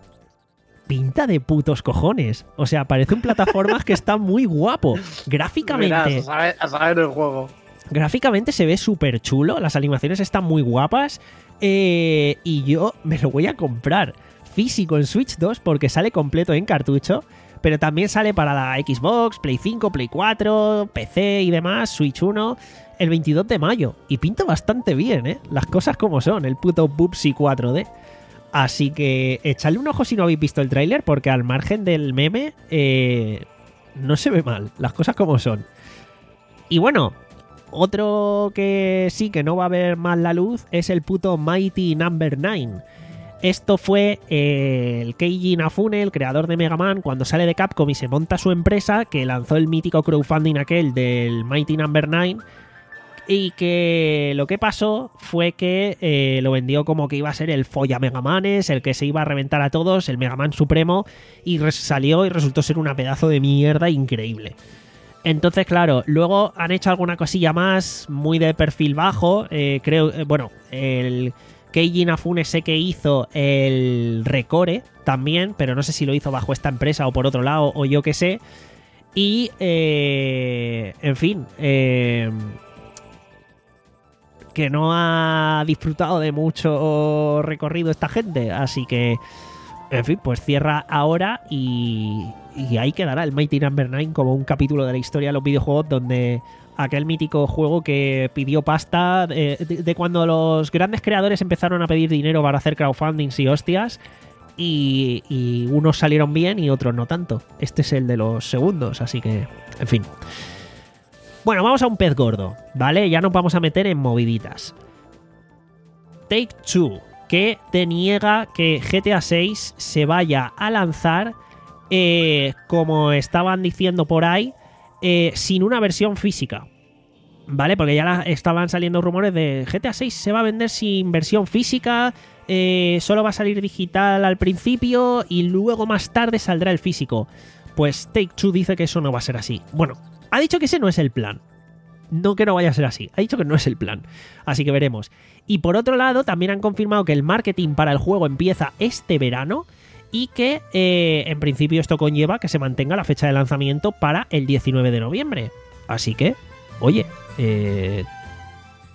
pinta de putos cojones. O sea, parece un plataformas que está muy guapo. Gráficamente...
Verás, a saber, a saber el juego.
Gráficamente se ve súper chulo, las animaciones están muy guapas eh, y yo me lo voy a comprar físico en Switch dos porque sale completo en cartucho, pero también sale para la Xbox, Play cinco, Play cuatro, P C y demás, Switch uno, el veintidós de mayo. Y pinta bastante bien, ¿eh? Las cosas como son, el puto Bubsy cuatro D. Así que echadle un ojo si no habéis visto el tráiler, porque al margen del meme eh, no se ve mal, las cosas como son. Y bueno, otro que sí que no va a ver más la luz es el puto Mighty Number nueve. Esto fue eh, el Keiji Inafune, el creador de Mega Man, cuando sale de Capcom y se monta su empresa, que lanzó el mítico crowdfunding aquel del Mighty Number nueve, y que lo que pasó fue que eh, lo vendió como que iba a ser el folla Mega Manes, el que se iba a reventar a todos, el Mega Man supremo, y salió y resultó ser una pedazo de mierda increíble. Entonces, claro, luego han hecho alguna cosilla más, muy de perfil bajo, eh, creo, eh, bueno, el Keiji Inafune sé que hizo el Recore también, pero no sé si lo hizo bajo esta empresa o por otro lado, o yo qué sé, y, eh, en fin, eh, que no ha disfrutado de mucho recorrido esta gente, así que, en fin, pues cierra ahora y, y ahí quedará el Mighty Number nueve como un capítulo de la historia de los videojuegos, donde aquel mítico juego que pidió pasta de, de, de cuando los grandes creadores empezaron a pedir dinero para hacer crowdfundings y hostias, y, y unos salieron bien y otros no tanto. Este es el de los segundos, así que, en fin. Bueno, vamos a un pez gordo, ¿vale? Ya nos vamos a meter en moviditas. Take-Two, que deniega que G T A seis se vaya a lanzar, eh, como estaban diciendo por ahí, eh, sin una versión física, ¿vale? Porque ya la, estaban saliendo rumores de G T A seis se va a vender sin versión física, eh, solo va a salir digital al principio y luego más tarde saldrá el físico. Pues Take-Two dice que eso no va a ser así. Bueno, ha dicho que ese no es el plan. No que no vaya a ser así. Ha dicho que no es el plan. Así que veremos. Y por otro lado, también han confirmado que el marketing para el juego empieza este verano y que eh, en principio esto conlleva que se mantenga la fecha de lanzamiento para el diecinueve de noviembre. Así que, oye, eh,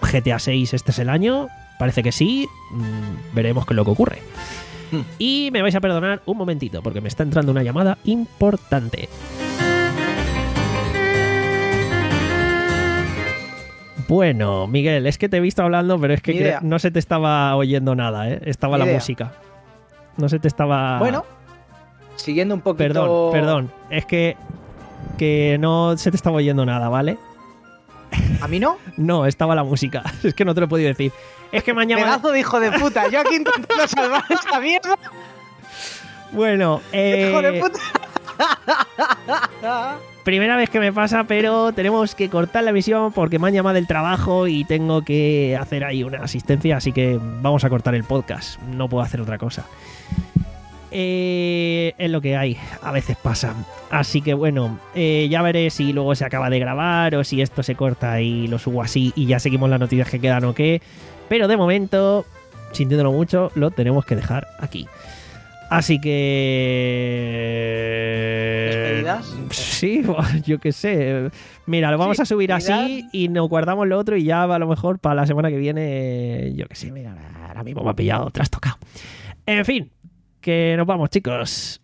G T A seis este es el año, parece que sí, mm, veremos qué es lo que ocurre.
Hmm.
Y me vais a perdonar un momentito, porque me está entrando una llamada importante. Bueno, Miguel, es que te he visto hablando, pero es que
Ni
cre-
idea.
no se te estaba oyendo nada, ¿eh? Estaba
Ni
la
idea.
música. No se te estaba...
Bueno, siguiendo un poquito...
Perdón, perdón. Es que, que no se te estaba oyendo nada, ¿vale?
¿A mí no?
No, estaba la música. Es que no te lo he podido decir. Es que mañana...
Pedazo de hijo de puta. Yo aquí intentando salvar esta mierda.
Bueno, eh...
Hijo de puta.
primera vez que me pasa, pero tenemos que cortar la emisión porque me han llamado del trabajo y tengo que hacer ahí una asistencia, así que vamos a cortar el podcast. No puedo hacer otra cosa. Eh, es lo que hay, a veces pasa. Así que bueno, eh, ya veré si luego se acaba de grabar o si esto se corta y lo subo así y ya seguimos las noticias que quedan o qué. Pero de momento, sintiéndolo mucho, lo tenemos que dejar aquí. Así que...
¿Despedidas?
Sí, yo qué sé. Mira, lo vamos
Sí,
a subir
despedida.
así y nos guardamos lo otro y ya a lo mejor para la semana que viene, yo qué sé, mira, ahora mismo me ha pillado trastocado. En fin, que nos vamos, chicos.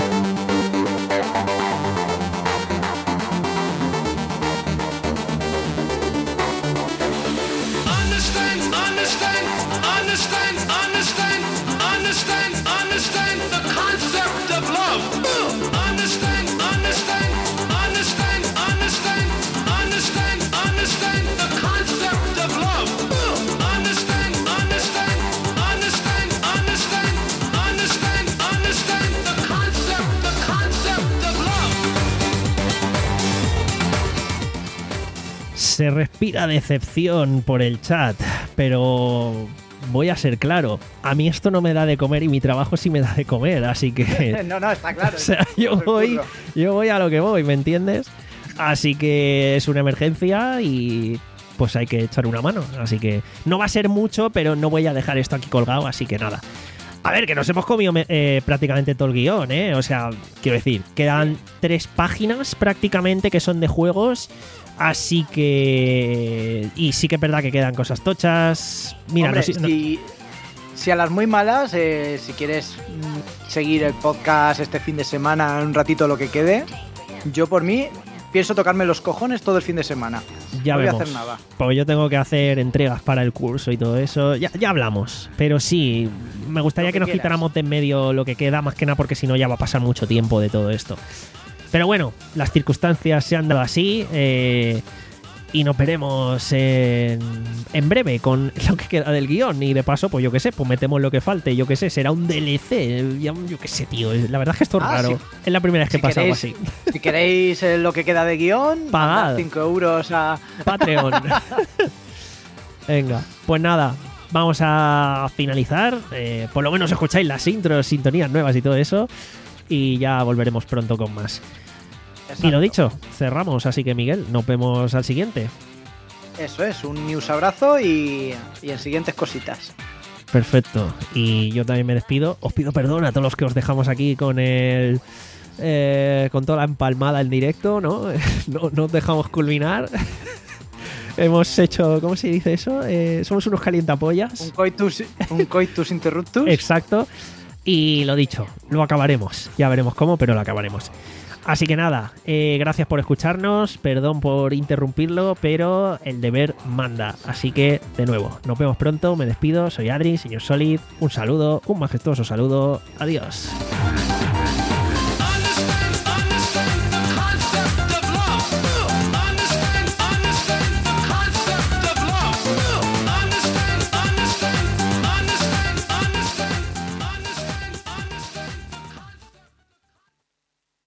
Understand, understand, understand, understand, understand, understand the concept of love. Understand, understand, understand, understand, understand, understand the concept of love. Understand, understand, understand, understand, understand, understand the concept, the concept of love.
Se respira decepción por el chat, pero voy a ser claro, a mí esto no me da de comer y mi trabajo sí me da de comer, así que...
No, no, está claro.
O sea, yo voy, yo voy a lo que voy, ¿me entiendes? Así que es una emergencia y pues hay que echar una mano. Así que no va a ser mucho, pero no voy a dejar esto aquí colgado, así que nada. A ver, que nos hemos comido eh, prácticamente todo el guión, ¿eh? O sea, quiero decir, quedan tres páginas prácticamente que son de juegos. Así que... Y sí que es verdad que quedan cosas tochas. Mira,
Hombre,
no sé- no-
si, si a las muy malas, eh, si quieres mm, seguir el podcast este fin de semana, un ratito lo que quede, yo por mí pienso tocarme los cojones todo el fin de semana.
ya
no voy
vemos.
a hacer nada.
Porque yo tengo que hacer entregas para el curso y todo eso. Ya, ya hablamos. Pero sí, me gustaría
Lo
que,
que
nos
quieras.
quitáramos de en medio lo que queda, más que nada porque si no ya va a pasar mucho tiempo de todo esto. Pero bueno, las circunstancias se han dado así. Eh, y nos veremos en, en breve con lo que queda del guión. Y de paso, pues yo qué sé, pues metemos lo que falte. Yo qué sé, será un D L C. Ya- Yo qué sé, tío. La verdad es que esto es
Ah,
raro.
sí.
Es la primera vez que
Si
pasa algo
queréis-
así.
Si queréis eh, lo que queda de guión,
Pagad.
cinco euros a...
Patreon. Venga, pues nada, vamos a finalizar. Eh, por lo menos escucháis las intros, sintonías nuevas y todo eso. Y ya volveremos pronto con más. Y lo dicho, cerramos. Así que Miguel, nos vemos al siguiente.
Eso es, un news abrazo y, y en siguientes cositas.
Perfecto. Y yo también me despido. Os pido perdón a todos los que os dejamos aquí con el... eh, con toda la empalmada en directo, ¿no? No, no os dejamos culminar. Hemos hecho... ¿Cómo se dice eso? Eh, somos unos calientapollas.
Un coitus, un coitus interruptus.
Exacto. Y lo dicho, lo acabaremos. Ya veremos cómo, pero lo acabaremos. Así que nada, eh, gracias por escucharnos. Perdón por interrumpirlo, pero el deber manda. Así que, de nuevo, nos vemos pronto. Me despido. Soy Adri, señor Solid. Un saludo, un majestuoso saludo. Adiós.